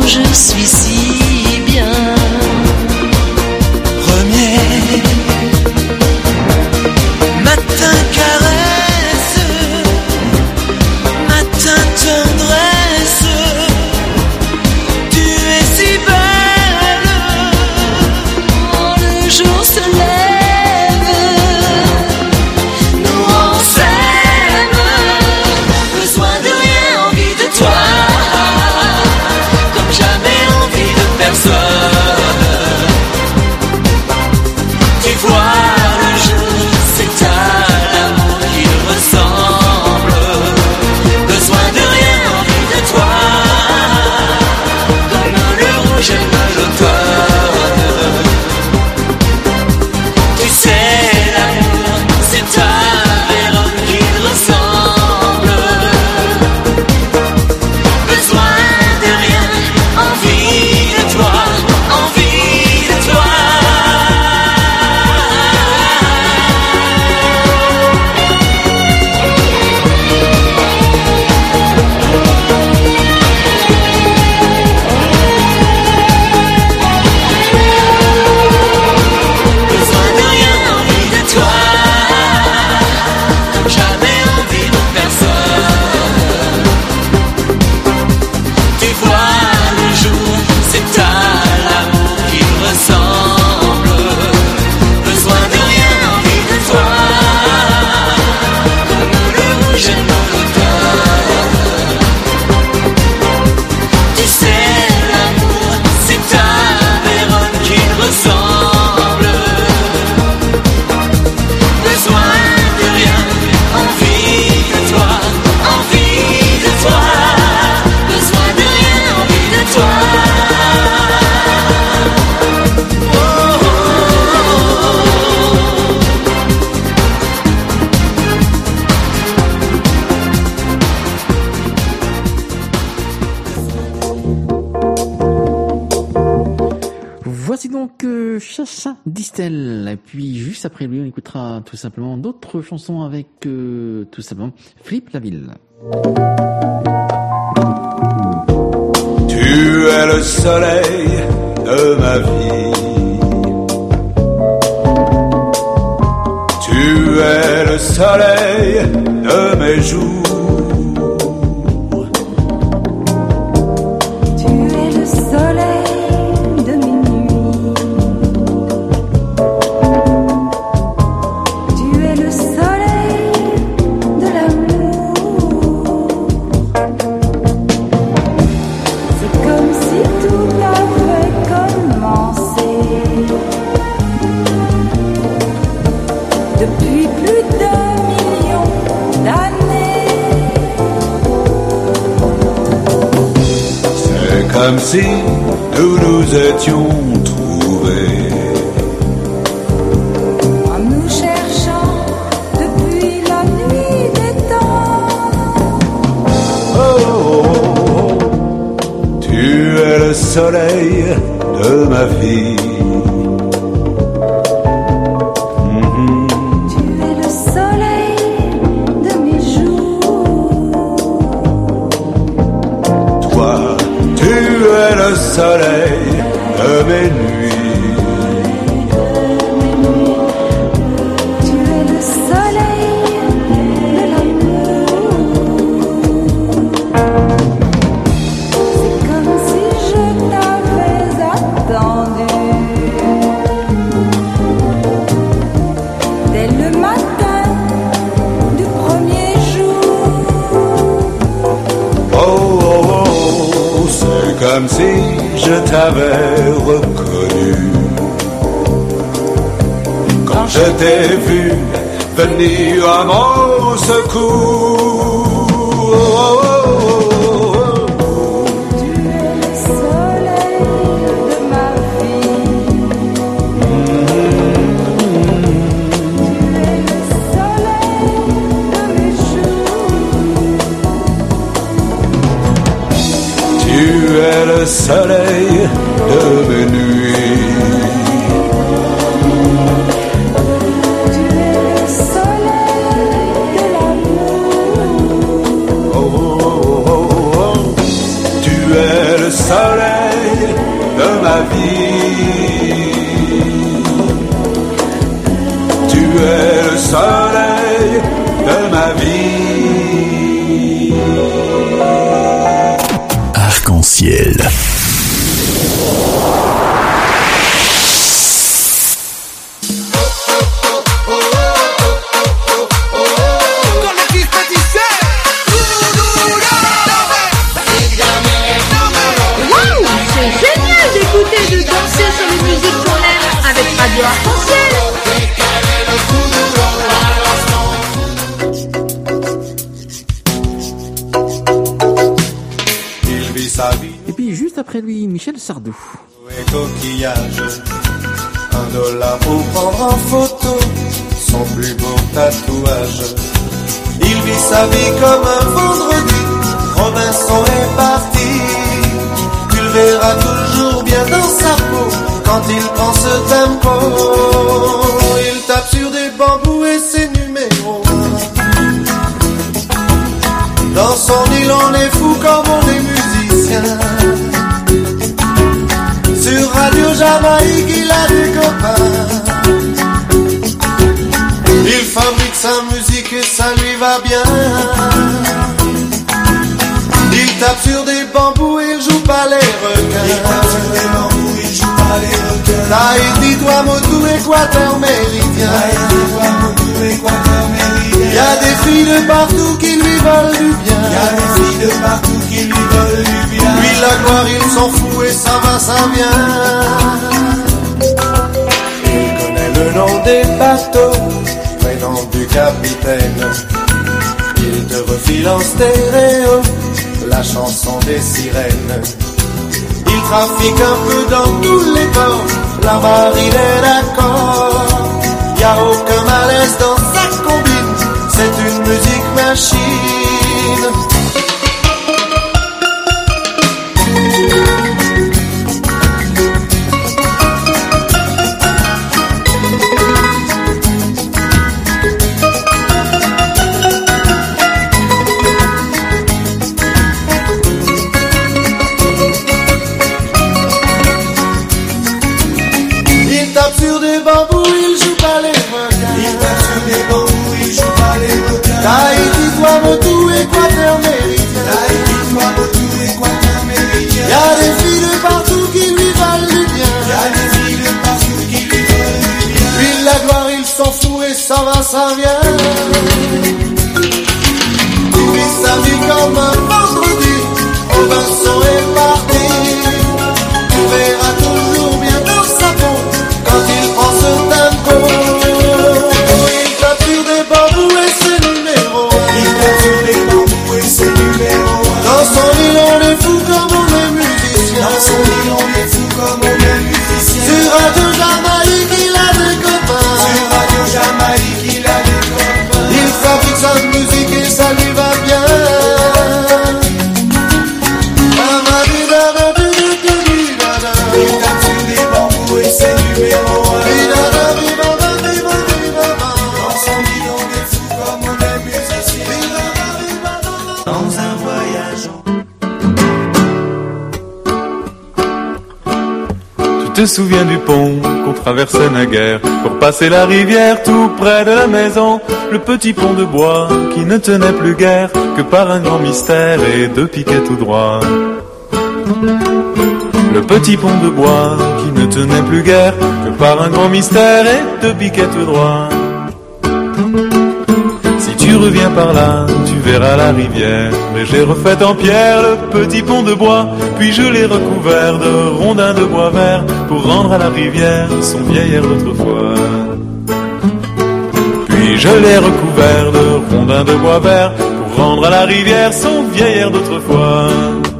je suis si bien. Premier matin caresse, matin tendresse, tu es si belle. Oh, le jour se lève, nous on s'aime, besoin de rien, envie de toi, comme jamais envie de personne. Tu vois le jour, c'est à l'amour qu'il ressemble, besoin de rien, envie de toi, comme le rouge et l'automne. Tu sais l'amour, c'est à Vérone qu'il ressemble, besoin de rien, envie de toi, envie de toi. Besoin de rien, envie de toi, comme jamais envie de personne. Tu vois le jour, c'est à l'amour qu'il ressemble, besoin de rien, envie de toi, comme le rouge et l'automne. Tu sais l'amour, c'est à Vérone qu'il ressemble, besoin de rien, envie de toi, envie de toi, besoin de rien, envie de toi. Voici donc Chacha Distel. Et puis juste après lui, on écoutera tout simplement d'autres chansons avec tout simplement Philippe Laville. Tu es le soleil de ma vie. Tu es le soleil de mes jours. Tu es le soleil de mes nuits. Tu es le soleil de l'amour. C'est comme si tout avait commencé depuis plus d'un million d'années. C'est comme si nous nous étions trouvés. En nous cherchant depuis la nuit des temps. Oh, oh, oh. Tu es le soleil de ma vie. Tu es le soleil de mes jours. Toi, tu es le soleil de mes nuits. Tu es le soleil de l'amour. C'est comme si je t'avais attendu dès le matin du premier jour. Oh, oh, oh, c'est comme si je t'avais reconnu. Quand je t'ai vu venir à mon secours. Oh, oh, oh, oh. Tu es le soleil de ma vie. Tu es le soleil de mes jours. Tu es le soleil de mes nuits. Tu es le soleil de l'amour. Oh, oh, oh, ma vie. Tu es le soleil de ma vie. Arc-en-ciel. Radio Arc-en-ciel. Il vit sa vie. Et puis juste après lui, Michel Sardou. Et coquillage, $1 pour prendre en photo son plus beau tatouage. Il vit sa vie comme un vendredi. Robinson est parti. Tu le verras toujours bien dans sa peau. Quand il prend ce tempo, il tape sur des bambous et ses numéros. Dans son île on est fou comme on est musicien. Sur Radio Jamaïque il a des copains. Il fabrique sa musique et ça lui va bien. Il tape sur des bambous et il joue pas les requins. Tahiti, Tuamotu, Équateur méridien. Il y a des filles de partout qui lui veulent du bien. Lui la gloire il s'en fout et ça va, ça vient. Il connaît le nom des bateaux, prénom du capitaine. Il te refile en stéréo la chanson des sirènes. Il trafique un peu dans tous les ports. La marine est d'accord. Y a aucun malaise dans sa combine. C'est une musique machine. Tahiti, Tuamotu, Équateur méridien. Y'a des filles de partout qui lui valent du bien. Lui la gloire il s'en fout et ça va, ça vient. Il vit sa vie comme un vendredi. Robinson est parti. Tu verras toujours bien dans sa peau quand il prend ce tempo. Il tape sur des bambous et ses numéros. Dans son île on est fou comme on est musicien. Sur Radio Jamaïque il a des copains. Il fabrique sa musique et ça lui va bien. Il tape sur des bambous et ses numéros. Dans son île on est fou comme on est musicien. Dans un voyage. Tu te souviens du pont qu'on traversait naguère pour passer la rivière tout près de la maison. Le petit pont de bois qui ne tenait plus guère que par un grand mystère et deux piquets tout droit. Le petit pont de bois qui ne tenait plus guère que par un grand mystère et deux piquets tout droit. Si tu reviens par là, tu verras la rivière. Mais j'ai refait en pierre le petit pont de bois. Puis je l'ai recouvert de rondins de bois vert pour rendre à la rivière son vieil air d'autrefois. Puis je l'ai recouvert de rondins de bois vert pour rendre à la rivière son vieil air d'autrefois.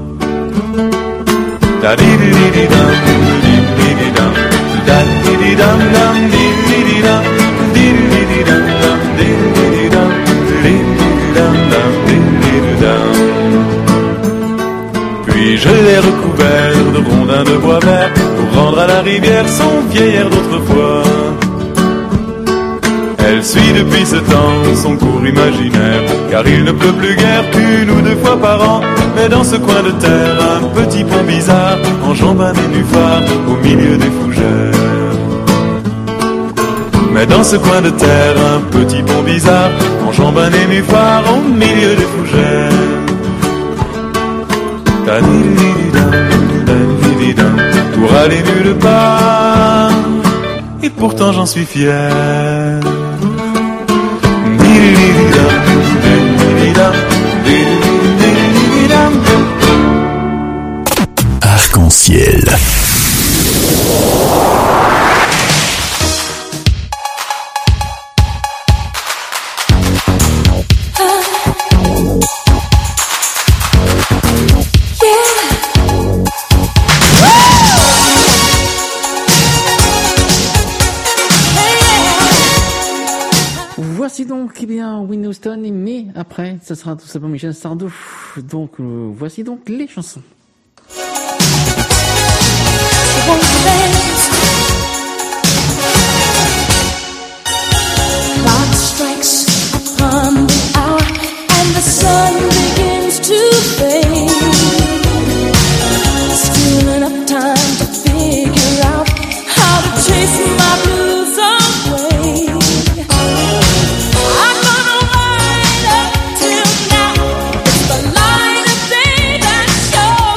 Puis je l'ai recouvert de rondins de bois vert pour rendre à la rivière son vieil air d'autrefois. Elle suit depuis ce temps son cours imaginaire, car il ne pleut plus guère qu'une ou deux fois par an. Mais dans ce coin de terre, un petit pont bizarre enjambe un nénuphar au milieu des fougères. Mais dans ce coin de terre, un petit pont bizarre enjambe un nénuphar au milieu des fougères. Pour aller nulle part, et pourtant j'en suis fier. Arc-en-ciel. Voici donc, eh bien, Whitney Houston, mais après, ça sera tout simplement Michel Sardou. Donc, voici donc les chansons. Clock strikes upon the hour and the sun begins to fade. Still enough time to figure out how to chase my blues away. I'm gonna ride up till now. It's the light of day that shows.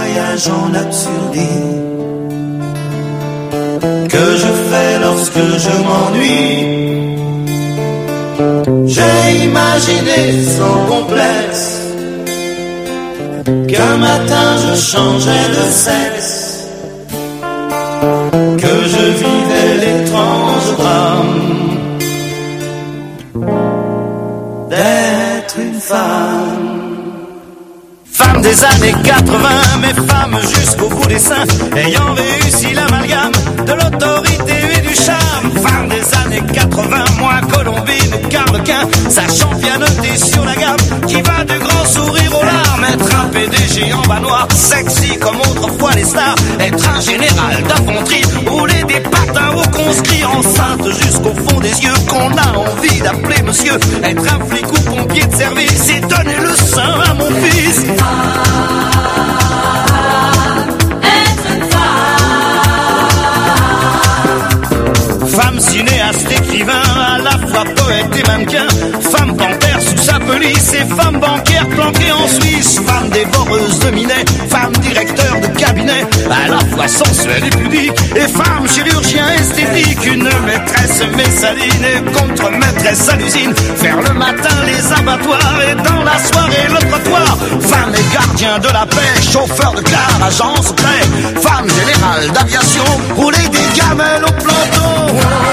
voyage en absurdie que je fais lorsque je m'ennuie. J'ai imaginé sans complexe qu'un matin je changeais de sexe, que je vivais l'étrange drame d'être une femme. Femme des années 80, mais femme jusqu'au bout des seins, ayant réussi l'amalgame de l'autorité et du charme. Femme des années 80, moins Colombine ou Carlequin, sachant pianoter sur la gamme, qui va du grand sourire aux larmes. Être un PDG en bas noir, sexy comme autrefois les stars. Être un général d'infanterie, rouler des patins aux conscrits. Enceinte jusqu'au fond des yeux, qu'on a envie d'appeler monsieur. Être un flic ou pompier de service et donner le sein à mon fils. Femme cinéaste, écrivain, à la fois poète et mannequin. Femme panthère sous sa police et femme banquière planquée en Suisse. Femme dévoreuse de minet, femme directeur de cabinet, à la fois sensuelle et pudique. Et femme chirurgien esthétique, une maîtresse messaline et contre-maîtresse à l'usine. Faire le matin les abattoirs et dans la soirée le trottoir. Femme et gardien de la paix, chauffeur de car, agent secret. Femme générale d'aviation, rouler des gamelles au planton.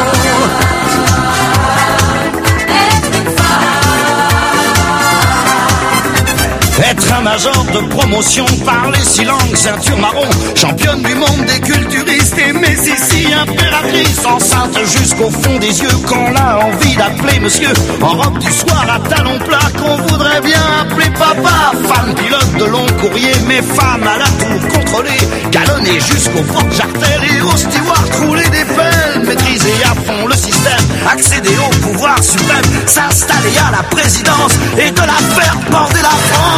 Être un major de promotion, parler 6 langues, ceinture marron, championne du monde des culturistes et Messissi, impératrice, enceinte jusqu'au fond des yeux, qu'on a envie d'appeler monsieur, en robe du soir à talons plats, qu'on voudrait bien appeler papa. Femme pilote de long courrier, mais femme à la tour contrôlée, galonnée jusqu'au fort jartel et au steward rouler des pelles, maîtriser à fond le système, accéder au pouvoir suprême, s'installer à la présidence et de la faire border la France.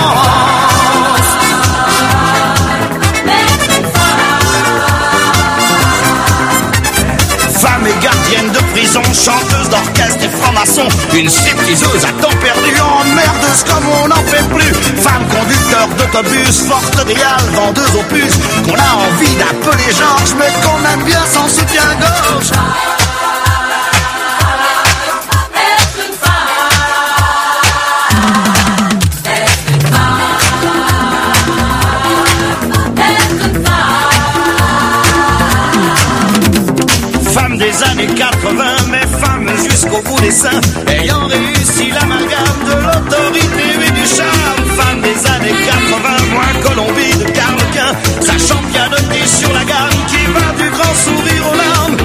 Femme et gardienne de prison, chanteuse d'orchestre et franc-maçon, une stripteaseuse à temps perdu, emmerdeuse comme on n'en fait plus. Femme conducteur d'autobus, forte réale, vendeuse aux puces, qu'on a envie d'appeler Georges, mais qu'on aime bien sans soutien-gorge. Des années 80, mais femme jusqu'au bout des seins, ayant réussi l'amalgame de l'autorité et du charme. Femme des années 80, moins Colombie de Carlequin, sachant pianoter sur la gamme, qui va du grand sourire aux larmes.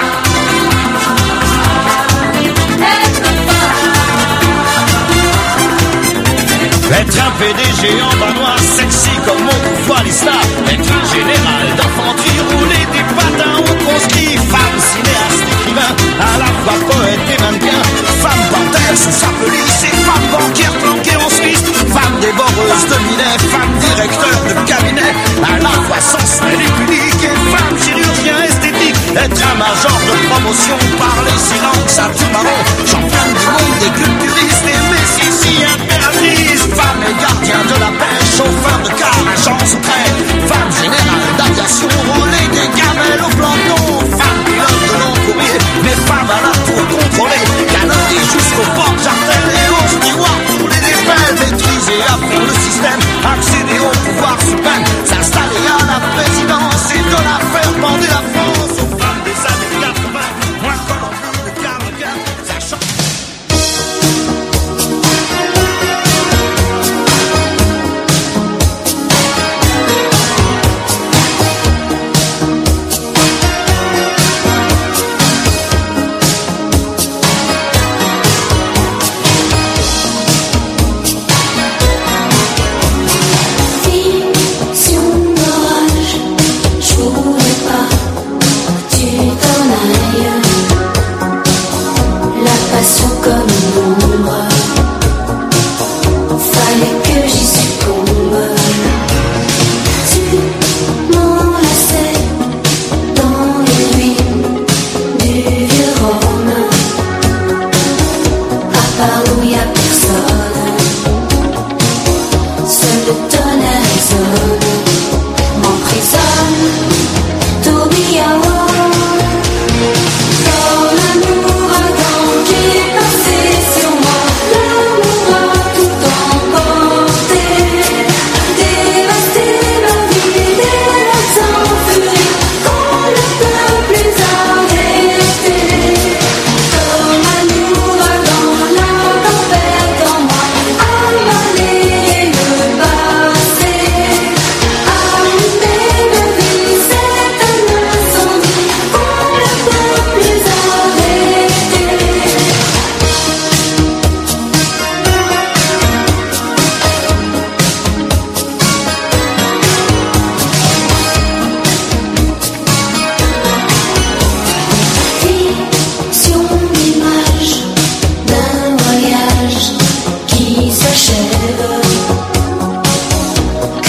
Être un PDG en bas noir, sexy comme autrefois les stars. Être un général d'infanterie, rouler des patins aux conscrits. Femme cinéaste, écrivain, à la fois poète et mannequin. Femme panthère sous sa police et femme banquière planquée en Suisse. Femme dévoreuse de minet, femme directeur de cabinet, à la fois sensuelle et pudique. Et femme chirurgien esthétique. Être un major de promotion, parler 6 langues, ceinture marron, championne du monde des culturistes et Messissi, impératrice. Femme et gardien de la paix, chauffeur de car, agent secret. Femme générale d'aviation, rouler des gamelles au planton. Femme pilote de long courrier, mais femme à la tour contrôlée, canonnée jusqu'au port jartel et au steward, rouler des pelles, maîtriser à fond le système, accéder au pouvoir suprême, s'installer à la présidence et de la faire bander la France. Aux femmes des années 80, moins Colombie de Carlequin, sachant...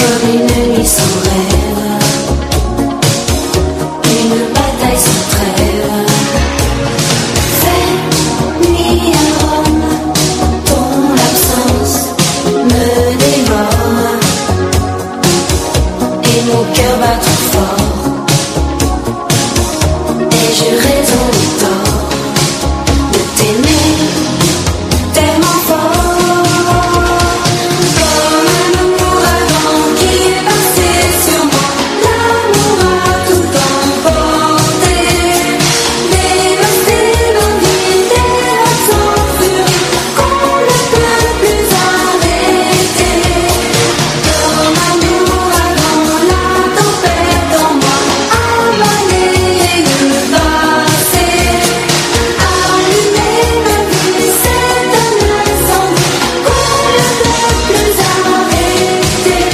comme une nuit sans rêve, une bataille sans trêve. Fais nuit à Rome, ton absence me dévore, et mon cœur bat trop fort. Ai-je raison ou tort de t'aimer tellement fort? Comme un ouragan qui est passé sur moi, l'amour a tout emporté, dévasté ma vie, des sans furie qu'on ne peut plus arrêter. Comme un ouragan, la tempête en moi a balayé le passé, allumé ma vie, c'est un incendie qu'on ne peut plus arrêter.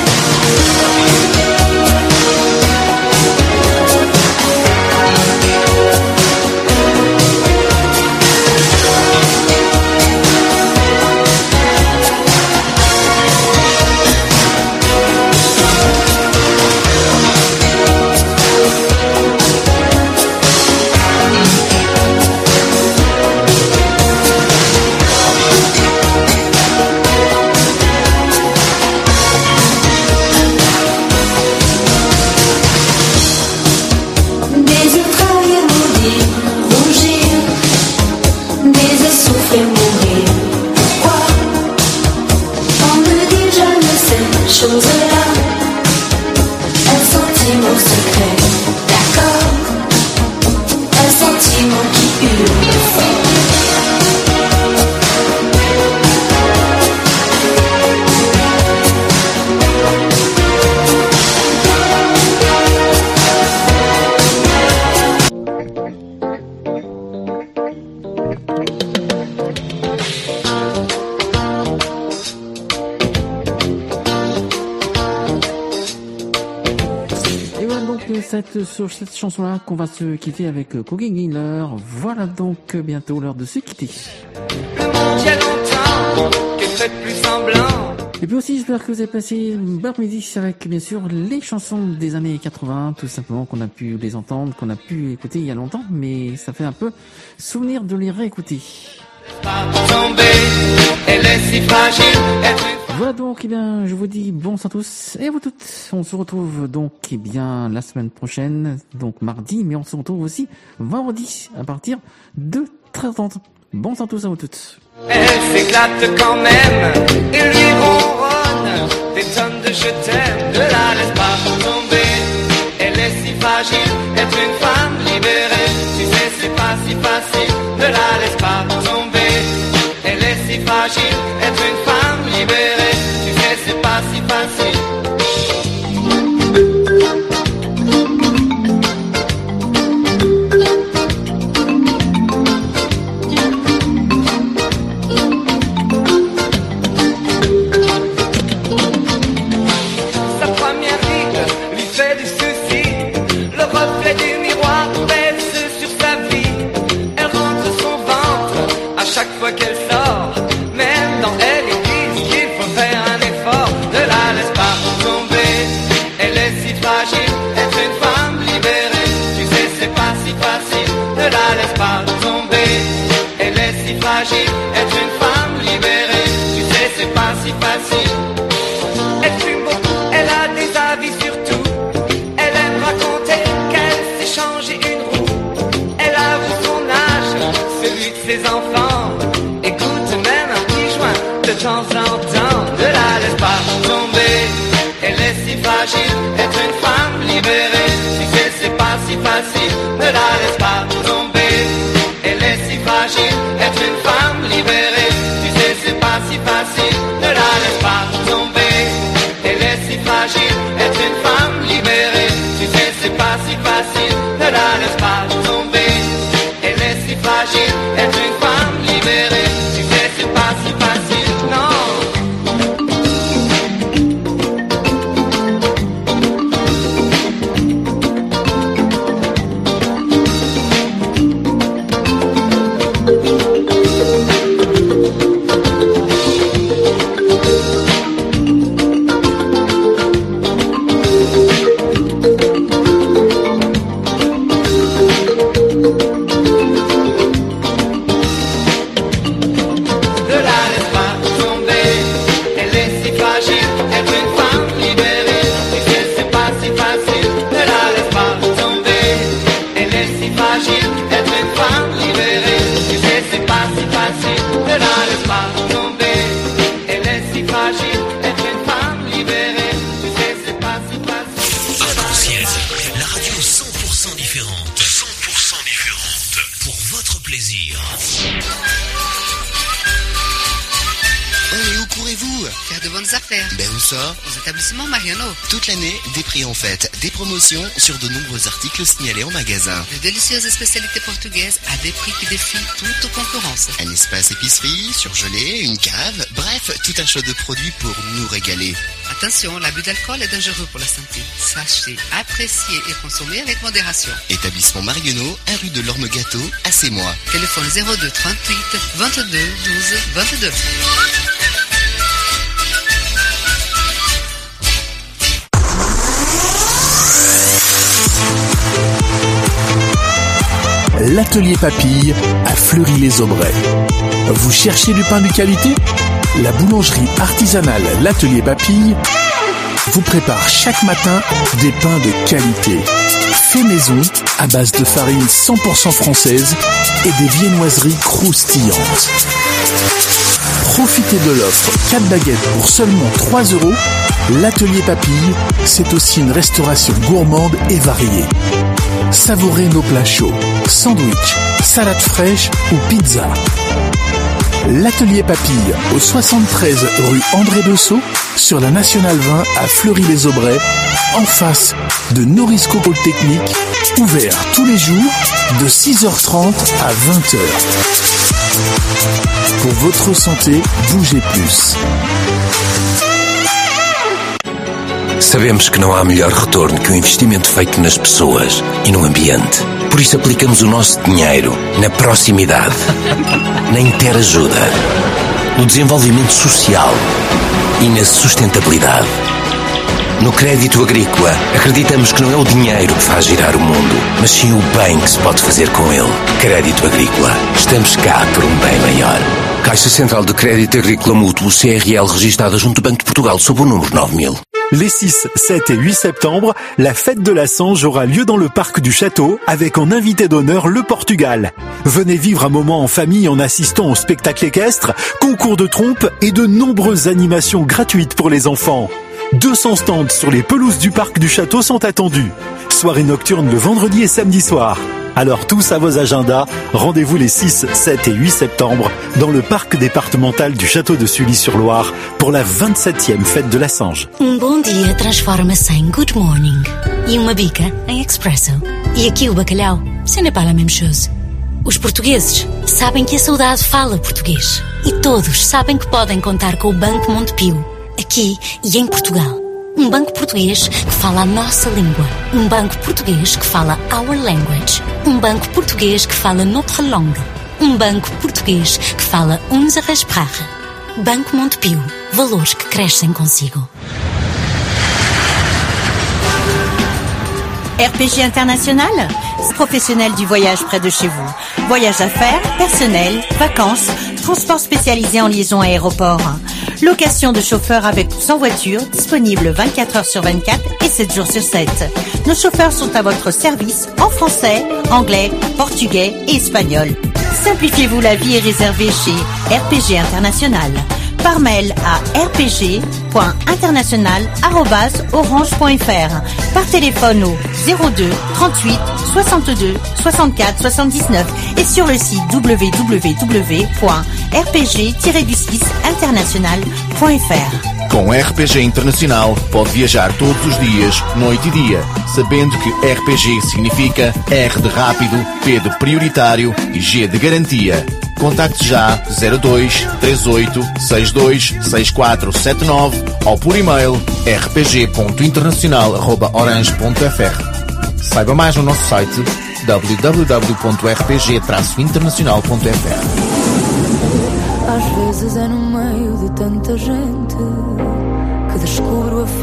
Des yeux trahir, maudire, rougir, des essoufflés mourir. Pourquoi on me dit je ne sais chose-là? Un sentiment secret, d'accord, un sentiment qui hurle fort. Et voilà donc sur cette chanson-là qu'on va se quitter avec Cooking Healer. Voilà donc bientôt l'heure de se quitter. Il y a longtemps que faites plus semblant. Et puis aussi j'espère que vous avez passé une bonne après-midi avec bien sûr les chansons des années 80, tout simplement qu'on a pu les entendre, qu'on a pu écouter il y a longtemps, mais ça fait un peu souvenir de les réécouter. Tomber, elle est si fragile, Voilà donc, eh bien, je vous dis bonsoir à tous et à vous toutes. On se retrouve donc, eh bien, la semaine prochaine, donc mardi, mais on se retrouve aussi vendredi à partir de 13h30. Bonsoir à tous et à vous toutes. elle s'éclate quand même, et lui ronronne des tonnes de je t'aime, ne la laisse pas tomber, elle est si fragile, être une femme libérée, tu sais c'est pas si facile, ne la laisse pas tomber, elle est si fragile, être une femme libérée, tu sais c'est pas si facile. Sa première ride lui fait du souci, le reflet du miroir baisse sur sa vie. Elle rentre son ventre à chaque fois qu'elle sort, même dans elle ils disent qu'il faut faire un effort. Ne la laisse pas tomber, elle est si fragile, être une femme libérée, tu sais c'est pas si facile. Ne la laisse pas tomber, elle est si fragile, être une femme libérée, tu sais c'est pas si facile. Elle fume beaucoup, elle a des avis sur tout. Elle aime raconter qu'elle s'est changé une roue. Elle avoue son âge, celui de ses enfants. Écoute même un petit joint de temps en temps. Ne la laisse pas tomber, elle est si fragile, être une femme libérée. Tu sais c'est pas si facile, ne la laisse pas tomber. Elle est si fragile, être une femme libérée. Tu sais c'est pas si facile, ne la laisse pas tomber. Elle est si fragile, être une femme libérée. Tu sais c'est pas si facile, ne la laisse pas tomber. Elle est si fragile, être une femme libérée. Tu sais c'est pas si facile, non. faire. Ben où ça? Aux établissements Mariano. Toute l'année, des prix en fête, des promotions sur de nombreux articles signalés en magasin. De délicieuses spécialités portugaises à des prix qui défient toute concurrence. Un espace épicerie, surgelé, une cave, bref, tout un choix de produits pour nous régaler. Attention, l'abus d'alcool est dangereux pour la santé. Sachez, apprécier et consommer avec modération. Établissement Marionneau, 1 rue de l'Orme-Gâteau, à Sémois. Téléphone 02 38 22 12 22. L'atelier Papille à Fleury-les-Aubrais. Vous cherchez du pain de qualité? La boulangerie artisanale L'Atelier Papille vous prépare chaque matin des pains de qualité. Fait maison à base de farine 100% française et des viennoiseries croustillantes. Profitez de l'offre 4 baguettes pour seulement 3 €. L'Atelier Papille, c'est aussi une restauration gourmande et variée. Savourez nos plats chauds, sandwich, salade fraîche ou pizza. L'Atelier Papille au 73 rue André Bessot sur la Nationale 20 à Fleury-les-Aubrais, en face de Norisco Polytechnique, ouvert tous les jours de 6h30 à 20h. Pour votre santé, bougez plus. Sabemos que não há melhor retorno que o investimento feito nas pessoas e no ambiente. Por isso aplicamos o nosso dinheiro na proximidade, na interajuda, no desenvolvimento social e na sustentabilidade. No crédito agrícola, acreditamos que não é o dinheiro que faz girar o mundo, mas sim o bem que se pode fazer com ele. Crédito agrícola. Estamos cá por um bem maior. Caixa Central de Crédito Agrícola Mútuo, CRL, registada junto do Banco de Portugal, sob o número 9000. Les 6, 7 et 8 septembre, la fête de la Sange aura lieu dans le parc du château avec en invité d'honneur le Portugal. Venez vivre un moment en famille en assistant au spectacle équestre, concours de trompes et de nombreuses animations gratuites pour les enfants. 200 stands sur les pelouses du parc du château sont attendus. Soirée nocturne le vendredi et samedi soir. Alors tous à vos agendas, rendez-vous les 6, 7 et 8 septembre dans le parc départemental du château de Sully-sur-Loire pour la 27e fête de la Sange. Bom dia transforma-se em good morning e uma bica em expresso. E aqui o bacalhau, ce n'est pas la même chose. Os portugueses sabem que a saudade fala português e todos sabem que podem contar com o Banco Montepio, aqui e em Portugal. Banco português que fala a nossa língua. Banco português que fala our language. Banco português que fala notre langue. Banco português que fala unsere Sprache. Banco Montepio. Valores que crescem consigo. RPG International, professionnel du voyage près de chez vous. Voyage d'affaires, personnel, vacances, transport spécialisé en liaison aéroport. Location de chauffeurs avec ou sans voiture, disponible 24 heures sur 24 et 7 jours sur 7. Nos chauffeurs sont à votre service en français, anglais, portugais et espagnol. Simplifiez-vous la vie et réservez chez RPG International. Par mail à rpg.international@orange.fr. Par téléphone au 02 38 62 64 79 et sur le site www.rpg-international.fr. Com RPG Internacional pode viajar todos os dias, noite e dia, sabendo que RPG significa R de rápido, P de prioritário e G de garantia. Contacte já 02 38 62 6479 ou por e-mail rpg.internacional@orange.fr. Saiba mais no nosso site www.rpg-internacional.fr. Às vezes é no meio de tanta gente que descubro a